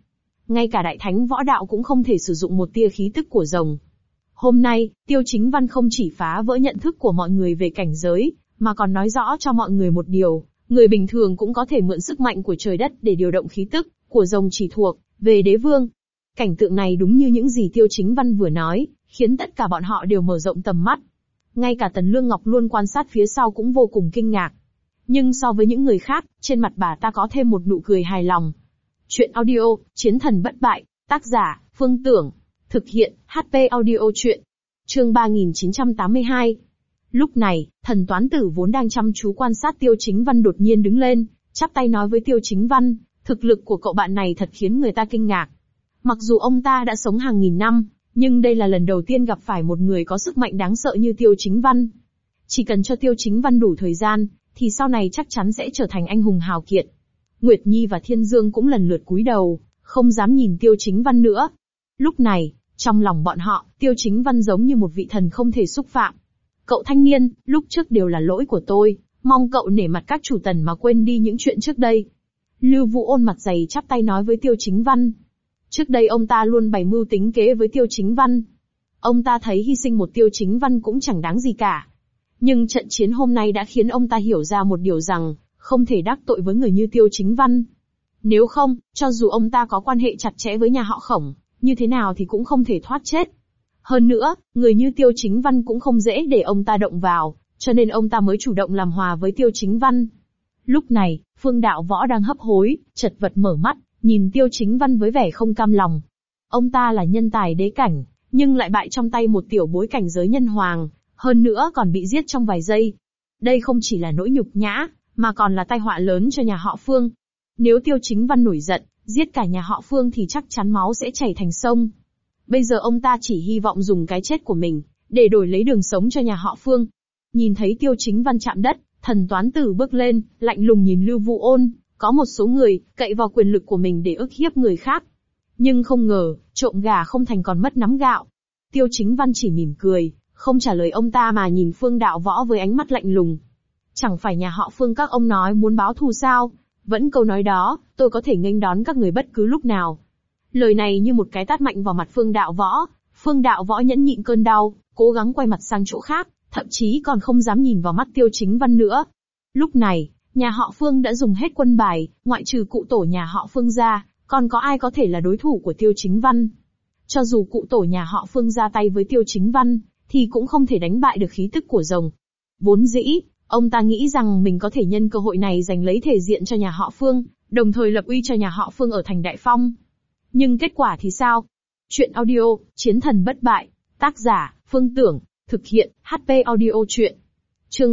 Ngay cả đại thánh võ đạo cũng không thể sử dụng một tia khí tức của rồng. Hôm nay, Tiêu Chính Văn không chỉ phá vỡ nhận thức của mọi người về cảnh giới, mà còn nói rõ cho mọi người một điều, người bình thường cũng có thể mượn sức mạnh của trời đất để điều động khí tức của rồng chỉ thuộc về đế vương. Cảnh tượng này đúng như những gì Tiêu Chính Văn vừa nói, khiến tất cả bọn họ đều mở rộng tầm mắt. Ngay cả Tần Lương Ngọc luôn quan sát phía sau cũng vô cùng kinh ngạc. Nhưng so với những người khác, trên mặt bà ta có thêm một nụ cười hài lòng. Chuyện audio, Chiến thần bất bại, tác giả, Phương Tưởng. Thực hiện, HP audio chuyện. Chương 3982. Lúc này, thần toán tử vốn đang chăm chú quan sát Tiêu Chính Văn đột nhiên đứng lên, chắp tay nói với Tiêu Chính Văn, thực lực của cậu bạn này thật khiến người ta kinh ngạc. Mặc dù ông ta đã sống hàng nghìn năm, nhưng đây là lần đầu tiên gặp phải một người có sức mạnh đáng sợ như Tiêu Chính Văn. Chỉ cần cho Tiêu Chính Văn đủ thời gian, thì sau này chắc chắn sẽ trở thành anh hùng hào kiệt. Nguyệt Nhi và Thiên Dương cũng lần lượt cúi đầu, không dám nhìn Tiêu Chính Văn nữa. Lúc này, trong lòng bọn họ, Tiêu Chính Văn giống như một vị thần không thể xúc phạm. Cậu thanh niên, lúc trước đều là lỗi của tôi, mong cậu nể mặt các chủ tần mà quên đi những chuyện trước đây. Lưu Vũ Ôn mặt dày chắp tay nói với Tiêu Chính Văn. Trước đây ông ta luôn bày mưu tính kế với Tiêu Chính Văn. Ông ta thấy hy sinh một Tiêu Chính Văn cũng chẳng đáng gì cả. Nhưng trận chiến hôm nay đã khiến ông ta hiểu ra một điều rằng, không thể đắc tội với người như Tiêu Chính Văn. Nếu không, cho dù ông ta có quan hệ chặt chẽ với nhà họ Khổng, như thế nào thì cũng không thể thoát chết. Hơn nữa, người như Tiêu Chính Văn cũng không dễ để ông ta động vào, cho nên ông ta mới chủ động làm hòa với Tiêu Chính Văn. Lúc này, Phương Đạo Võ đang hấp hối, chật vật mở mắt, nhìn Tiêu Chính Văn với vẻ không cam lòng. Ông ta là nhân tài đế cảnh, nhưng lại bại trong tay một tiểu bối cảnh giới nhân hoàng, hơn nữa còn bị giết trong vài giây. Đây không chỉ là nỗi nhục nhã, mà còn là tai họa lớn cho nhà họ Phương. Nếu Tiêu Chính Văn nổi giận, giết cả nhà họ Phương thì chắc chắn máu sẽ chảy thành sông. Bây giờ ông ta chỉ hy vọng dùng cái chết của mình, để đổi lấy đường sống cho nhà họ Phương. Nhìn thấy Tiêu Chính Văn chạm đất, thần toán tử bước lên, lạnh lùng nhìn Lưu Vũ Ôn, có một số người, cậy vào quyền lực của mình để ức hiếp người khác. Nhưng không ngờ, trộm gà không thành còn mất nắm gạo. Tiêu Chính Văn chỉ mỉm cười, không trả lời ông ta mà nhìn Phương Đạo Võ với ánh mắt lạnh lùng. Chẳng phải nhà họ Phương các ông nói muốn báo thù sao? Vẫn câu nói đó, tôi có thể nghênh đón các người bất cứ lúc nào. Lời này như một cái tát mạnh vào mặt Phương Đạo Võ. Phương Đạo Võ nhẫn nhịn cơn đau, cố gắng quay mặt sang chỗ khác, thậm chí còn không dám nhìn vào mắt Tiêu Chính Văn nữa. Lúc này, nhà họ Phương đã dùng hết quân bài, ngoại trừ cụ tổ nhà họ Phương ra, còn có ai có thể là đối thủ của Tiêu Chính Văn? Cho dù cụ tổ nhà họ Phương ra tay với Tiêu Chính Văn, thì cũng không thể đánh bại được khí tức của rồng. Vốn dĩ, ông ta nghĩ rằng mình có thể nhân cơ hội này giành lấy thể diện cho nhà họ Phương, đồng thời lập uy cho nhà họ Phương ở thành Đại Phong. Nhưng kết quả thì sao? Chuyện audio, Chiến thần bất bại, tác giả, Phương Tưởng, thực hiện, HP audio chuyện. Chương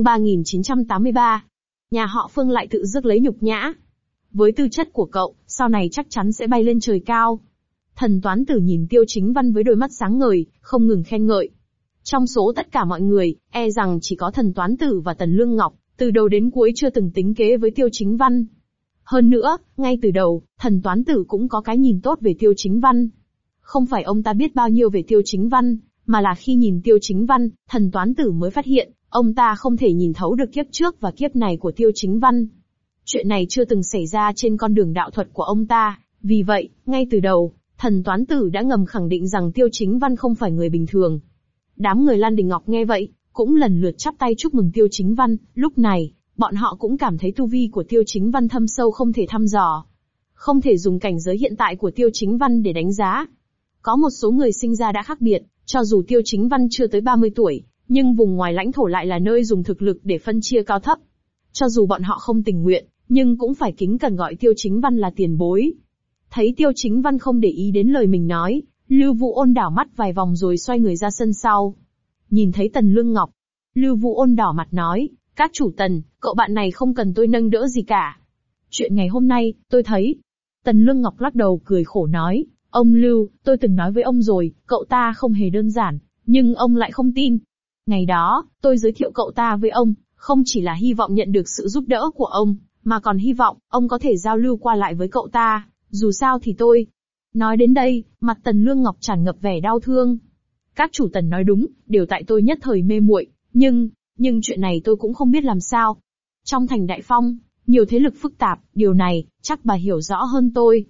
3983. Nhà họ Phương lại tự rước lấy nhục nhã. Với tư chất của cậu, sau này chắc chắn sẽ bay lên trời cao. Thần toán tử nhìn Tiêu Chính Văn với đôi mắt sáng ngời, không ngừng khen ngợi. Trong số tất cả mọi người, e rằng chỉ có thần toán tử và Tần Lương Ngọc, từ đầu đến cuối chưa từng tính kế với Tiêu Chính Văn. Hơn nữa, ngay từ đầu, thần toán tử cũng có cái nhìn tốt về Tiêu Chính Văn. Không phải ông ta biết bao nhiêu về Tiêu Chính Văn, mà là khi nhìn Tiêu Chính Văn, thần toán tử mới phát hiện, ông ta không thể nhìn thấu được kiếp trước và kiếp này của Tiêu Chính Văn. Chuyện này chưa từng xảy ra trên con đường đạo thuật của ông ta, vì vậy, ngay từ đầu, thần toán tử đã ngầm khẳng định rằng Tiêu Chính Văn không phải người bình thường. Đám người Lan Đình Ngọc nghe vậy, cũng lần lượt chắp tay chúc mừng Tiêu Chính Văn, lúc này, bọn họ cũng cảm thấy tu vi của Tiêu Chính Văn thâm sâu không thể thăm dò. Không thể dùng cảnh giới hiện tại của Tiêu Chính Văn để đánh giá. Có một số người sinh ra đã khác biệt, cho dù Tiêu Chính Văn chưa tới 30 tuổi, nhưng vùng ngoài lãnh thổ lại là nơi dùng thực lực để phân chia cao thấp. Cho dù bọn họ không tình nguyện, nhưng cũng phải kính cẩn gọi Tiêu Chính Văn là tiền bối. Thấy Tiêu Chính Văn không để ý đến lời mình nói, Lưu Vũ Ôn đảo mắt vài vòng rồi xoay người ra sân sau. Nhìn thấy Tần Lương Ngọc, Lưu Vũ Ôn đỏ mặt nói, các chủ Tần, cậu bạn này không cần tôi nâng đỡ gì cả. Chuyện ngày hôm nay, tôi thấy. Tần Lương Ngọc lắc đầu cười khổ nói, ông Lưu, tôi từng nói với ông rồi, cậu ta không hề đơn giản, nhưng ông lại không tin. Ngày đó, tôi giới thiệu cậu ta với ông, không chỉ là hy vọng nhận được sự giúp đỡ của ông, mà còn hy vọng ông có thể giao lưu qua lại với cậu ta, dù sao thì tôi. Nói đến đây, mặt Tần Lương Ngọc tràn ngập vẻ đau thương. Các chủ Tần nói đúng, đều tại tôi nhất thời mê muội, nhưng chuyện này tôi cũng không biết làm sao. Trong thành Đại Phong, nhiều thế lực phức tạp, điều này, chắc bà hiểu rõ hơn tôi.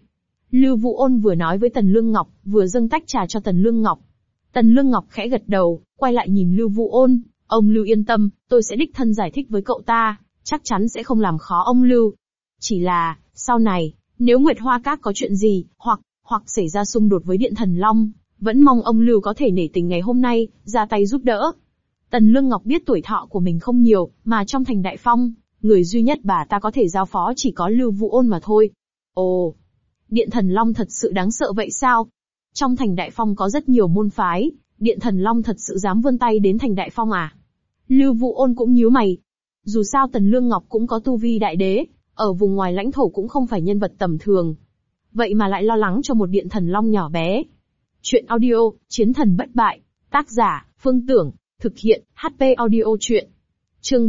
Lưu Vũ Ôn vừa nói với Tần Lương Ngọc, vừa dâng tách trà cho Tần Lương Ngọc. Tần Lương Ngọc khẽ gật đầu, quay lại nhìn Lưu Vũ Ôn, ông Lưu yên tâm, tôi sẽ đích thân giải thích với cậu ta, chắc chắn sẽ không làm khó ông Lưu. Chỉ là, sau này, nếu Nguyệt Hoa Các có chuyện gì, hoặc xảy ra xung đột với Điện Thần Long, vẫn mong ông Lưu có thể nể tình ngày hôm nay, ra tay giúp đỡ. Tần Lương Ngọc biết tuổi thọ của mình không nhiều, mà trong thành Đại Phong, người duy nhất bà ta có thể giao phó chỉ có Lưu Vũ Ôn mà thôi. Ồ, Điện Thần Long thật sự đáng sợ vậy sao? Trong thành Đại Phong có rất nhiều môn phái, Điện Thần Long thật sự dám vươn tay đến thành Đại Phong à? Lưu Vũ Ôn cũng nhíu mày. Dù sao Tần Lương Ngọc cũng có tu vi đại đế, ở vùng ngoài lãnh thổ cũng không phải nhân vật tầm thường. Vậy mà lại lo lắng cho một Điện Thần Long nhỏ bé. Chuyện audio, Chiến Thần Bất Bại. Tác giả, Phương Tưởng. Thực hiện, HP Audio Chuyện. Chương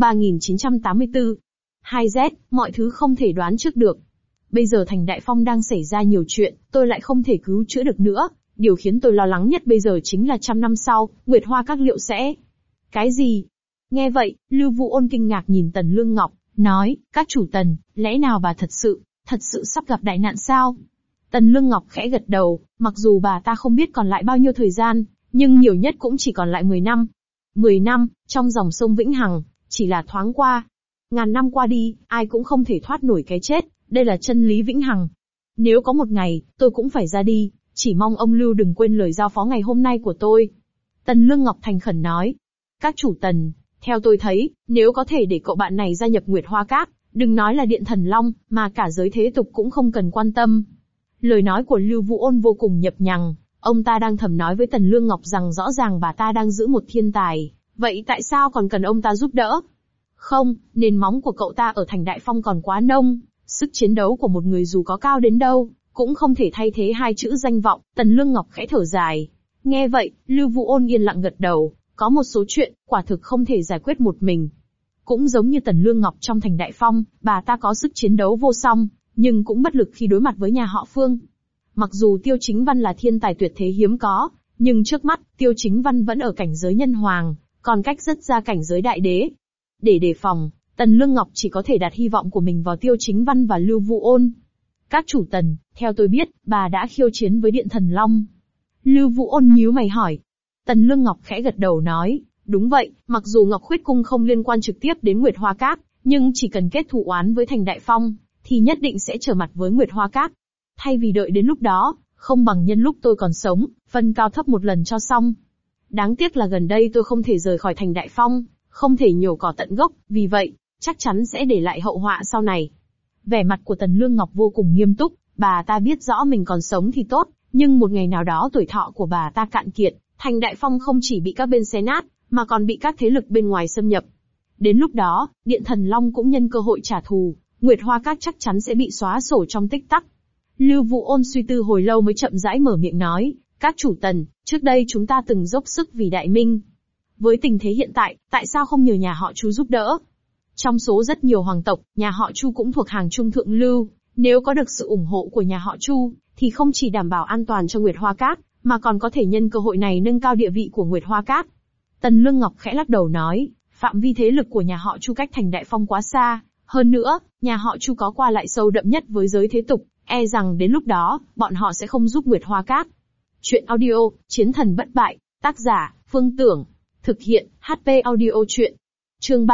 3984. 2Z, mọi thứ không thể đoán trước được. Bây giờ thành Đại Phong đang xảy ra nhiều chuyện, tôi lại không thể cứu chữa được nữa. Điều khiến tôi lo lắng nhất bây giờ chính là 100 năm sau, Nguyệt Hoa Các liệu sẽ... Cái gì? Nghe vậy, Lưu Vũ Ôn kinh ngạc nhìn Tần Lương Ngọc, nói, các chủ Tần, lẽ nào bà thật sự sắp gặp đại nạn sao? Tần Lương Ngọc khẽ gật đầu, mặc dù bà ta không biết còn lại bao nhiêu thời gian, nhưng nhiều nhất cũng chỉ còn lại 10 năm. 10 năm, trong dòng sông Vĩnh Hằng, chỉ là thoáng qua. Ngàn năm qua đi, ai cũng không thể thoát nổi cái chết, đây là chân lý vĩnh hằng. Nếu có một ngày, tôi cũng phải ra đi, chỉ mong ông Lưu đừng quên lời giao phó ngày hôm nay của tôi. Tần Lương Ngọc thành khẩn nói. Các chủ Tần, theo tôi thấy, nếu có thể để cậu bạn này gia nhập Nguyệt Hoa Các, đừng nói là Điện Thần Long, mà cả giới thế tục cũng không cần quan tâm. Lời nói của Lưu Vũ Ôn vô cùng nhập nhằng, ông ta đang thầm nói với Tần Lương Ngọc rằng rõ ràng bà ta đang giữ một thiên tài, vậy tại sao còn cần ông ta giúp đỡ? Không, nền móng của cậu ta ở thành Đại Phong còn quá nông, sức chiến đấu của một người dù có cao đến đâu, cũng không thể thay thế hai chữ danh vọng. Tần Lương Ngọc khẽ thở dài. Nghe vậy, Lưu Vũ Ôn yên lặng gật đầu, có một số chuyện, quả thực không thể giải quyết một mình. Cũng giống như Tần Lương Ngọc trong thành Đại Phong, bà ta có sức chiến đấu vô song, nhưng cũng bất lực khi đối mặt với nhà họ Phương. Mặc dù Tiêu Chính Văn là thiên tài tuyệt thế hiếm có, nhưng trước mắt, Tiêu Chính Văn vẫn ở cảnh giới nhân hoàng, còn cách rất xa cảnh giới đại đế. Để đề phòng, Tần Lương Ngọc chỉ có thể đặt hy vọng của mình vào Tiêu Chính Văn và Lưu Vũ Ôn. Các chủ Tần, theo tôi biết, bà đã khiêu chiến với Điện Thần Long. Lưu Vũ Ôn nhíu mày hỏi. Tần Lương Ngọc khẽ gật đầu nói, đúng vậy, mặc dù Ngọc Khuyết Cung không liên quan trực tiếp đến Nguyệt Hoa Các, nhưng chỉ cần kết thù oán với thành Đại Phong, thì nhất định sẽ trở mặt với Nguyệt Hoa Các. Thay vì đợi đến lúc đó, không bằng nhân lúc tôi còn sống, phân cao thấp một lần cho xong. Đáng tiếc là gần đây tôi không thể rời khỏi thành Đại Phong, không thể nhổ cỏ tận gốc, vì vậy, chắc chắn sẽ để lại hậu họa sau này. Vẻ mặt của Tần Lương Ngọc vô cùng nghiêm túc, bà ta biết rõ mình còn sống thì tốt, nhưng một ngày nào đó tuổi thọ của bà ta cạn kiệt, thành Đại Phong không chỉ bị các bên xé nát, mà còn bị các thế lực bên ngoài xâm nhập. Đến lúc đó, Điện Thần Long cũng nhân cơ hội trả thù, Nguyệt Hoa Các chắc chắn sẽ bị xóa sổ trong tích tắc. Lưu Vũ Ôn suy tư hồi lâu mới chậm rãi mở miệng nói, các chủ Tần, trước đây chúng ta từng dốc sức vì Đại Minh. Với tình thế hiện tại, tại sao không nhờ nhà họ Chu giúp đỡ? Trong số rất nhiều hoàng tộc, nhà họ Chu cũng thuộc hàng trung thượng lưu, nếu có được sự ủng hộ của nhà họ Chu, thì không chỉ đảm bảo an toàn cho Nguyệt Hoa Các, mà còn có thể nhân cơ hội này nâng cao địa vị của Nguyệt Hoa Các. Tần Lương Ngọc khẽ lắc đầu nói, phạm vi thế lực của nhà họ Chu cách thành Đại Phong quá xa, hơn nữa, nhà họ Chu có qua lại sâu đậm nhất với giới thế tục, e rằng đến lúc đó, bọn họ sẽ không giúp Nguyệt Hoa Các. Chuyện audio, Chiến Thần Bất Bại, tác giả, Phương Tưởng. Thực hiện, HP Audio Chuyện. Chương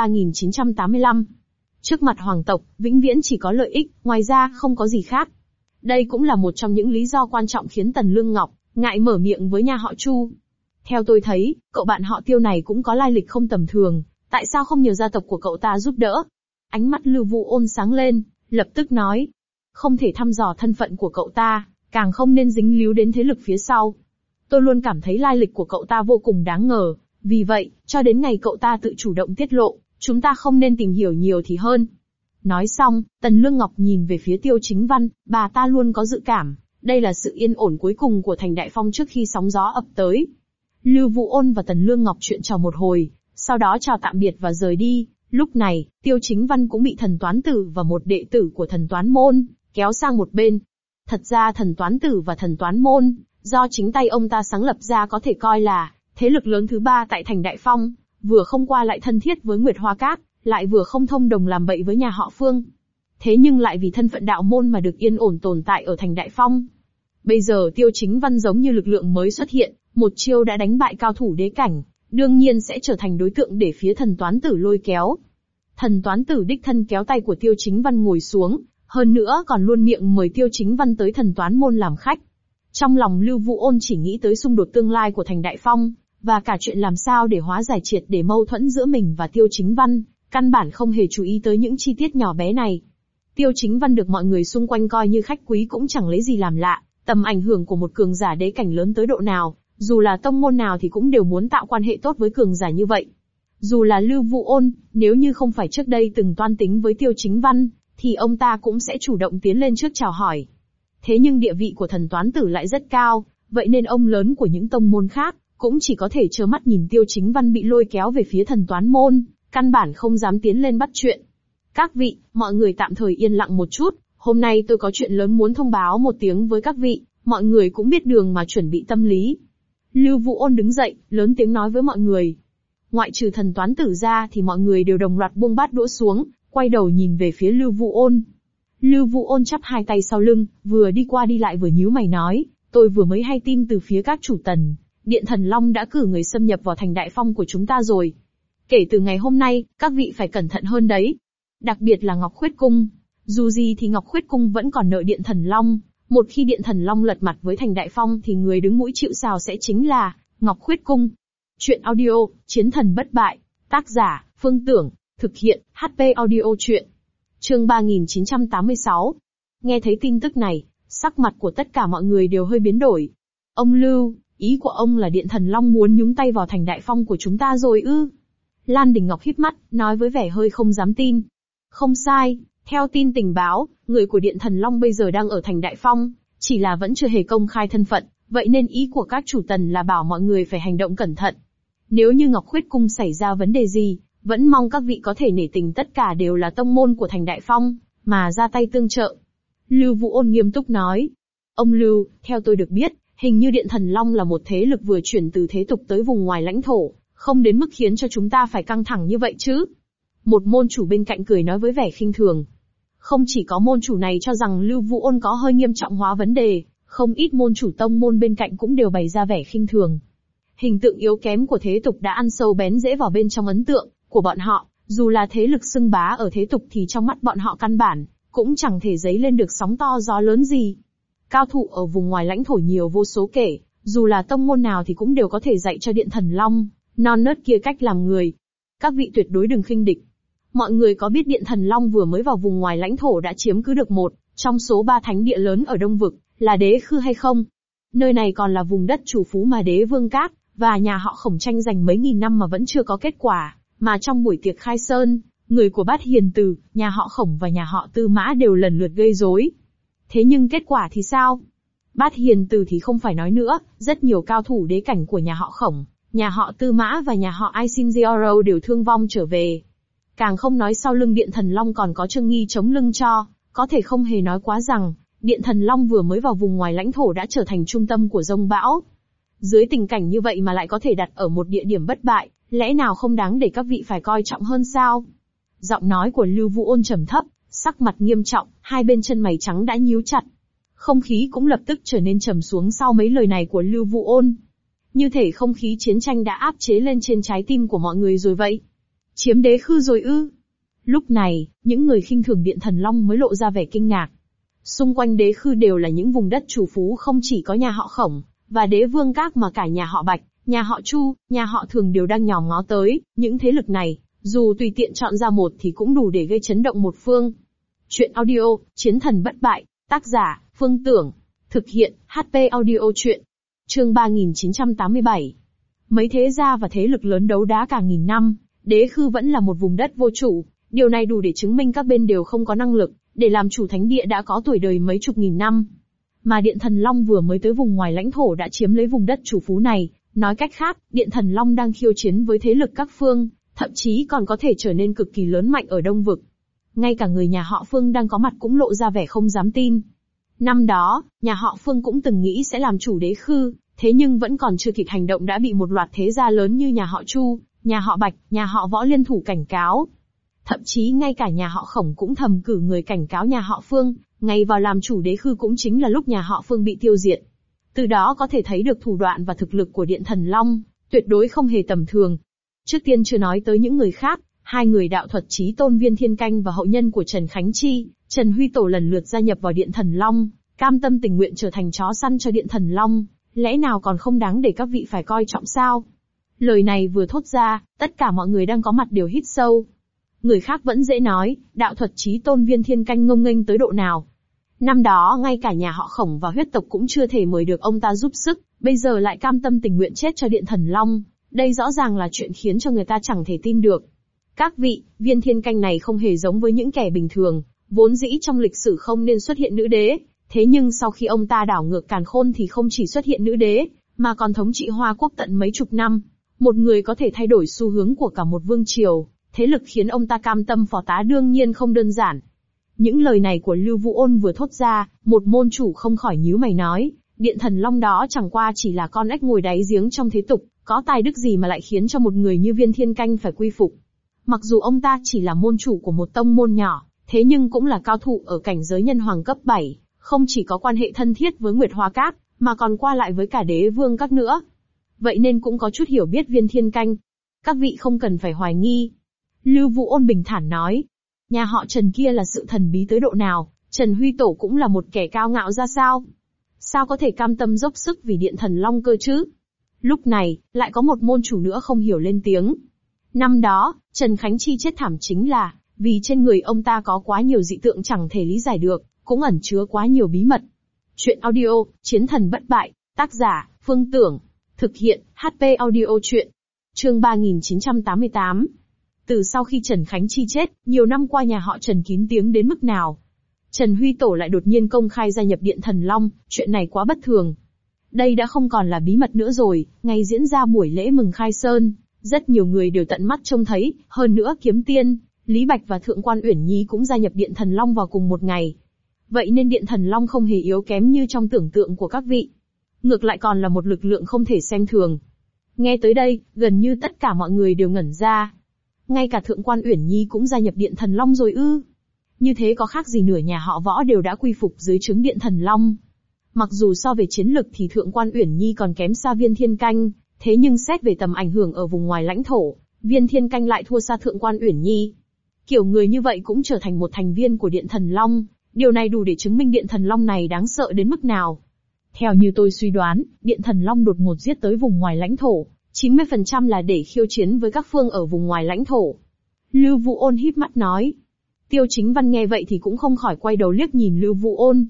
3985. Trước mặt hoàng tộc, vĩnh viễn chỉ có lợi ích, ngoài ra không có gì khác. Đây cũng là một trong những lý do quan trọng khiến Tần Lương Ngọc ngại mở miệng với nhà họ Chu. Theo tôi thấy, cậu bạn họ Tiêu này cũng có lai lịch không tầm thường, tại sao không nhờ gia tộc của cậu ta giúp đỡ? Ánh mắt Lưu Vũ Ôn sáng lên, lập tức nói. Không thể thăm dò thân phận của cậu ta, càng không nên dính líu đến thế lực phía sau. Tôi luôn cảm thấy lai lịch của cậu ta vô cùng đáng ngờ, vì vậy, cho đến ngày cậu ta tự chủ động tiết lộ, chúng ta không nên tìm hiểu nhiều thì hơn. Nói xong, Tần Lương Ngọc nhìn về phía Tiêu Chính Văn, bà ta luôn có dự cảm, đây là sự yên ổn cuối cùng của thành Đại Phong trước khi sóng gió ập tới. Lưu Vũ Ôn và Tần Lương Ngọc chuyện trò một hồi, sau đó chào tạm biệt và rời đi. Lúc này, Tiêu Chính Văn cũng bị Thần Toán Tử và một đệ tử của Thần Toán Môn kéo sang một bên. Thật ra Thần Toán Tử và Thần Toán Môn, do chính tay ông ta sáng lập ra có thể coi là thế lực lớn thứ ba tại thành Đại Phong, vừa không qua lại thân thiết với Nguyệt Hoa Các, lại vừa không thông đồng làm bậy với nhà họ Phương. Thế nhưng lại vì thân phận đạo môn mà được yên ổn tồn tại ở thành Đại Phong. Bây giờ Tiêu Chính Văn giống như lực lượng mới xuất hiện, một chiêu đã đánh bại cao thủ đế cảnh, đương nhiên sẽ trở thành đối tượng để phía thần toán tử lôi kéo. Thần toán tử đích thân kéo tay của Tiêu Chính Văn ngồi xuống, hơn nữa còn luôn miệng mời Tiêu Chính Văn tới thần toán môn làm khách. Trong lòng Lưu Vũ Ôn chỉ nghĩ tới xung đột tương lai của Thành Đại Phong, và cả chuyện làm sao để hóa giải triệt để mâu thuẫn giữa mình và Tiêu Chính Văn, căn bản không hề chú ý tới những chi tiết nhỏ bé này. Tiêu Chính Văn được mọi người xung quanh coi như khách quý cũng chẳng lấy gì làm lạ, tầm ảnh hưởng của một cường giả đế cảnh lớn tới độ nào, dù là tông môn nào thì cũng đều muốn tạo quan hệ tốt với cường giả như vậy. Dù là Lưu Vũ Ôn, nếu như không phải trước đây từng toan tính với Tiêu Chính Văn, thì ông ta cũng sẽ chủ động tiến lên trước chào hỏi. Thế nhưng địa vị của thần toán tử lại rất cao, vậy nên ông lớn của những tông môn khác, cũng chỉ có thể trơ mắt nhìn Tiêu Chính Văn bị lôi kéo về phía thần toán môn, căn bản không dám tiến lên bắt chuyện. Các vị, mọi người tạm thời yên lặng một chút, hôm nay tôi có chuyện lớn muốn thông báo một tiếng với các vị, mọi người cũng biết đường mà chuẩn bị tâm lý. Lưu Vũ Ôn đứng dậy, lớn tiếng nói với mọi người. Ngoại trừ thần toán tử ra thì mọi người đều đồng loạt buông bát đũa xuống, quay đầu nhìn về phía Lưu Vũ Ôn. Lưu Vũ Ôn chắp hai tay sau lưng, vừa đi qua đi lại vừa nhíu mày nói, tôi vừa mới hay tin từ phía các chủ tần, Điện Thần Long đã cử người xâm nhập vào thành Đại Phong của chúng ta rồi. Kể từ ngày hôm nay, các vị phải cẩn thận hơn đấy. Đặc biệt là Ngọc Khuyết Cung. Dù gì thì Ngọc Khuyết Cung vẫn còn nợ Điện Thần Long. Một khi Điện Thần Long lật mặt với thành Đại Phong thì người đứng mũi chịu sào sẽ chính là Ngọc Khuyết Cung. Chuyện audio, Chiến Thần Bất Bại. Tác giả, Phương Tưởng. Thực hiện, HP Audio Chuyện. Chương 3986. Nghe thấy tin tức này, sắc mặt của tất cả mọi người đều hơi biến đổi. Ông Lưu, ý của ông là Điện Thần Long muốn nhúng tay vào thành Đại Phong của chúng ta rồi ư? Lan Đình Ngọc híp mắt, nói với vẻ hơi không dám tin. Không sai, theo tin tình báo, người của Điện Thần Long bây giờ đang ở thành Đại Phong, chỉ là vẫn chưa hề công khai thân phận, vậy nên ý của các chủ tần là bảo mọi người phải hành động cẩn thận. Nếu như Ngọc Khuyết Cung xảy ra vấn đề gì, vẫn mong các vị có thể nể tình tất cả đều là tông môn của thành Đại Phong, mà ra tay tương trợ. Lưu Vũ Ôn nghiêm túc nói. Ông Lưu, theo tôi được biết, hình như Điện Thần Long là một thế lực vừa chuyển từ thế tục tới vùng ngoài lãnh thổ, không đến mức khiến cho chúng ta phải căng thẳng như vậy chứ. Một môn chủ bên cạnh cười nói với vẻ khinh thường. Không chỉ có môn chủ này cho rằng Lưu Vũ Ôn có hơi nghiêm trọng hóa vấn đề, không ít môn chủ tông môn bên cạnh cũng đều bày ra vẻ khinh thường. Hình tượng yếu kém của thế tục đã ăn sâu bén rễ vào bên trong ấn tượng của bọn họ, dù là thế lực xưng bá ở thế tục thì trong mắt bọn họ căn bản cũng chẳng thể dấy lên được sóng to gió lớn gì. Cao thủ ở vùng ngoài lãnh thổ nhiều vô số kể, dù là tông môn nào thì cũng đều có thể dạy cho Điện Thần Long non nớt kia cách làm người. Các vị tuyệt đối đừng khinh địch. Mọi người có biết Điện Thần Long vừa mới vào vùng ngoài lãnh thổ đã chiếm cứ được một trong số 3 thánh địa lớn ở Đông Vực, là Đế Khư hay không? Nơi này còn là vùng đất chủ phú mà Đế Vương Các và nhà họ Khổng tranh giành mấy nghìn năm mà vẫn chưa có kết quả, mà trong buổi tiệc khai sơn, người của Bát Hiền Từ, nhà họ Khổng và nhà họ Tư Mã đều lần lượt gây rối. Thế nhưng kết quả thì sao? Bát Hiền Từ thì không phải nói nữa, rất nhiều cao thủ đế cảnh của nhà họ Khổng, nhà họ Tư Mã và nhà họ Aisinzioro đều thương vong trở về. Càng không nói sau lưng Điện Thần Long còn có Trương Nghi chống lưng cho, có thể không hề nói quá rằng, Điện Thần Long vừa mới vào vùng ngoài lãnh thổ đã trở thành trung tâm của dông bão. Dưới tình cảnh như vậy mà lại có thể đặt ở một địa điểm bất bại, lẽ nào không đáng để các vị phải coi trọng hơn sao? Giọng nói của Lưu Vũ Ôn trầm thấp, sắc mặt nghiêm trọng, hai bên chân mày trắng đã nhíu chặt. Không khí cũng lập tức trở nên trầm xuống sau mấy lời này của Lưu Vũ Ôn. Như thể không khí chiến tranh đã áp chế lên trên trái tim của mọi người rồi vậy. Chiếm Đế Khư rồi ư? Lúc này, những người khinh thường Điện Thần Long mới lộ ra vẻ kinh ngạc. Xung quanh Đế Khư đều là những vùng đất chủ phú, không chỉ có nhà họ Khổng và Đế Vương Các mà cả nhà họ Bạch, nhà họ Chu, nhà họ Thường đều đang nhòm ngó tới. Những thế lực này, dù tùy tiện chọn ra một thì cũng đủ để gây chấn động một phương. Chuyện audio, Chiến Thần Bất Bại, tác giả, Phương Tưởng. Thực hiện, HP Audio Chuyện. Chương 3987. Mấy thế gia và thế lực lớn đấu đá cả nghìn năm, Đế Khư vẫn là một vùng đất vô chủ. Điều này đủ để chứng minh các bên đều không có năng lực để làm chủ thánh địa đã có tuổi đời mấy chục nghìn năm. Mà Điện Thần Long vừa mới tới vùng ngoài lãnh thổ đã chiếm lấy vùng đất chủ phú này, nói cách khác, Điện Thần Long đang khiêu chiến với thế lực các phương, thậm chí còn có thể trở nên cực kỳ lớn mạnh ở Đông Vực. Ngay cả người nhà họ Phương đang có mặt cũng lộ ra vẻ không dám tin. Năm đó, nhà họ Phương cũng từng nghĩ sẽ làm chủ Đế Khư, thế nhưng vẫn còn chưa kịp hành động đã bị một loạt thế gia lớn như nhà họ Chu, nhà họ Bạch, nhà họ Võ liên thủ cảnh cáo. Thậm chí ngay cả nhà họ Khổng cũng thầm cử người cảnh cáo nhà họ Phương, Ngày vào làm chủ đế khư cũng chính là lúc nhà họ Phương bị tiêu diệt. Từ đó có thể thấy được thủ đoạn và thực lực của Điện Thần Long, tuyệt đối không hề tầm thường. Trước tiên chưa nói tới những người khác, hai người đạo thuật chí tôn Viên Thiên Canh và hậu nhân của Trần Khánh Chi, Trần Huy Tổ lần lượt gia nhập vào Điện Thần Long, cam tâm tình nguyện trở thành chó săn cho Điện Thần Long, lẽ nào còn không đáng để các vị phải coi trọng sao? Lời này vừa thốt ra, tất cả mọi người đang có mặt đều hít sâu. Người khác vẫn dễ nói, đạo thuật chí tôn Viên Thiên Canh ngông nghênh tới độ nào. Năm đó ngay cả nhà họ Khổng và huyết tộc cũng chưa thể mời được ông ta giúp sức, bây giờ lại cam tâm tình nguyện chết cho Điện Thần Long, đây rõ ràng là chuyện khiến cho người ta chẳng thể tin được. Các vị, Viên Thiên Canh này không hề giống với những kẻ bình thường, vốn dĩ trong lịch sử không nên xuất hiện nữ đế, thế nhưng sau khi ông ta đảo ngược càn khôn thì không chỉ xuất hiện nữ đế, mà còn thống trị Hoa Quốc tận mấy chục năm. Một người có thể thay đổi xu hướng của cả một vương triều, thế lực khiến ông ta cam tâm phò tá đương nhiên không đơn giản. Những lời này của Lưu Vũ Ôn vừa thốt ra, một môn chủ không khỏi nhíu mày nói, Điện Thần Long đó chẳng qua chỉ là con ếch ngồi đáy giếng trong thế tục, có tài đức gì mà lại khiến cho một người như Viên Thiên Canh phải quy phục. Mặc dù ông ta chỉ là môn chủ của một tông môn nhỏ, thế nhưng cũng là cao thủ ở cảnh giới nhân hoàng cấp 7, không chỉ có quan hệ thân thiết với Nguyệt Hoa Các, mà còn qua lại với cả đế vương các nữa. Vậy nên cũng có chút hiểu biết Viên Thiên Canh. Các vị không cần phải hoài nghi. Lưu Vũ Ôn bình thản nói. Nhà họ Trần kia là sự thần bí tới độ nào, Trần Huy Tổ cũng là một kẻ cao ngạo ra sao? Sao có thể cam tâm dốc sức vì Điện Thần Long cơ chứ? Lúc này, lại có một môn chủ nữa không hiểu lên tiếng. Năm đó, Trần Khánh Chi chết thảm chính là, vì trên người ông ta có quá nhiều dị tượng chẳng thể lý giải được, cũng ẩn chứa quá nhiều bí mật. Chuyện audio, Chiến Thần Bất Bại, tác giả, Phương Tưởng. Thực hiện, HP Audio Chuyện. Chương 3988. Từ sau khi Trần Khánh Chi chết, nhiều năm qua nhà họ Trần kín tiếng đến mức nào. Trần Huy Tổ lại đột nhiên công khai gia nhập Điện Thần Long, chuyện này quá bất thường. Đây đã không còn là bí mật nữa rồi, ngày diễn ra buổi lễ mừng khai sơn, rất nhiều người đều tận mắt trông thấy, hơn nữa Kiếm Tiên, Lý Bạch và Thượng quan Uyển Nhi cũng gia nhập Điện Thần Long vào cùng một ngày. Vậy nên Điện Thần Long không hề yếu kém như trong tưởng tượng của các vị. Ngược lại còn là một lực lượng không thể xem thường. Nghe tới đây, gần như tất cả mọi người đều ngẩn ra. Ngay cả Thượng quan Uyển Nhi cũng gia nhập Điện Thần Long rồi ư? Như thế có khác gì nửa nhà họ Võ đều đã quy phục dưới trướng Điện Thần Long. Mặc dù so về chiến lực thì Thượng quan Uyển Nhi còn kém xa Viên Thiên Canh, thế nhưng xét về tầm ảnh hưởng ở vùng ngoài lãnh thổ, Viên Thiên Canh lại thua xa Thượng quan Uyển Nhi. Kiểu người như vậy cũng trở thành một thành viên của Điện Thần Long, điều này đủ để chứng minh Điện Thần Long này đáng sợ đến mức nào. Theo như tôi suy đoán, Điện Thần Long đột ngột giết tới vùng ngoài lãnh thổ, 90% là để khiêu chiến với các phương ở vùng ngoài lãnh thổ. Lưu Vũ Ôn híp mắt nói. Tiêu Chính Văn nghe vậy thì cũng không khỏi quay đầu liếc nhìn Lưu Vũ Ôn.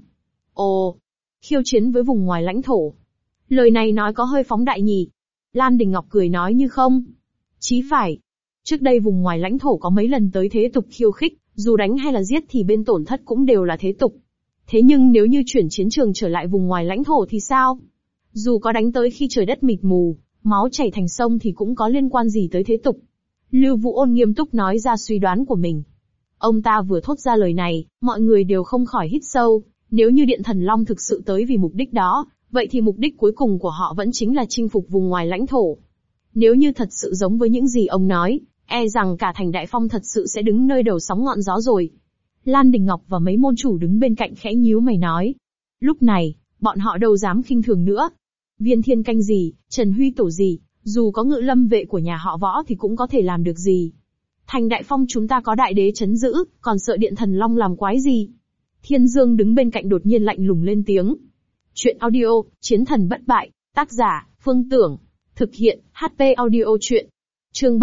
Ồ, khiêu chiến với vùng ngoài lãnh thổ. Lời này nói có hơi phóng đại nhỉ. Lan Đình Ngọc cười nói như không. Chí phải. Trước đây vùng ngoài lãnh thổ có mấy lần tới thế tục khiêu khích, dù đánh hay là giết thì bên tổn thất cũng đều là thế tục. Thế nhưng nếu như chuyển chiến trường trở lại vùng ngoài lãnh thổ thì sao? Dù có đánh tới khi trời đất mịt mù, máu chảy thành sông thì cũng có liên quan gì tới thế tục? Lưu Vũ Ôn nghiêm túc nói ra suy đoán của mình. Ông ta vừa thốt ra lời này, mọi người đều không khỏi hít sâu. Nếu như Điện Thần Long thực sự tới vì mục đích đó, vậy thì mục đích cuối cùng của họ vẫn chính là chinh phục vùng ngoài lãnh thổ. Nếu như thật sự giống với những gì ông nói, e rằng cả thành Đại Phong thật sự sẽ đứng nơi đầu sóng ngọn gió rồi. Lan Đình Ngọc và mấy môn chủ đứng bên cạnh khẽ nhíu mày nói. Lúc này, bọn họ đâu dám khinh thường nữa. Viên Thiên Canh gì, Trần Huy Tổ gì, dù có Ngự Lâm vệ của nhà họ Võ thì cũng có thể làm được gì. Thành Đại Phong chúng ta có đại đế trấn giữ, còn sợ Điện Thần Long làm quái gì? Thiên Dương đứng bên cạnh đột nhiên lạnh lùng lên tiếng. Chuyện audio, Chiến Thần Bất Bại, tác giả, Phương Tưởng. Thực hiện, HP Audio Chuyện. Chương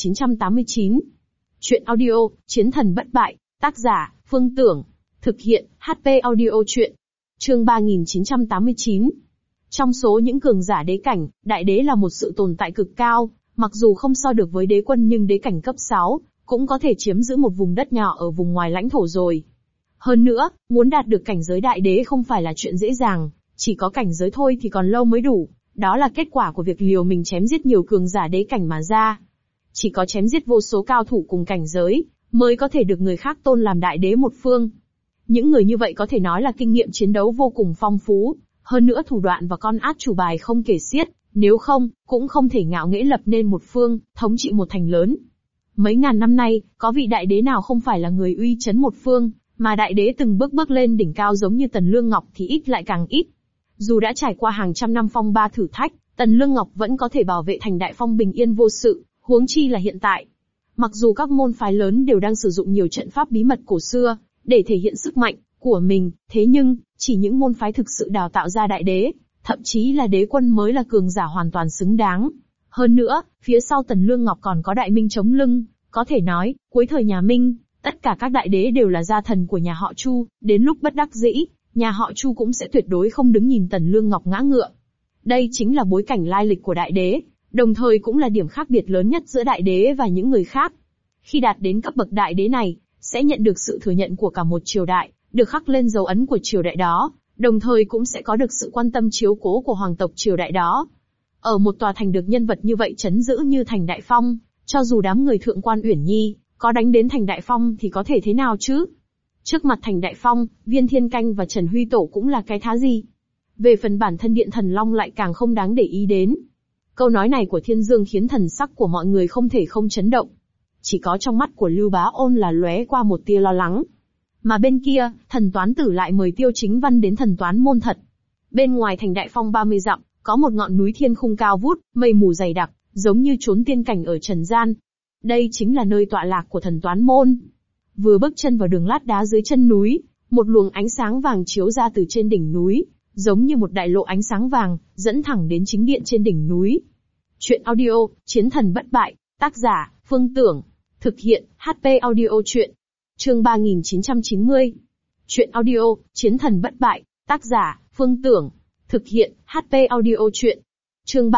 3989. Chuyện audio, Chiến Thần Bất Bại, tác giả, Phương Tưởng. Thực hiện, HP Audio Chuyện. Chương 3989. Trong số những cường giả đế cảnh, đại đế là một sự tồn tại cực cao, mặc dù không so được với đế quân nhưng đế cảnh cấp 6, cũng có thể chiếm giữ một vùng đất nhỏ ở vùng ngoài lãnh thổ rồi. Hơn nữa, muốn đạt được cảnh giới đại đế không phải là chuyện dễ dàng, chỉ có cảnh giới thôi thì còn lâu mới đủ, đó là kết quả của việc liều mình chém giết nhiều cường giả đế cảnh mà ra. Chỉ có chém giết vô số cao thủ cùng cảnh giới, mới có thể được người khác tôn làm đại đế một phương. Những người như vậy có thể nói là kinh nghiệm chiến đấu vô cùng phong phú, hơn nữa thủ đoạn và con át chủ bài không kể xiết, nếu không, cũng không thể ngạo nghễ lập nên một phương, thống trị một thành lớn. Mấy ngàn năm nay, có vị đại đế nào không phải là người uy chấn một phương, Mà đại đế từng bước bước lên đỉnh cao giống như Tần Lương Ngọc thì ít lại càng ít. Dù đã trải qua hàng trăm năm phong ba thử thách, Tần Lương Ngọc vẫn có thể bảo vệ thành đại phong bình yên vô sự, huống chi là hiện tại. Mặc dù các môn phái lớn đều đang sử dụng nhiều trận pháp bí mật cổ xưa, để thể hiện sức mạnh của mình, thế nhưng, chỉ những môn phái thực sự đào tạo ra đại đế, thậm chí là đế quân mới là cường giả hoàn toàn xứng đáng. Hơn nữa, phía sau Tần Lương Ngọc còn có Đại Minh chống lưng, có thể nói, cuối thời nhà Minh, tất cả các đại đế đều là gia thần của nhà họ Chu, đến lúc bất đắc dĩ, nhà họ Chu cũng sẽ tuyệt đối không đứng nhìn Tần Lương Ngọc ngã ngựa. Đây chính là bối cảnh lai lịch của đại đế, đồng thời cũng là điểm khác biệt lớn nhất giữa đại đế và những người khác. Khi đạt đến cấp bậc đại đế này, sẽ nhận được sự thừa nhận của cả một triều đại, được khắc lên dấu ấn của triều đại đó, đồng thời cũng sẽ có được sự quan tâm chiếu cố của hoàng tộc triều đại đó. Ở một tòa thành được nhân vật như vậy trấn giữ như thành Đại Phong, cho dù đám người thượng quan Uyển Nhi có đánh đến thành Đại Phong thì có thể thế nào chứ? Trước mặt thành Đại Phong, Viên Thiên Canh và Trần Huy Tổ cũng là cái thá gì? Về phần bản thân Điện Thần Long lại càng không đáng để ý đến. Câu nói này của Thiên Dương khiến thần sắc của mọi người không thể không chấn động. Chỉ có trong mắt của Lưu Bá Ôn là lóe qua một tia lo lắng. Mà bên kia, thần toán tử lại mời Tiêu Chính Văn đến thần toán môn thật. Bên ngoài thành Đại Phong 30 dặm, có một ngọn núi thiên khung cao vút, mây mù dày đặc, giống như chốn tiên cảnh ở trần gian. Đây chính là nơi tọa lạc của thần toán môn. Vừa bước chân vào đường lát đá dưới chân núi, một luồng ánh sáng vàng chiếu ra từ trên đỉnh núi, giống như một đại lộ ánh sáng vàng, dẫn thẳng đến chính điện trên đỉnh núi. Chuyện audio, Chiến thần bất bại, tác giả, Phương Tưởng. Thực hiện, HP audio chuyện. Chương 3990. Chuyện audio, Chiến thần bất bại, tác giả, Phương Tưởng. Thực hiện, HP audio chuyện. Chương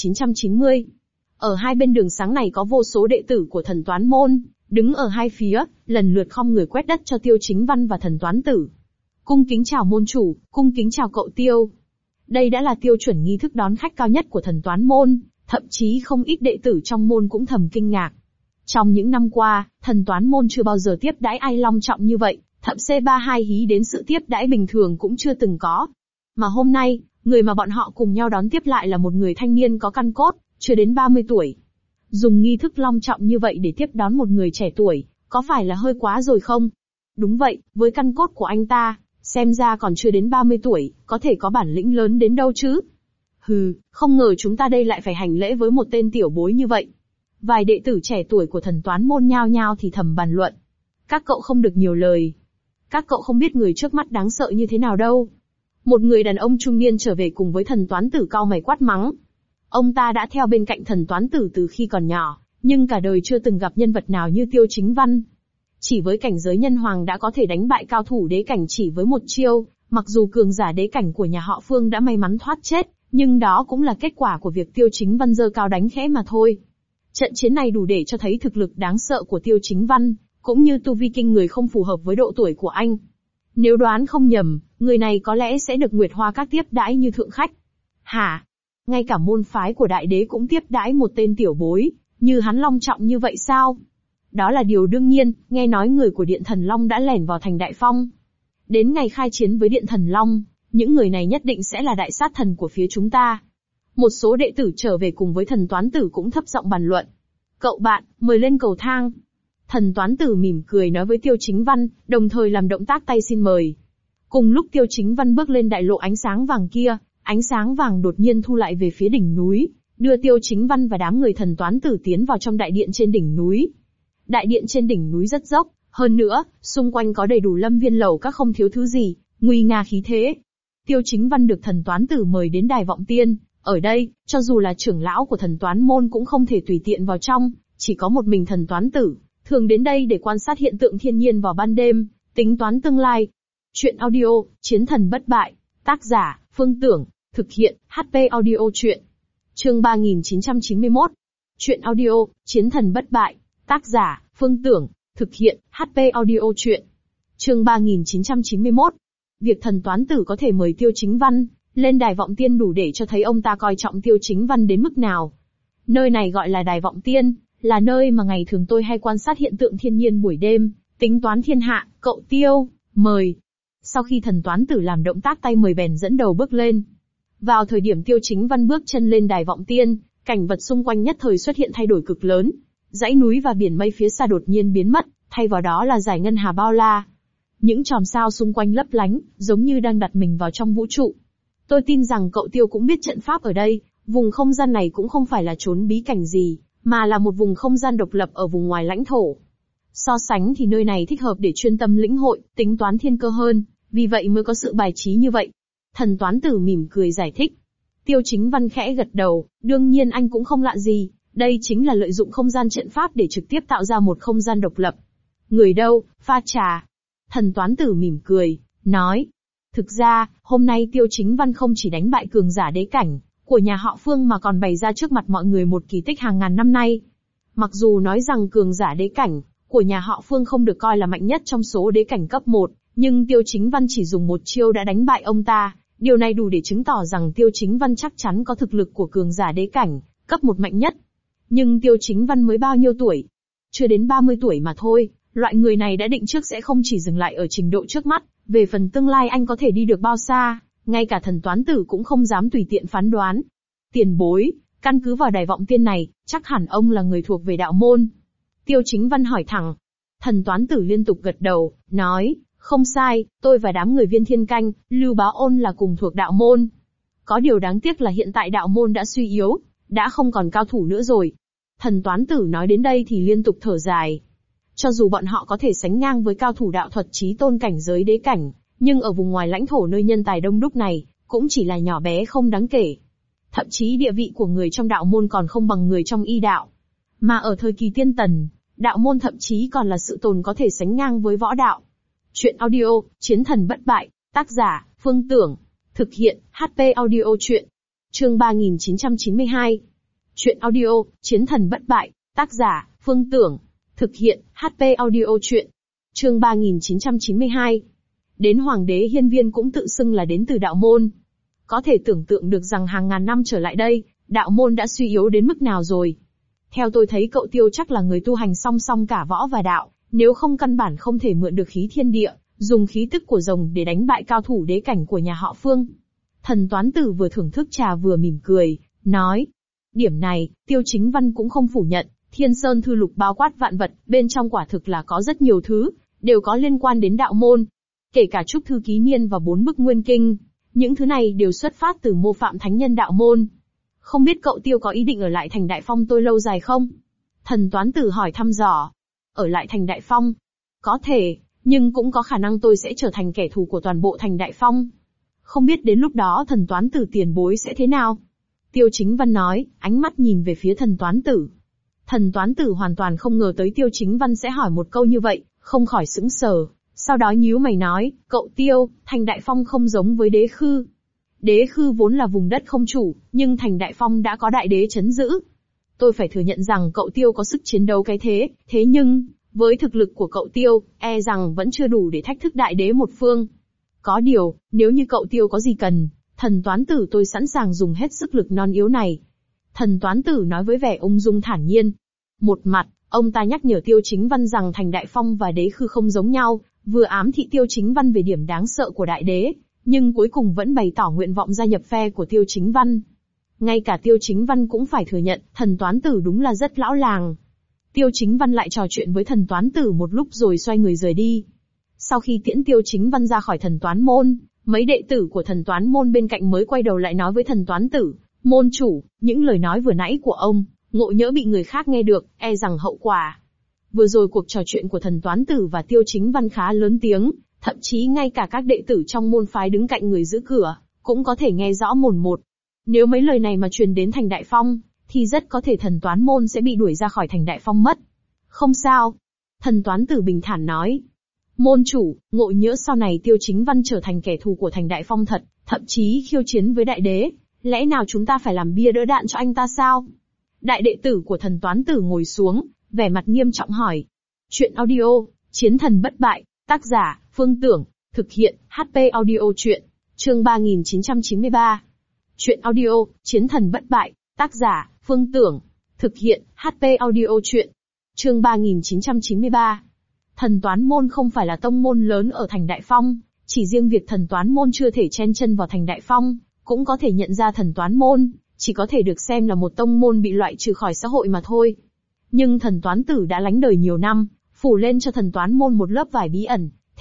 3990. Ở hai bên đường sáng này có vô số đệ tử của thần toán môn, đứng ở hai phía, lần lượt khom người quét đất cho Tiêu Chính Văn và thần toán tử. Cung kính chào môn chủ, cung kính chào cậu Tiêu. Đây đã là tiêu chuẩn nghi thức đón khách cao nhất của thần toán môn, thậm chí không ít đệ tử trong môn cũng thầm kinh ngạc. Trong những năm qua, thần toán môn chưa bao giờ tiếp đãi ai long trọng như vậy, thậm C32 hí đến sự tiếp đãi bình thường cũng chưa từng có. Mà hôm nay, người mà bọn họ cùng nhau đón tiếp lại là một người thanh niên có căn cốt, chưa đến 30 tuổi. Dùng nghi thức long trọng như vậy để tiếp đón một người trẻ tuổi, có phải là hơi quá rồi không? Đúng vậy, với căn cốt của anh ta, xem ra còn chưa đến 30 tuổi, có thể có bản lĩnh lớn đến đâu chứ? Hừ, không ngờ chúng ta đây lại phải hành lễ với một tên tiểu bối như vậy. Vài đệ tử trẻ tuổi của thần toán môn nhao nhao thì thầm bàn luận. Các cậu không được nhiều lời. Các cậu không biết người trước mắt đáng sợ như thế nào đâu. Một người đàn ông trung niên trở về cùng với thần toán tử cau mày quát mắng. Ông ta đã theo bên cạnh thần toán tử từ khi còn nhỏ, nhưng cả đời chưa từng gặp nhân vật nào như Tiêu Chính Văn. Chỉ với cảnh giới nhân hoàng đã có thể đánh bại cao thủ đế cảnh chỉ với một chiêu, mặc dù cường giả đế cảnh của nhà họ Phương đã may mắn thoát chết, nhưng đó cũng là kết quả của việc Tiêu Chính Văn giơ cao đánh khẽ mà thôi. Trận chiến này đủ để cho thấy thực lực đáng sợ của Tiêu Chính Văn, cũng như tu vi kinh người không phù hợp với độ tuổi của anh. Nếu đoán không nhầm, người này có lẽ sẽ được Nguyệt Hoa Các tiếp đãi như thượng khách. Hả? Ngay cả môn phái của đại đế cũng tiếp đãi một tên tiểu bối, như hắn long trọng như vậy sao? Đó là điều đương nhiên, nghe nói người của Điện Thần Long đã lẻn vào thành Đại Phong. Đến ngày khai chiến với Điện Thần Long, những người này nhất định sẽ là đại sát thần của phía chúng ta. Một số đệ tử trở về cùng với thần toán tử cũng thấp giọng bàn luận. Cậu bạn, mời lên cầu thang. Thần toán tử mỉm cười nói với Tiêu Chính Văn, đồng thời làm động tác tay xin mời. Cùng lúc Tiêu Chính Văn bước lên đại lộ ánh sáng vàng kia, ánh sáng vàng đột nhiên thu lại về phía đỉnh núi, đưa Tiêu Chính Văn và đám người thần toán tử tiến vào trong đại điện trên đỉnh núi. Đại điện trên đỉnh núi rất dốc, hơn nữa, xung quanh có đầy đủ lâm viên lầu các không thiếu thứ gì, nguy nga khí thế. Tiêu Chính Văn được thần toán tử mời đến đài vọng tiên, ở đây, cho dù là trưởng lão của thần toán môn cũng không thể tùy tiện vào trong, chỉ có một mình thần toán tử, thường đến đây để quan sát hiện tượng thiên nhiên vào ban đêm, tính toán tương lai. Chuyện audio, Chiến thần bất bại, tác giả, Phương Tưởng, thực hiện, HP audio chuyện. Chương 3991. Chuyện audio, Chiến thần bất bại, tác giả, Phương Tưởng, thực hiện, HP audio chuyện. Chương 3991. Việc thần toán tử có thể mời Tiêu Chính Văn lên đài vọng tiên đủ để cho thấy ông ta coi trọng Tiêu Chính Văn đến mức nào. Nơi này gọi là đài vọng tiên, là nơi mà ngày thường tôi hay quan sát hiện tượng thiên nhiên buổi đêm, tính toán thiên hạ, cậu Tiêu, mời. Sau khi thần toán tử làm động tác tay mời bèn dẫn đầu bước lên. Vào thời điểm Tiêu Chính Văn bước chân lên đài vọng tiên, cảnh vật xung quanh nhất thời xuất hiện thay đổi cực lớn. Dãy núi và biển mây phía xa đột nhiên biến mất, thay vào đó là dải ngân hà bao la. Những chòm sao xung quanh lấp lánh, giống như đang đặt mình vào trong vũ trụ. Tôi tin rằng cậu Tiêu cũng biết trận pháp ở đây, vùng không gian này cũng không phải là chốn bí cảnh gì, mà là một vùng không gian độc lập ở vùng ngoài lãnh thổ. So sánh thì nơi này thích hợp để chuyên tâm lĩnh hội, tính toán thiên cơ hơn, vì vậy mới có sự bài trí như vậy. Thần toán tử mỉm cười giải thích. Tiêu Chính Văn khẽ gật đầu, đương nhiên anh cũng không lạ gì, đây chính là lợi dụng không gian trận pháp để trực tiếp tạo ra một không gian độc lập. Người đâu, pha trà. Thần toán tử mỉm cười, nói. Thực ra, hôm nay Tiêu Chính Văn không chỉ đánh bại cường giả đế cảnh của nhà họ Phương mà còn bày ra trước mặt mọi người một kỳ tích hàng ngàn năm nay. Mặc dù nói rằng cường giả đế cảnh của nhà họ Phương không được coi là mạnh nhất trong số đế cảnh cấp 1, nhưng Tiêu Chính Văn chỉ dùng một chiêu đã đánh bại ông ta. Điều này đủ để chứng tỏ rằng Tiêu Chính Văn chắc chắn có thực lực của cường giả đế cảnh cấp 1 mạnh nhất. Nhưng Tiêu Chính Văn mới bao nhiêu tuổi? Chưa đến 30 tuổi mà thôi, loại người này đã định trước sẽ không chỉ dừng lại ở trình độ trước mắt, về phần tương lai anh có thể đi được bao xa, ngay cả thần toán tử cũng không dám tùy tiện phán đoán. Tiền bối, căn cứ vào đài vọng tiên này, chắc hẳn ông là người thuộc về đạo môn. Tiêu Chính Văn hỏi thẳng. Thần toán tử liên tục gật đầu, nói, không sai, tôi và đám người Viên Thiên Canh, Lưu Bá Ôn là cùng thuộc đạo môn. Có điều đáng tiếc là hiện tại đạo môn đã suy yếu, đã không còn cao thủ nữa rồi. Thần toán tử nói đến đây thì liên tục thở dài. Cho dù bọn họ có thể sánh ngang với cao thủ đạo thuật chí tôn cảnh giới đế cảnh, nhưng ở vùng ngoài lãnh thổ nơi nhân tài đông đúc này, cũng chỉ là nhỏ bé không đáng kể. Thậm chí địa vị của người trong đạo môn còn không bằng người trong y đạo. Mà ở thời kỳ tiên tần, đạo môn thậm chí còn là sự tồn có thể sánh ngang với võ đạo. Chuyện audio, Chiến thần bất bại, tác giả, Phương Tưởng. Thực hiện, HP audio chuyện. Chương 3992. Chuyện audio, Chiến thần bất bại, tác giả, Phương Tưởng. Thực hiện, HP audio chuyện. Chương 3992. Đến Hoàng đế Hiên Viên cũng tự xưng là đến từ đạo môn. Có thể tưởng tượng được rằng hàng ngàn năm trở lại đây, đạo môn đã suy yếu đến mức nào rồi. Theo tôi thấy cậu Tiêu chắc là người tu hành song song cả võ và đạo, nếu không căn bản không thể mượn được khí thiên địa, dùng khí tức của rồng để đánh bại cao thủ đế cảnh của nhà họ Phương. Thần toán tử vừa thưởng thức trà vừa mỉm cười, nói. Điểm này, Tiêu Chính Văn cũng không phủ nhận, Thiên Sơn Thư Lục bao quát vạn vật, bên trong quả thực là có rất nhiều thứ, đều có liên quan đến đạo môn. Kể cả Trúc Thư Ký Niên và 4 bức Nguyên Kinh, những thứ này đều xuất phát từ mô phạm thánh nhân đạo môn. Không biết cậu Tiêu có ý định ở lại thành Đại Phong tôi lâu dài không? Thần toán tử hỏi thăm dò. Ở lại thành Đại Phong? Có thể, nhưng cũng có khả năng tôi sẽ trở thành kẻ thù của toàn bộ thành Đại Phong. Không biết đến lúc đó thần toán tử tiền bối sẽ thế nào? Tiêu Chính Văn nói, ánh mắt nhìn về phía thần toán tử. Thần toán tử hoàn toàn không ngờ tới Tiêu Chính Văn sẽ hỏi một câu như vậy, không khỏi sững sờ. Sau đó nhíu mày nói, cậu Tiêu, thành Đại Phong không giống với Đế Khư. Đế Khư vốn là vùng đất không chủ, nhưng thành Đại Phong đã có đại đế trấn giữ. Tôi phải thừa nhận rằng cậu Tiêu có sức chiến đấu cái thế nhưng, với thực lực của cậu Tiêu, e rằng vẫn chưa đủ để thách thức đại đế một phương. Có điều, nếu như cậu Tiêu có gì cần, thần toán tử tôi sẵn sàng dùng hết sức lực non yếu này. Thần toán tử nói với vẻ ung dung thản nhiên. Một mặt, ông ta nhắc nhở Tiêu Chính Văn rằng thành Đại Phong và Đế Khư không giống nhau, vừa ám thị Tiêu Chính Văn về điểm đáng sợ của đại đế, nhưng cuối cùng vẫn bày tỏ nguyện vọng gia nhập phe của Tiêu Chính Văn. Ngay cả Tiêu Chính Văn cũng phải thừa nhận, thần toán tử đúng là rất lão làng. Tiêu Chính Văn lại trò chuyện với thần toán tử một lúc rồi xoay người rời đi. Sau khi tiễn Tiêu Chính Văn ra khỏi thần toán môn, mấy đệ tử của thần toán môn bên cạnh mới quay đầu lại nói với thần toán tử, môn chủ, những lời nói vừa nãy của ông, ngộ nhỡ bị người khác nghe được, e rằng hậu quả. Vừa rồi cuộc trò chuyện của thần toán tử và Tiêu Chính Văn khá lớn tiếng, thậm chí ngay cả các đệ tử trong môn phái đứng cạnh người giữ cửa, cũng có thể nghe rõ mồn một. Nếu mấy lời này mà truyền đến thành Đại Phong, thì rất có thể thần toán môn sẽ bị đuổi ra khỏi thành Đại Phong mất. Không sao. Thần toán tử bình thản nói. Môn chủ, ngộ nhỡ sau này Tiêu Chính Văn trở thành kẻ thù của thành Đại Phong thật, thậm chí khiêu chiến với đại đế, lẽ nào chúng ta phải làm bia đỡ đạn cho anh ta sao? Đại đệ tử của thần toán tử ngồi xuống, vẻ mặt nghiêm trọng hỏi. Chuyện audio, Chiến thần bất bại, tác giả, Phương Tưởng, thực hiện, HP audio chuyện. Chương 3993. Chuyện audio, Chiến thần bất bại, tác giả, Phương Tưởng, thực hiện, HP audio chuyện. Chương 3993. Thần toán môn không phải là tông môn lớn ở thành Đại Phong, chỉ riêng việc thần toán môn chưa thể chen chân vào thành Đại Phong, cũng có thể nhận ra thần toán môn, chỉ có thể được xem là một tông môn bị loại trừ khỏi xã hội mà thôi. Nhưng thần toán tử đã lánh đời nhiều năm, phủ lên cho thần toán môn một lớp vải bí ẩn,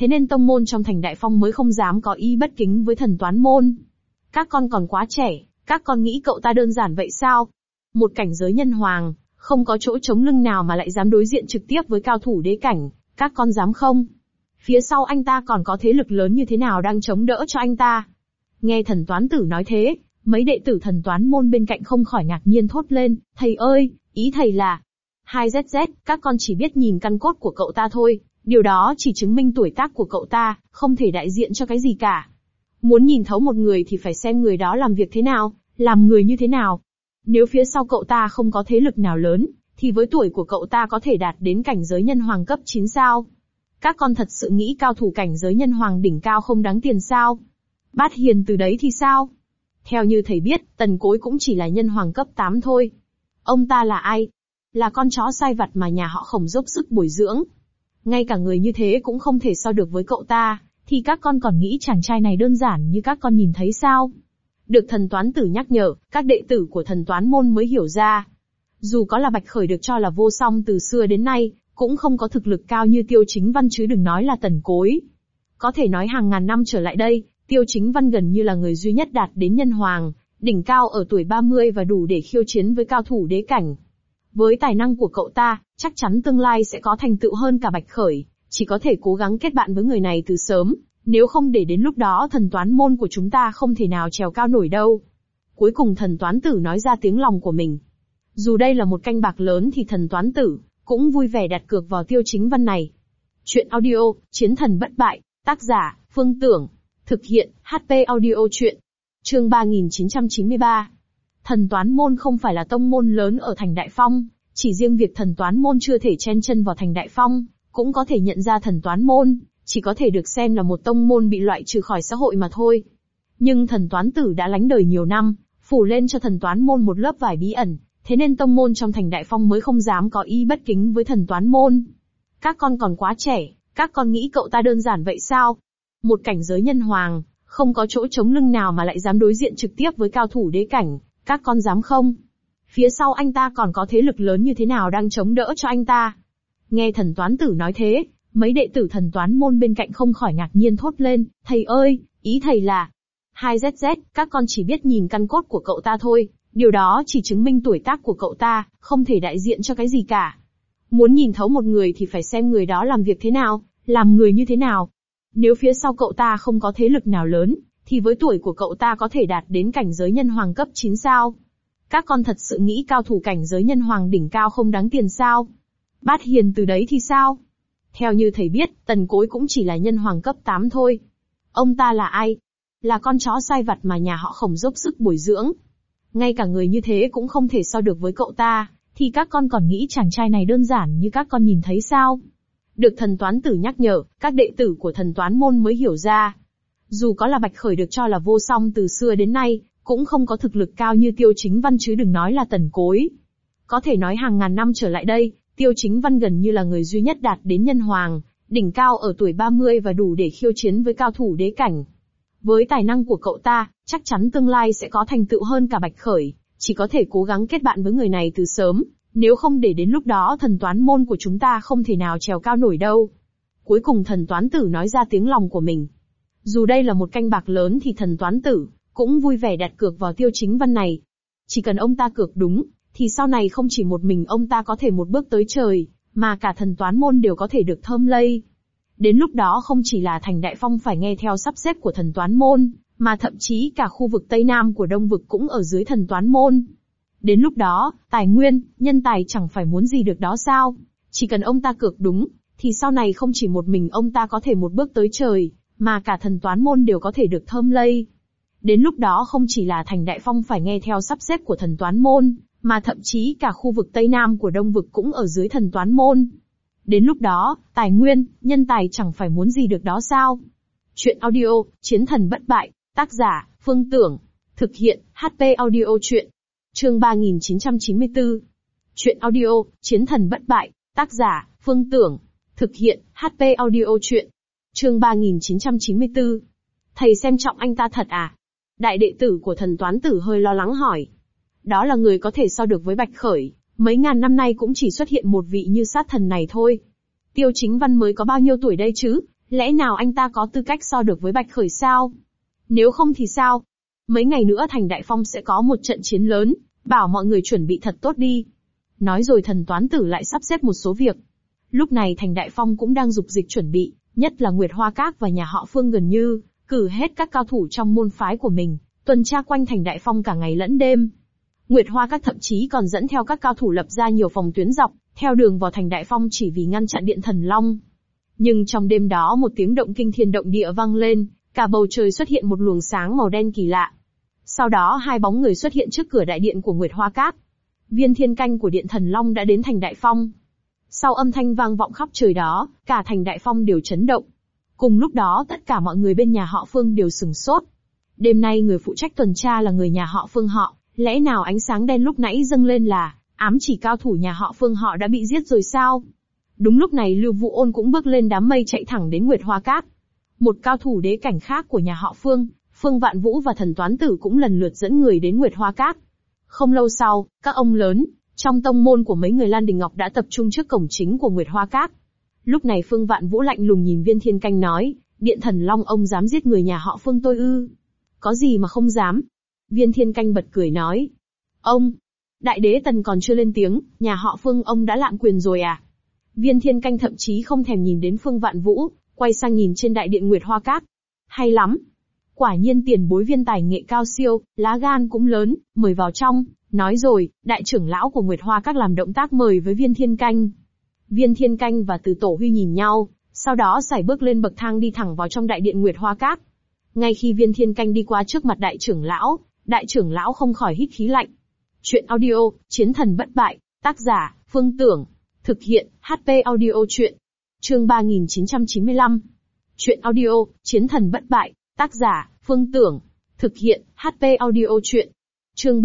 thế nên tông môn trong thành Đại Phong mới không dám có ý bất kính với thần toán môn. Các con còn quá trẻ, các con nghĩ cậu ta đơn giản vậy sao? Một cảnh giới nhân hoàng, không có chỗ chống lưng nào mà lại dám đối diện trực tiếp với cao thủ đế cảnh, các con dám không? Phía sau anh ta còn có thế lực lớn như thế nào đang chống đỡ cho anh ta? Nghe thần toán tử nói thế, mấy đệ tử thần toán môn bên cạnh không khỏi ngạc nhiên thốt lên, thầy ơi, ý thầy là... 2ZZ, các con chỉ biết nhìn căn cốt của cậu ta thôi, điều đó chỉ chứng minh tuổi tác của cậu ta, không thể đại diện cho cái gì cả. Muốn nhìn thấu một người thì phải xem người đó làm việc thế nào, làm người như thế nào. Nếu phía sau cậu ta không có thế lực nào lớn, thì với tuổi của cậu ta có thể đạt đến cảnh giới nhân hoàng cấp 9 sao. Các con thật sự nghĩ cao thủ cảnh giới nhân hoàng đỉnh cao không đáng tiền sao? Bát Hiền từ đấy thì sao? Theo như thầy biết, Tần Cối cũng chỉ là nhân hoàng cấp 8 thôi. Ông ta là ai? Là con chó sai vặt mà nhà họ Khổng dốc sức bồi dưỡng. Ngay cả người như thế cũng không thể so được với cậu ta, thì các con còn nghĩ chàng trai này đơn giản như các con nhìn thấy sao? Được thần toán tử nhắc nhở, các đệ tử của thần toán môn mới hiểu ra. Dù có là Bạch Khởi được cho là vô song từ xưa đến nay, cũng không có thực lực cao như Tiêu Chính Văn chứ đừng nói là Tần Cối. Có thể nói hàng ngàn năm trở lại đây, Tiêu Chính Văn gần như là người duy nhất đạt đến nhân hoàng, đỉnh cao ở tuổi 30 và đủ để khiêu chiến với cao thủ đế cảnh. Với tài năng của cậu ta, chắc chắn tương lai sẽ có thành tựu hơn cả Bạch Khởi, chỉ có thể cố gắng kết bạn với người này từ sớm, nếu không để đến lúc đó thần toán môn của chúng ta không thể nào trèo cao nổi đâu. Cuối cùng thần toán tử nói ra tiếng lòng của mình. Dù đây là một canh bạc lớn thì thần toán tử cũng vui vẻ đặt cược vào Tiêu Chính Văn này. Chuyện audio, Chiến thần bất bại, tác giả, Phương Tưởng. Thực hiện, HP audio chuyện. Chương 3993. Thần toán môn không phải là tông môn lớn ở thành Đại Phong, chỉ riêng việc thần toán môn chưa thể chen chân vào thành Đại Phong, cũng có thể nhận ra thần toán môn, chỉ có thể được xem là một tông môn bị loại trừ khỏi xã hội mà thôi. Nhưng thần toán tử đã lánh đời nhiều năm, phủ lên cho thần toán môn một lớp vải bí ẩn, thế nên tông môn trong thành Đại Phong mới không dám có ý bất kính với thần toán môn. Các con còn quá trẻ, các con nghĩ cậu ta đơn giản vậy sao? Một cảnh giới nhân hoàng, không có chỗ chống lưng nào mà lại dám đối diện trực tiếp với cao thủ đế cảnh, các con dám không? Phía sau anh ta còn có thế lực lớn như thế nào đang chống đỡ cho anh ta? Nghe thần toán tử nói thế, mấy đệ tử thần toán môn bên cạnh không khỏi ngạc nhiên thốt lên, thầy ơi, ý thầy là... 2ZZ, các con chỉ biết nhìn căn cốt của cậu ta thôi, điều đó chỉ chứng minh tuổi tác của cậu ta, không thể đại diện cho cái gì cả. Muốn nhìn thấu một người thì phải xem người đó làm việc thế nào, làm người như thế nào. Nếu phía sau cậu ta không có thế lực nào lớn, thì với tuổi của cậu ta có thể đạt đến cảnh giới nhân hoàng cấp 9 sao. Các con thật sự nghĩ cao thủ cảnh giới nhân hoàng đỉnh cao không đáng tiền sao? Bát Hiền từ đấy thì sao? Theo như thầy biết, Tần Cối cũng chỉ là nhân hoàng cấp 8 thôi. Ông ta là ai? Là con chó sai vặt mà nhà họ Khổng dốc sức bồi dưỡng. Ngay cả người như thế cũng không thể so được với cậu ta, thì các con còn nghĩ chàng trai này đơn giản như các con nhìn thấy sao? Được thần toán tử nhắc nhở, các đệ tử của thần toán môn mới hiểu ra. Dù có là Bạch Khởi được cho là vô song từ xưa đến nay, cũng không có thực lực cao như Tiêu Chính Văn chứ đừng nói là Tần Cối. Có thể nói hàng ngàn năm trở lại đây, Tiêu Chính Văn gần như là người duy nhất đạt đến nhân hoàng, đỉnh cao ở tuổi 30 và đủ để khiêu chiến với cao thủ đế cảnh. Với tài năng của cậu ta, chắc chắn tương lai sẽ có thành tựu hơn cả Bạch Khởi, chỉ có thể cố gắng kết bạn với người này từ sớm, nếu không để đến lúc đó thần toán môn của chúng ta không thể nào trèo cao nổi đâu. Cuối cùng thần toán tử nói ra tiếng lòng của mình. Dù đây là một canh bạc lớn thì thần toán tử cũng vui vẻ đặt cược vào Tiêu Chính Văn này. Chỉ cần ông ta cược đúng, thì sau này không chỉ một mình ông ta có thể một bước tới trời, mà cả thần toán môn đều có thể được thơm lây. Đến lúc đó không chỉ là thành Đại Phong phải nghe theo sắp xếp của thần toán môn, mà thậm chí cả khu vực Tây Nam của Đông vực cũng ở dưới thần toán môn. Đến lúc đó, tài nguyên, nhân tài chẳng phải muốn gì được đó sao? Chỉ cần ông ta cược đúng, thì sau này không chỉ một mình ông ta có thể một bước tới trời, mà cả thần toán môn đều có thể được thơm lây. Đến lúc đó không chỉ là thành Đại Phong phải nghe theo sắp xếp của thần toán môn, mà thậm chí cả khu vực Tây Nam của Đông vực cũng ở dưới thần toán môn. Đến lúc đó, tài nguyên, nhân tài chẳng phải muốn gì được đó sao? Chuyện audio, Chiến thần bất bại, tác giả, Phương Tưởng. Thực hiện, HP audio chuyện. Chương 3994. Chuyện audio, Chiến thần bất bại, tác giả, Phương Tưởng. Thực hiện, HP audio chuyện. Chương 3994. Thầy xem trọng anh ta thật à? Đại đệ tử của thần toán tử hơi lo lắng hỏi. Đó là người có thể so được với Bạch Khởi, mấy ngàn năm nay cũng chỉ xuất hiện một vị như sát thần này thôi. Tiêu Chính Văn mới có bao nhiêu tuổi đây chứ, Lẽ nào anh ta có tư cách so được với Bạch Khởi sao? Nếu không thì sao? Mấy ngày nữa thành Đại Phong sẽ có một trận chiến lớn, bảo mọi người chuẩn bị thật tốt đi. Nói rồi Thần Toán Tử lại sắp xếp một số việc. Lúc này thành Đại Phong cũng đang dục dịch chuẩn bị, nhất là Nguyệt Hoa Các và nhà họ Phương gần như cử hết các cao thủ trong môn phái của mình, tuần tra quanh thành Đại Phong cả ngày lẫn đêm. Nguyệt Hoa Các thậm chí còn dẫn theo các cao thủ lập ra nhiều phòng tuyến dọc, theo đường vào thành Đại Phong chỉ vì ngăn chặn Điện Thần Long. Nhưng trong đêm đó một tiếng động kinh thiên động địa vang lên, cả bầu trời xuất hiện một luồng sáng màu đen kỳ lạ. Sau đó hai bóng người xuất hiện trước cửa đại điện của Nguyệt Hoa Các. Viên thiên canh của Điện Thần Long đã đến thành Đại Phong. Sau âm thanh vang vọng khắp trời đó, cả thành Đại Phong đều chấn động. Cùng lúc đó tất cả mọi người bên nhà họ Phương đều sửng sốt. Đêm nay người phụ trách tuần tra là người nhà họ Phương họ, lẽ nào ánh sáng đen lúc nãy dâng lên là ám chỉ cao thủ nhà họ Phương họ đã bị giết rồi sao? Đúng lúc này Lưu Vũ Ôn cũng bước lên đám mây chạy thẳng đến Nguyệt Hoa Các. Một cao thủ đế cảnh khác của nhà họ Phương, Phương Vạn Vũ và Thần Toán Tử cũng lần lượt dẫn người đến Nguyệt Hoa Các. Không lâu sau, các ông lớn trong tông môn của mấy người Lan Đình Ngọc đã tập trung trước cổng chính của Nguyệt Hoa Các. Lúc này Phương Vạn Vũ lạnh lùng nhìn Viên Thiên Canh nói, Điện Thần Long ông dám giết người nhà họ Phương tôi ư? Có gì mà không dám? Viên Thiên Canh bật cười nói, ông, Đại Đế Tần còn chưa lên tiếng, nhà họ Phương ông đã lạm quyền rồi à? Viên Thiên Canh thậm chí không thèm nhìn đến Phương Vạn Vũ, quay sang nhìn trên đại điện Nguyệt Hoa Các. Hay lắm! Quả nhiên tiền bối Viên tài nghệ cao siêu, lá gan cũng lớn, mời vào trong. Nói rồi, đại trưởng lão của Nguyệt Hoa Các làm động tác mời với Viên Thiên Canh. Viên Thiên Canh và Từ Tổ Huy nhìn nhau, sau đó sải bước lên bậc thang đi thẳng vào trong đại điện Nguyệt Hoa Các. Ngay khi Viên Thiên Canh đi qua trước mặt đại trưởng lão không khỏi hít khí lạnh. Chuyện audio, Chiến Thần Bất Bại, tác giả, Phương Tưởng. Thực hiện, HP Audio Chuyện. Chương 3995. Chuyện audio, Chiến Thần Bất Bại, tác giả, Phương Tưởng. Thực hiện, HP Audio Chuyện. Chương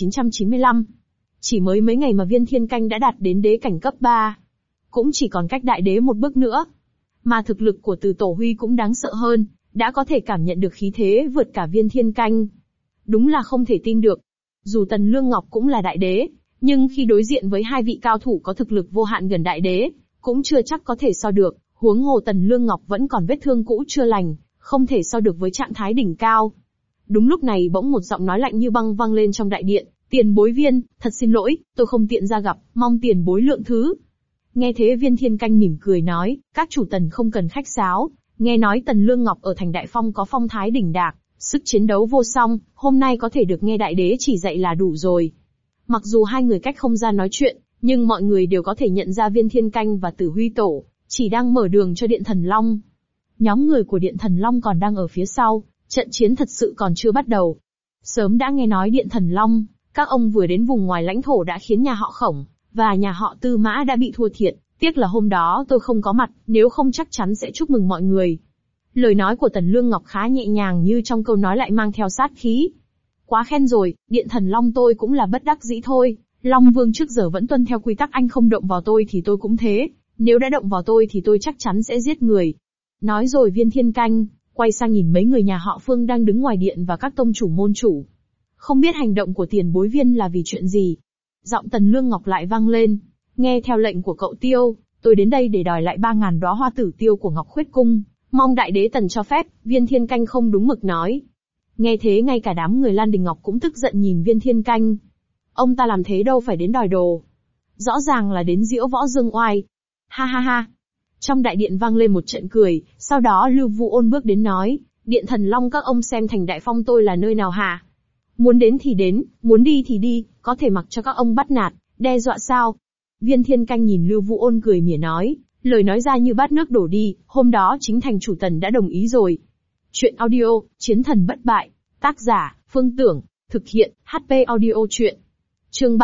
3995. Chỉ mới mấy ngày mà Viên Thiên Canh đã đạt đến đế cảnh cấp 3. Cũng chỉ còn cách đại đế một bước nữa. Mà thực lực của Từ Tổ Huy cũng đáng sợ hơn, đã có thể cảm nhận được khí thế vượt cả Viên Thiên Canh. Đúng là không thể tin được. Dù Tần Lương Ngọc cũng là đại đế, nhưng khi đối diện với hai vị cao thủ có thực lực vô hạn gần đại đế, cũng chưa chắc có thể so được, huống hồ Tần Lương Ngọc vẫn còn vết thương cũ chưa lành, không thể so được với trạng thái đỉnh cao. Đúng lúc này bỗng một giọng nói lạnh như băng vang lên trong đại điện, Tiền bối Viên, thật xin lỗi, tôi không tiện ra gặp, mong tiền bối lượng thứ. Nghe thế Viên Thiên Canh mỉm cười nói, các chủ Tần không cần khách sáo, nghe nói Tần Lương Ngọc ở thành Đại Phong có phong thái đỉnh đạc, sức chiến đấu vô song, hôm nay có thể được nghe đại đế chỉ dạy là đủ rồi. Mặc dù hai người cách không gian nói chuyện, nhưng mọi người đều có thể nhận ra Viên Thiên Canh và Tử Huy Tổ chỉ đang mở đường cho Điện Thần Long. Nhóm người của Điện Thần Long còn đang ở phía sau, trận chiến thật sự còn chưa bắt đầu. Sớm đã nghe nói Điện Thần Long, các ông vừa đến vùng ngoài lãnh thổ đã khiến nhà họ Khổng và nhà họ Tư Mã đã bị thua thiệt, tiếc là hôm đó tôi không có mặt, nếu không chắc chắn sẽ chúc mừng mọi người. Lời nói của Tần Lương Ngọc khá nhẹ nhàng như trong câu nói lại mang theo sát khí. Quá khen rồi, Điện Thần Long tôi cũng là bất đắc dĩ thôi, Long Vương trước giờ vẫn tuân theo quy tắc anh không động vào tôi thì tôi cũng thế, nếu đã động vào tôi thì tôi chắc chắn sẽ giết người. Nói rồi Viên Thiên Canh quay sang nhìn mấy người nhà họ Phương đang đứng ngoài điện và các tông chủ môn chủ. Không biết hành động của tiền bối Viên là vì chuyện gì? Giọng Tần Lương Ngọc lại vang lên. Nghe theo lệnh của cậu Tiêu, tôi đến đây để đòi lại 3.000 đóa hoa tử tiêu của Ngọc Khuyết Cung. Mong đại đế Tần cho phép, Viên Thiên Canh không đúng mực nói. Nghe thế ngay cả đám người Lan Đình Ngọc cũng tức giận nhìn Viên Thiên Canh. Ông ta làm thế đâu phải đến đòi đồ. Rõ ràng là đến diễu võ dương oai. Ha ha ha. Trong đại điện vang lên một trận cười, sau đó Lưu Vũ Ôn bước đến nói, Điện Thần Long các ông xem thành Đại Phong tôi là nơi nào hả? Muốn đến thì đến, muốn đi thì đi, có thể mặc cho các ông bắt nạt, đe dọa sao? Viên Thiên Canh nhìn Lưu Vũ Ôn cười mỉa nói, lời nói ra như bát nước đổ đi, hôm đó chính thành chủ Tần đã đồng ý rồi. Chuyện audio, Chiến Thần Bất Bại, tác giả, Phương Tưởng, thực hiện, HP Audio Chuyện. Chương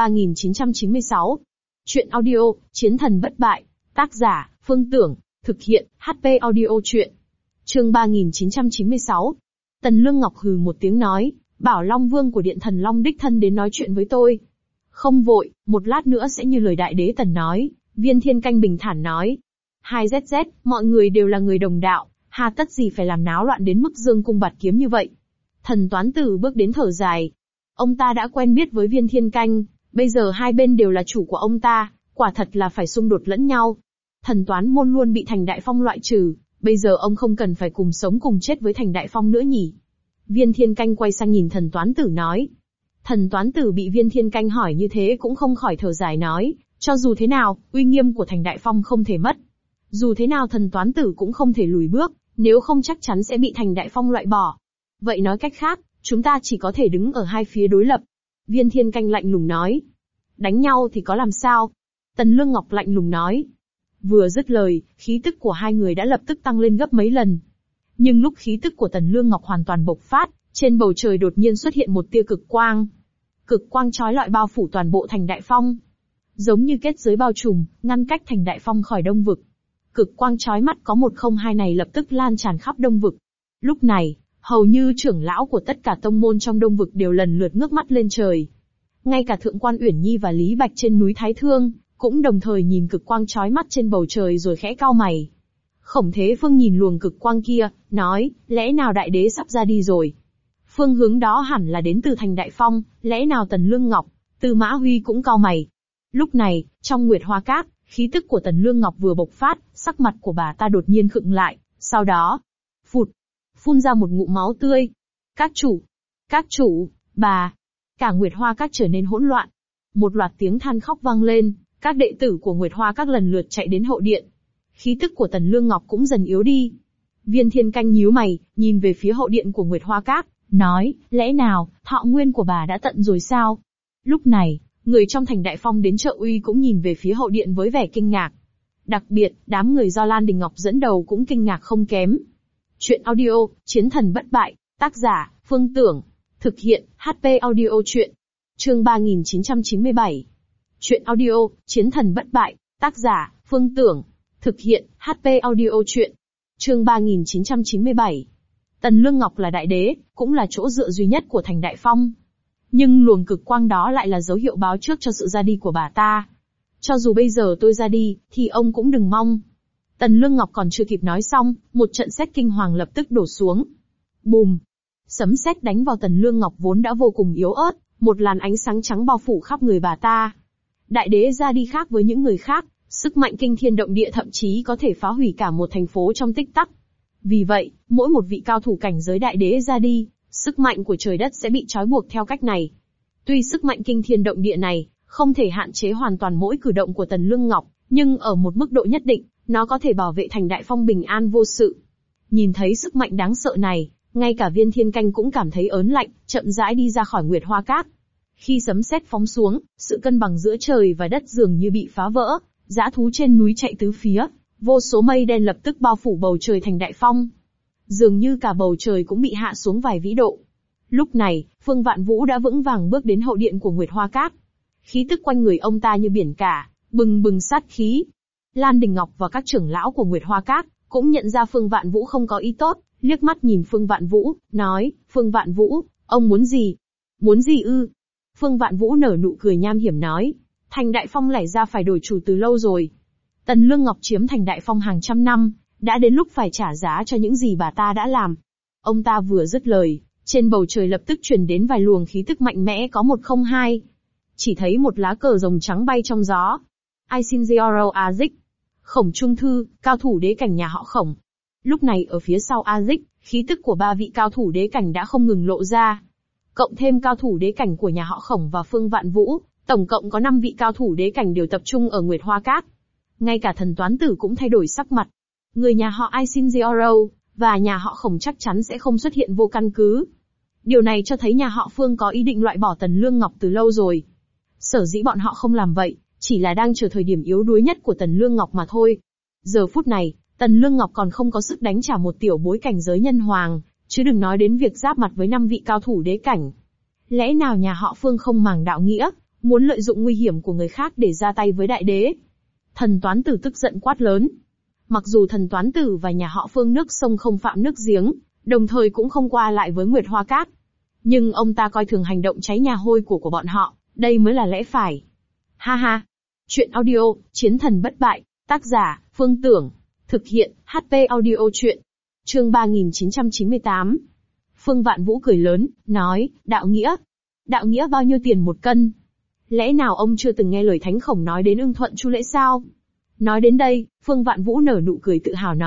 3996. Chuyện audio, Chiến Thần Bất Bại, tác giả, Phương Tưởng, thực hiện, HP Audio Chuyện. Chương 3996. Tần Lương Ngọc hừ một tiếng nói, bảo Long Vương của Điện Thần Long đích thân đến nói chuyện với tôi. Không vội, một lát nữa sẽ như lời đại đế Tần nói, Viên Thiên Canh bình thản nói. 2ZZ, mọi người đều là người đồng đạo, hà tất gì phải làm náo loạn đến mức dương cung bạt kiếm như vậy. Thần Toán Tử bước đến thở dài. Ông ta đã quen biết với Viên Thiên Canh, bây giờ hai bên đều là chủ của ông ta, quả thật là phải xung đột lẫn nhau. Thần Toán môn luôn bị thành Đại Phong loại trừ, Bây giờ ông không cần phải cùng sống cùng chết với Thành Đại Phong nữa nhỉ? Viên Thiên Canh quay sang nhìn thần toán tử nói. Thần toán tử bị Viên Thiên Canh hỏi như thế cũng không khỏi thở dài nói, cho dù thế nào, uy nghiêm của Thành Đại Phong không thể mất. Dù thế nào thần toán tử cũng không thể lùi bước, nếu không chắc chắn sẽ bị Thành Đại Phong loại bỏ. Vậy nói cách khác, chúng ta chỉ có thể đứng ở hai phía đối lập. Viên Thiên Canh lạnh lùng nói. Đánh nhau thì có làm sao? Tần Lương Ngọc lạnh lùng nói. Vừa dứt lời, khí tức của hai người đã lập tức tăng lên gấp mấy lần. Nhưng lúc khí tức của Tần Lương Ngọc hoàn toàn bộc phát, trên bầu trời đột nhiên xuất hiện một tia cực quang. Cực quang chói lọi bao phủ toàn bộ Thành Đại Phong. Giống như kết giới bao trùm, ngăn cách Thành Đại Phong khỏi Đông Vực. Cực quang chói mắt có 102 này lập tức lan tràn khắp Đông Vực. Lúc này, hầu như trưởng lão của tất cả tông môn trong Đông Vực đều lần lượt ngước mắt lên trời. Ngay cả Thượng quan Uyển Nhi và Lý Bạch trên núi Thái Thương, cũng đồng thời nhìn cực quang chói mắt trên bầu trời rồi khẽ cau mày. Khổng Thế Phương nhìn luồng cực quang kia, nói, lẽ nào đại đế sắp ra đi rồi? Phương hướng đó hẳn là đến từ Thành Đại Phong, lẽ nào Tần Lương Ngọc, Tư Mã Huy cũng cau mày. Lúc này, trong Nguyệt Hoa Các, khí tức của Tần Lương Ngọc vừa bộc phát, sắc mặt của bà ta đột nhiên khựng lại, sau đó, phun ra một ngụm máu tươi. Các chủ, bà. Cả Nguyệt Hoa Các trở nên hỗn loạn. Một loạt tiếng than khóc vang lên, các đệ tử của Nguyệt Hoa Các lần lượt chạy đến hậu điện. Khí tức của Tần Lương Ngọc cũng dần yếu đi. Viên Thiên Canh nhíu mày, nhìn về phía hậu điện của Nguyệt Hoa Các, nói, lẽ nào, thọ nguyên của bà đã tận rồi sao? Lúc này, người trong Thành Đại Phong đến trợ uy cũng nhìn về phía hậu điện với vẻ kinh ngạc. Đặc biệt, đám người do Lan Đình Ngọc dẫn đầu cũng kinh ngạc không kém. Chuyện audio, Chiến Thần Bất Bại, tác giả, Phương Tưởng. Thực hiện, HP Audio Chuyện. Chương 3997. Chuyện audio, Chiến Thần Bất Bại, tác giả, Phương Tưởng. Thực hiện, HP Audio Chuyện. Chương 3997. Tần Lương Ngọc là đại đế, cũng là chỗ dựa duy nhất của Thành Đại Phong. Nhưng luồng cực quang đó lại là dấu hiệu báo trước cho sự ra đi của bà ta. Cho dù bây giờ tôi ra đi, thì ông cũng đừng mong. Tần Lương Ngọc còn chưa kịp nói xong, một trận sét kinh hoàng lập tức đổ xuống. Bùm! Sấm sét đánh vào Tần Lương Ngọc vốn đã vô cùng yếu ớt, một làn ánh sáng trắng bao phủ khắp người bà ta. Đại đế ra đi khác với những người khác, sức mạnh kinh thiên động địa thậm chí có thể phá hủy cả một thành phố trong tích tắc. Vì vậy, mỗi một vị cao thủ cảnh giới đại đế ra đi, sức mạnh của trời đất sẽ bị trói buộc theo cách này. Tuy sức mạnh kinh thiên động địa này không thể hạn chế hoàn toàn mỗi cử động của Tần Lương Ngọc, nhưng ở một mức độ nhất định, nó có thể bảo vệ Thành Đại Phong bình an vô sự. Nhìn thấy sức mạnh đáng sợ này, ngay cả Viên Thiên Canh cũng cảm thấy ớn lạnh, chậm rãi đi ra khỏi Nguyệt Hoa Các. Khi sấm sét phóng xuống, sự cân bằng giữa trời và đất dường như bị phá vỡ, dã thú trên núi chạy tứ phía, vô số mây đen lập tức bao phủ bầu trời Thành Đại Phong. Dường như cả bầu trời cũng bị hạ xuống vài vĩ độ. Lúc này, Phương Vạn Vũ đã vững vàng bước đến hậu điện của Nguyệt Hoa Các. Khí tức quanh người ông ta như biển cả, bừng bừng sát khí. Lan Đình Ngọc và các trưởng lão của Nguyệt Hoa Các cũng nhận ra Phương Vạn Vũ không có ý tốt, liếc mắt nhìn Phương Vạn Vũ, nói, Phương Vạn Vũ, ông muốn gì? Muốn gì ư? Phương Vạn Vũ nở nụ cười nham hiểm nói, Thành Đại Phong lẽ ra phải đổi chủ từ lâu rồi. Tần Lương Ngọc chiếm Thành Đại Phong hàng trăm năm, đã đến lúc phải trả giá cho những gì bà ta đã làm. Ông ta vừa dứt lời, trên bầu trời lập tức truyền đến vài luồng khí tức mạnh mẽ có 102. Chỉ thấy một lá cờ rồng trắng bay trong gió. I xin Zoro Azic. Khổng Trung Thư, cao thủ đế cảnh nhà họ Khổng. Lúc này ở phía sau Azic, khí tức của ba vị cao thủ đế cảnh đã không ngừng lộ ra. Cộng thêm cao thủ đế cảnh của nhà họ Khổng và Phương Vạn Vũ, tổng cộng có 5 vị cao thủ đế cảnh đều tập trung ở Nguyệt Hoa Các. Ngay cả thần toán tử cũng thay đổi sắc mặt. Người nhà họ I xin Zoro và nhà họ Khổng chắc chắn sẽ không xuất hiện vô căn cứ. Điều này cho thấy nhà họ Phương có ý định loại bỏ Tần Lương Ngọc từ lâu rồi. Sở dĩ bọn họ không làm vậy, chỉ là đang chờ thời điểm yếu đuối nhất của Tần Lương Ngọc mà thôi. Giờ phút này, Tần Lương Ngọc còn không có sức đánh trả một tiểu bối cảnh giới nhân hoàng, chứ đừng nói đến việc giáp mặt với 5 vị cao thủ đế cảnh. Lẽ nào nhà họ Phương không màng đạo nghĩa, muốn lợi dụng nguy hiểm của người khác để ra tay với đại đế? Thần toán tử tức giận quát lớn. Mặc dù thần toán tử và nhà họ Phương nước sông không phạm nước giếng, đồng thời cũng không qua lại với Nguyệt Hoa Các. Nhưng ông ta coi thường hành động cháy nhà hôi của bọn họ, đây mới là lẽ phải. Ha ha! Chuyện audio, Chiến Thần Bất Bại, tác giả, Phương Tưởng. Thực hiện, HP Audio Chuyện. Chương 3998. Phương Vạn Vũ cười lớn, nói, đạo nghĩa. Đạo nghĩa bao nhiêu tiền một cân? Lẽ nào ông chưa từng nghe lời Thánh Khổng nói đến ưng thuận chu lễ sao? Nói đến đây, Phương Vạn Vũ nở nụ cười tự hào nói,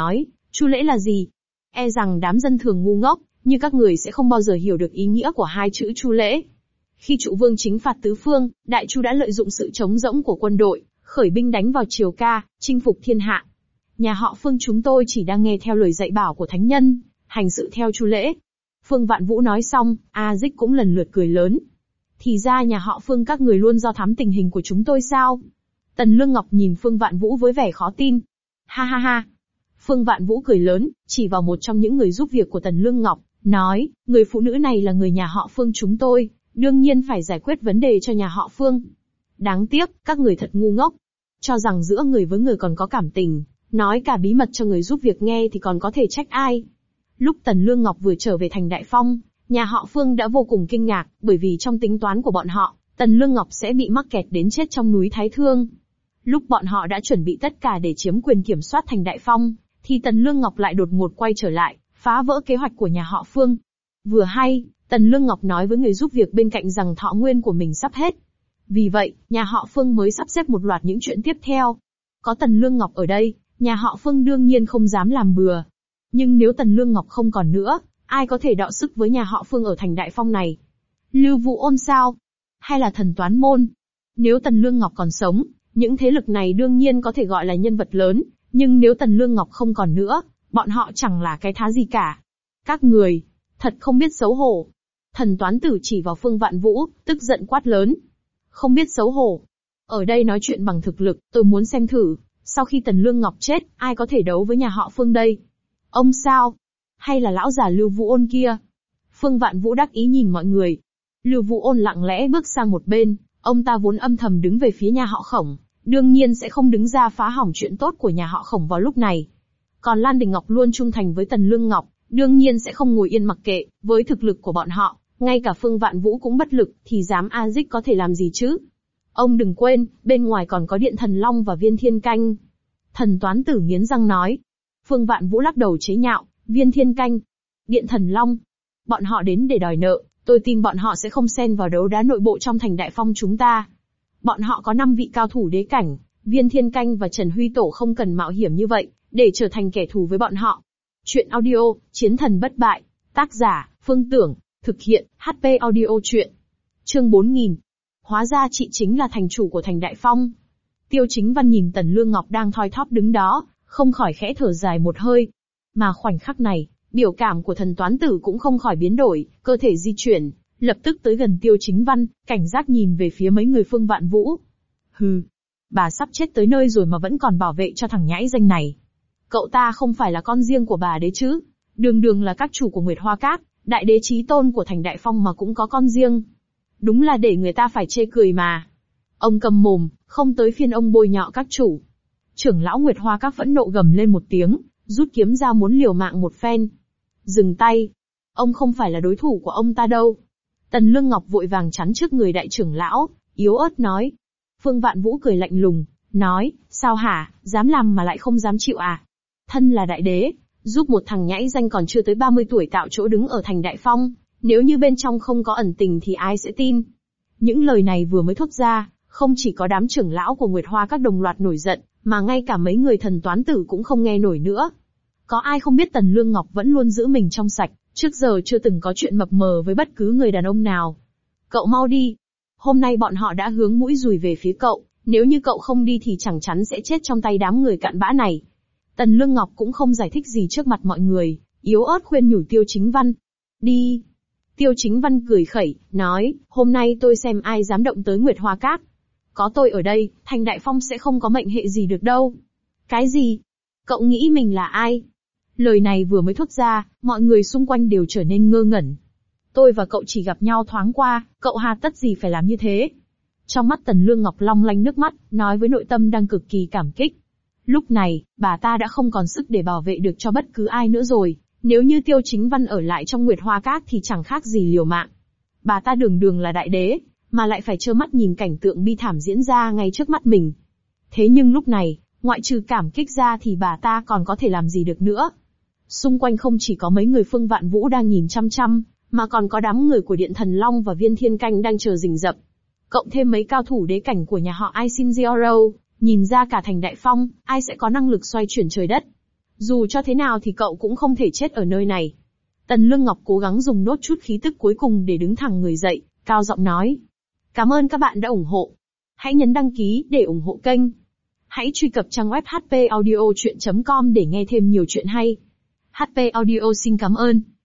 Chu lễ là gì? E rằng đám dân thường ngu ngốc, như các người sẽ không bao giờ hiểu được ý nghĩa của hai chữ Chu lễ. Khi Trụ Vương chính phạt tứ phương, Đại Chu đã lợi dụng sự trống rỗng của quân đội, khởi binh đánh vào Triều Ca, chinh phục thiên hạ. Nhà họ Phương chúng tôi chỉ đang nghe theo lời dạy bảo của thánh nhân, hành sự theo Chu lễ. Phương Vạn Vũ nói xong, A Dích cũng lần lượt cười lớn. Thì ra nhà họ Phương các người luôn do thám tình hình của chúng tôi sao? Tần Lương Ngọc nhìn Phương Vạn Vũ với vẻ khó tin. Ha ha ha. Phương Vạn Vũ cười lớn, chỉ vào một trong những người giúp việc của Tần Lương Ngọc, nói, người phụ nữ này là người nhà họ Phương chúng tôi, đương nhiên phải giải quyết vấn đề cho nhà họ Phương. Đáng tiếc, các người thật ngu ngốc. Cho rằng giữa người với người còn có cảm tình, nói cả bí mật cho người giúp việc nghe thì còn có thể trách ai. Lúc Tần Lương Ngọc vừa trở về thành Đại Phong, nhà họ Phương đã vô cùng kinh ngạc, bởi vì trong tính toán của bọn họ, Tần Lương Ngọc sẽ bị mắc kẹt đến chết trong núi Thái Thương. Lúc bọn họ đã chuẩn bị tất cả để chiếm quyền kiểm soát thành Đại Phong, thì Tần Lương Ngọc lại đột ngột quay trở lại, phá vỡ kế hoạch của nhà họ Phương. Vừa hay, Tần Lương Ngọc nói với người giúp việc bên cạnh rằng thọ nguyên của mình sắp hết. Vì vậy, nhà họ Phương mới sắp xếp một loạt những chuyện tiếp theo. Có Tần Lương Ngọc ở đây, nhà họ Phương đương nhiên không dám làm bừa. Nhưng nếu Tần Lương Ngọc không còn nữa, ai có thể đọ sức với nhà họ Phương ở thành Đại Phong này? Lưu Vũ Ôn sao? Hay là Thần Toán Môn? Nếu Tần Lương Ngọc còn sống, những thế lực này đương nhiên có thể gọi là nhân vật lớn, nhưng nếu Tần Lương Ngọc không còn nữa, bọn họ chẳng là cái thá gì cả. Các người, thật không biết xấu hổ. Thần Toán Tử chỉ vào Phương Vạn Vũ, tức giận quát lớn. Không biết xấu hổ. Ở đây nói chuyện bằng thực lực, tôi muốn xem thử, sau khi Tần Lương Ngọc chết, ai có thể đấu với nhà họ Phương đây? Ông sao? Hay là lão già Lưu Vũ Ôn kia? Phương Vạn Vũ đắc ý nhìn mọi người. Lưu Vũ Ôn lặng lẽ bước sang một bên, ông ta vốn âm thầm đứng về phía nhà họ Khổng, đương nhiên sẽ không đứng ra phá hỏng chuyện tốt của nhà họ Khổng vào lúc này. Còn Lan Đình Ngọc luôn trung thành với Tần Lương Ngọc, đương nhiên sẽ không ngồi yên mặc kệ, với thực lực của bọn họ, ngay cả Phương Vạn Vũ cũng bất lực, thì dám A Dích có thể làm gì chứ? Ông đừng quên, bên ngoài còn có Điện Thần Long và Viên Thiên Canh. Thần Toán Tử nghiến răng nói. Phương Vạn Vũ lắc đầu chế nhạo, Viên Thiên Canh, Điện Thần Long. Bọn họ đến để đòi nợ, tôi tin bọn họ sẽ không xen vào đấu đá nội bộ trong thành Đại Phong chúng ta. Bọn họ có 5 vị cao thủ đế cảnh, Viên Thiên Canh và Trần Huy Tổ không cần mạo hiểm như vậy, để trở thành kẻ thù với bọn họ. Chuyện audio, Chiến Thần Bất Bại, tác giả, Phương Tưởng, thực hiện, HP Audio Chuyện. Chương 4000. Hóa ra chị chính là thành chủ của thành Đại Phong. Tiêu Chính Văn nhìn Tần Lương Ngọc đang thoi thóp đứng đó, không khỏi khẽ thở dài một hơi. Mà khoảnh khắc này, biểu cảm của Thần Toán Tử cũng không khỏi biến đổi, cơ thể di chuyển, lập tức tới gần Tiêu Chính Văn, cảnh giác nhìn về phía mấy người Phương Vạn Vũ. Hừ, bà sắp chết tới nơi rồi mà vẫn còn bảo vệ cho thằng nhãi danh này. Cậu ta không phải là con riêng của bà đấy chứ? Đường đường là các chủ của Nguyệt Hoa Các, đại đế chí tôn của thành Đại Phong mà cũng có con riêng. Đúng là để người ta phải chê cười mà. Ông cầm mồm, không tới phiên ông bôi nhọ các chủ. Trưởng lão Nguyệt Hoa Các phẫn nộ gầm lên một tiếng, rút kiếm ra muốn liều mạng một phen. Dừng tay. Ông không phải là đối thủ của ông ta đâu. Tần Lương Ngọc vội vàng chắn trước người đại trưởng lão, yếu ớt nói. Phương Vạn Vũ cười lạnh lùng, nói, sao hả, dám làm mà lại không dám chịu à? Thân là đại đế, giúp một thằng nhãi danh còn chưa tới 30 tuổi tạo chỗ đứng ở thành Đại Phong, nếu như bên trong không có ẩn tình thì ai sẽ tin? Những lời này vừa mới thốt ra, không chỉ có đám trưởng lão của Nguyệt Hoa Các đồng loạt nổi giận, mà ngay cả mấy người Thần Toán Tử cũng không nghe nổi nữa. Có ai không biết Tần Lương Ngọc vẫn luôn giữ mình trong sạch, trước giờ chưa từng có chuyện mập mờ với bất cứ người đàn ông nào. Cậu mau đi. Hôm nay bọn họ đã hướng mũi dùi về phía cậu, nếu như cậu không đi thì chẳng chắn sẽ chết trong tay đám người cặn bã này. Tần Lương Ngọc cũng không giải thích gì trước mặt mọi người, yếu ớt khuyên nhủ Tiêu Chính Văn. Đi. Tiêu Chính Văn cười khẩy, nói, hôm nay tôi xem ai dám động tới Nguyệt Hoa Các. Có tôi ở đây, thành Đại Phong sẽ không có mệnh hệ gì được đâu. Cái gì? Cậu nghĩ mình là ai? Lời này vừa mới thốt ra, mọi người xung quanh đều trở nên ngơ ngẩn. Tôi và cậu chỉ gặp nhau thoáng qua, cậu hà tất gì phải làm như thế? Trong mắt Tần Lương Ngọc long lanh nước mắt, nói với nội tâm đang cực kỳ cảm kích. Lúc này, bà ta đã không còn sức để bảo vệ được cho bất cứ ai nữa rồi, nếu như Tiêu Chính Văn ở lại trong Nguyệt Hoa Các thì chẳng khác gì liều mạng. Bà ta đường đường là đại đế, mà lại phải trơ mắt nhìn cảnh tượng bi thảm diễn ra ngay trước mắt mình. Thế nhưng lúc này, ngoại trừ cảm kích ra thì bà ta còn có thể làm gì được nữa? Xung quanh không chỉ có mấy người Phương Vạn Vũ đang nhìn chăm chăm, mà còn có đám người của Điện Thần Long và Viên Thiên Canh đang chờ rình rập. Cộng thêm mấy cao thủ đế cảnh của nhà họ Ai Xin Zioro, nhìn ra cả thành Đại Phong, ai sẽ có năng lực xoay chuyển trời đất. Dù cho thế nào thì cậu cũng không thể chết ở nơi này. Tần Lương Ngọc cố gắng dùng nốt chút khí tức cuối cùng để đứng thẳng người dậy, cao giọng nói. Cảm ơn các bạn đã ủng hộ. Hãy nhấn đăng ký để ủng hộ kênh. Hãy truy cập trang web hpaudiochuyen.com để nghe thêm nhiều chuyện hay. HP Audio xin cảm ơn.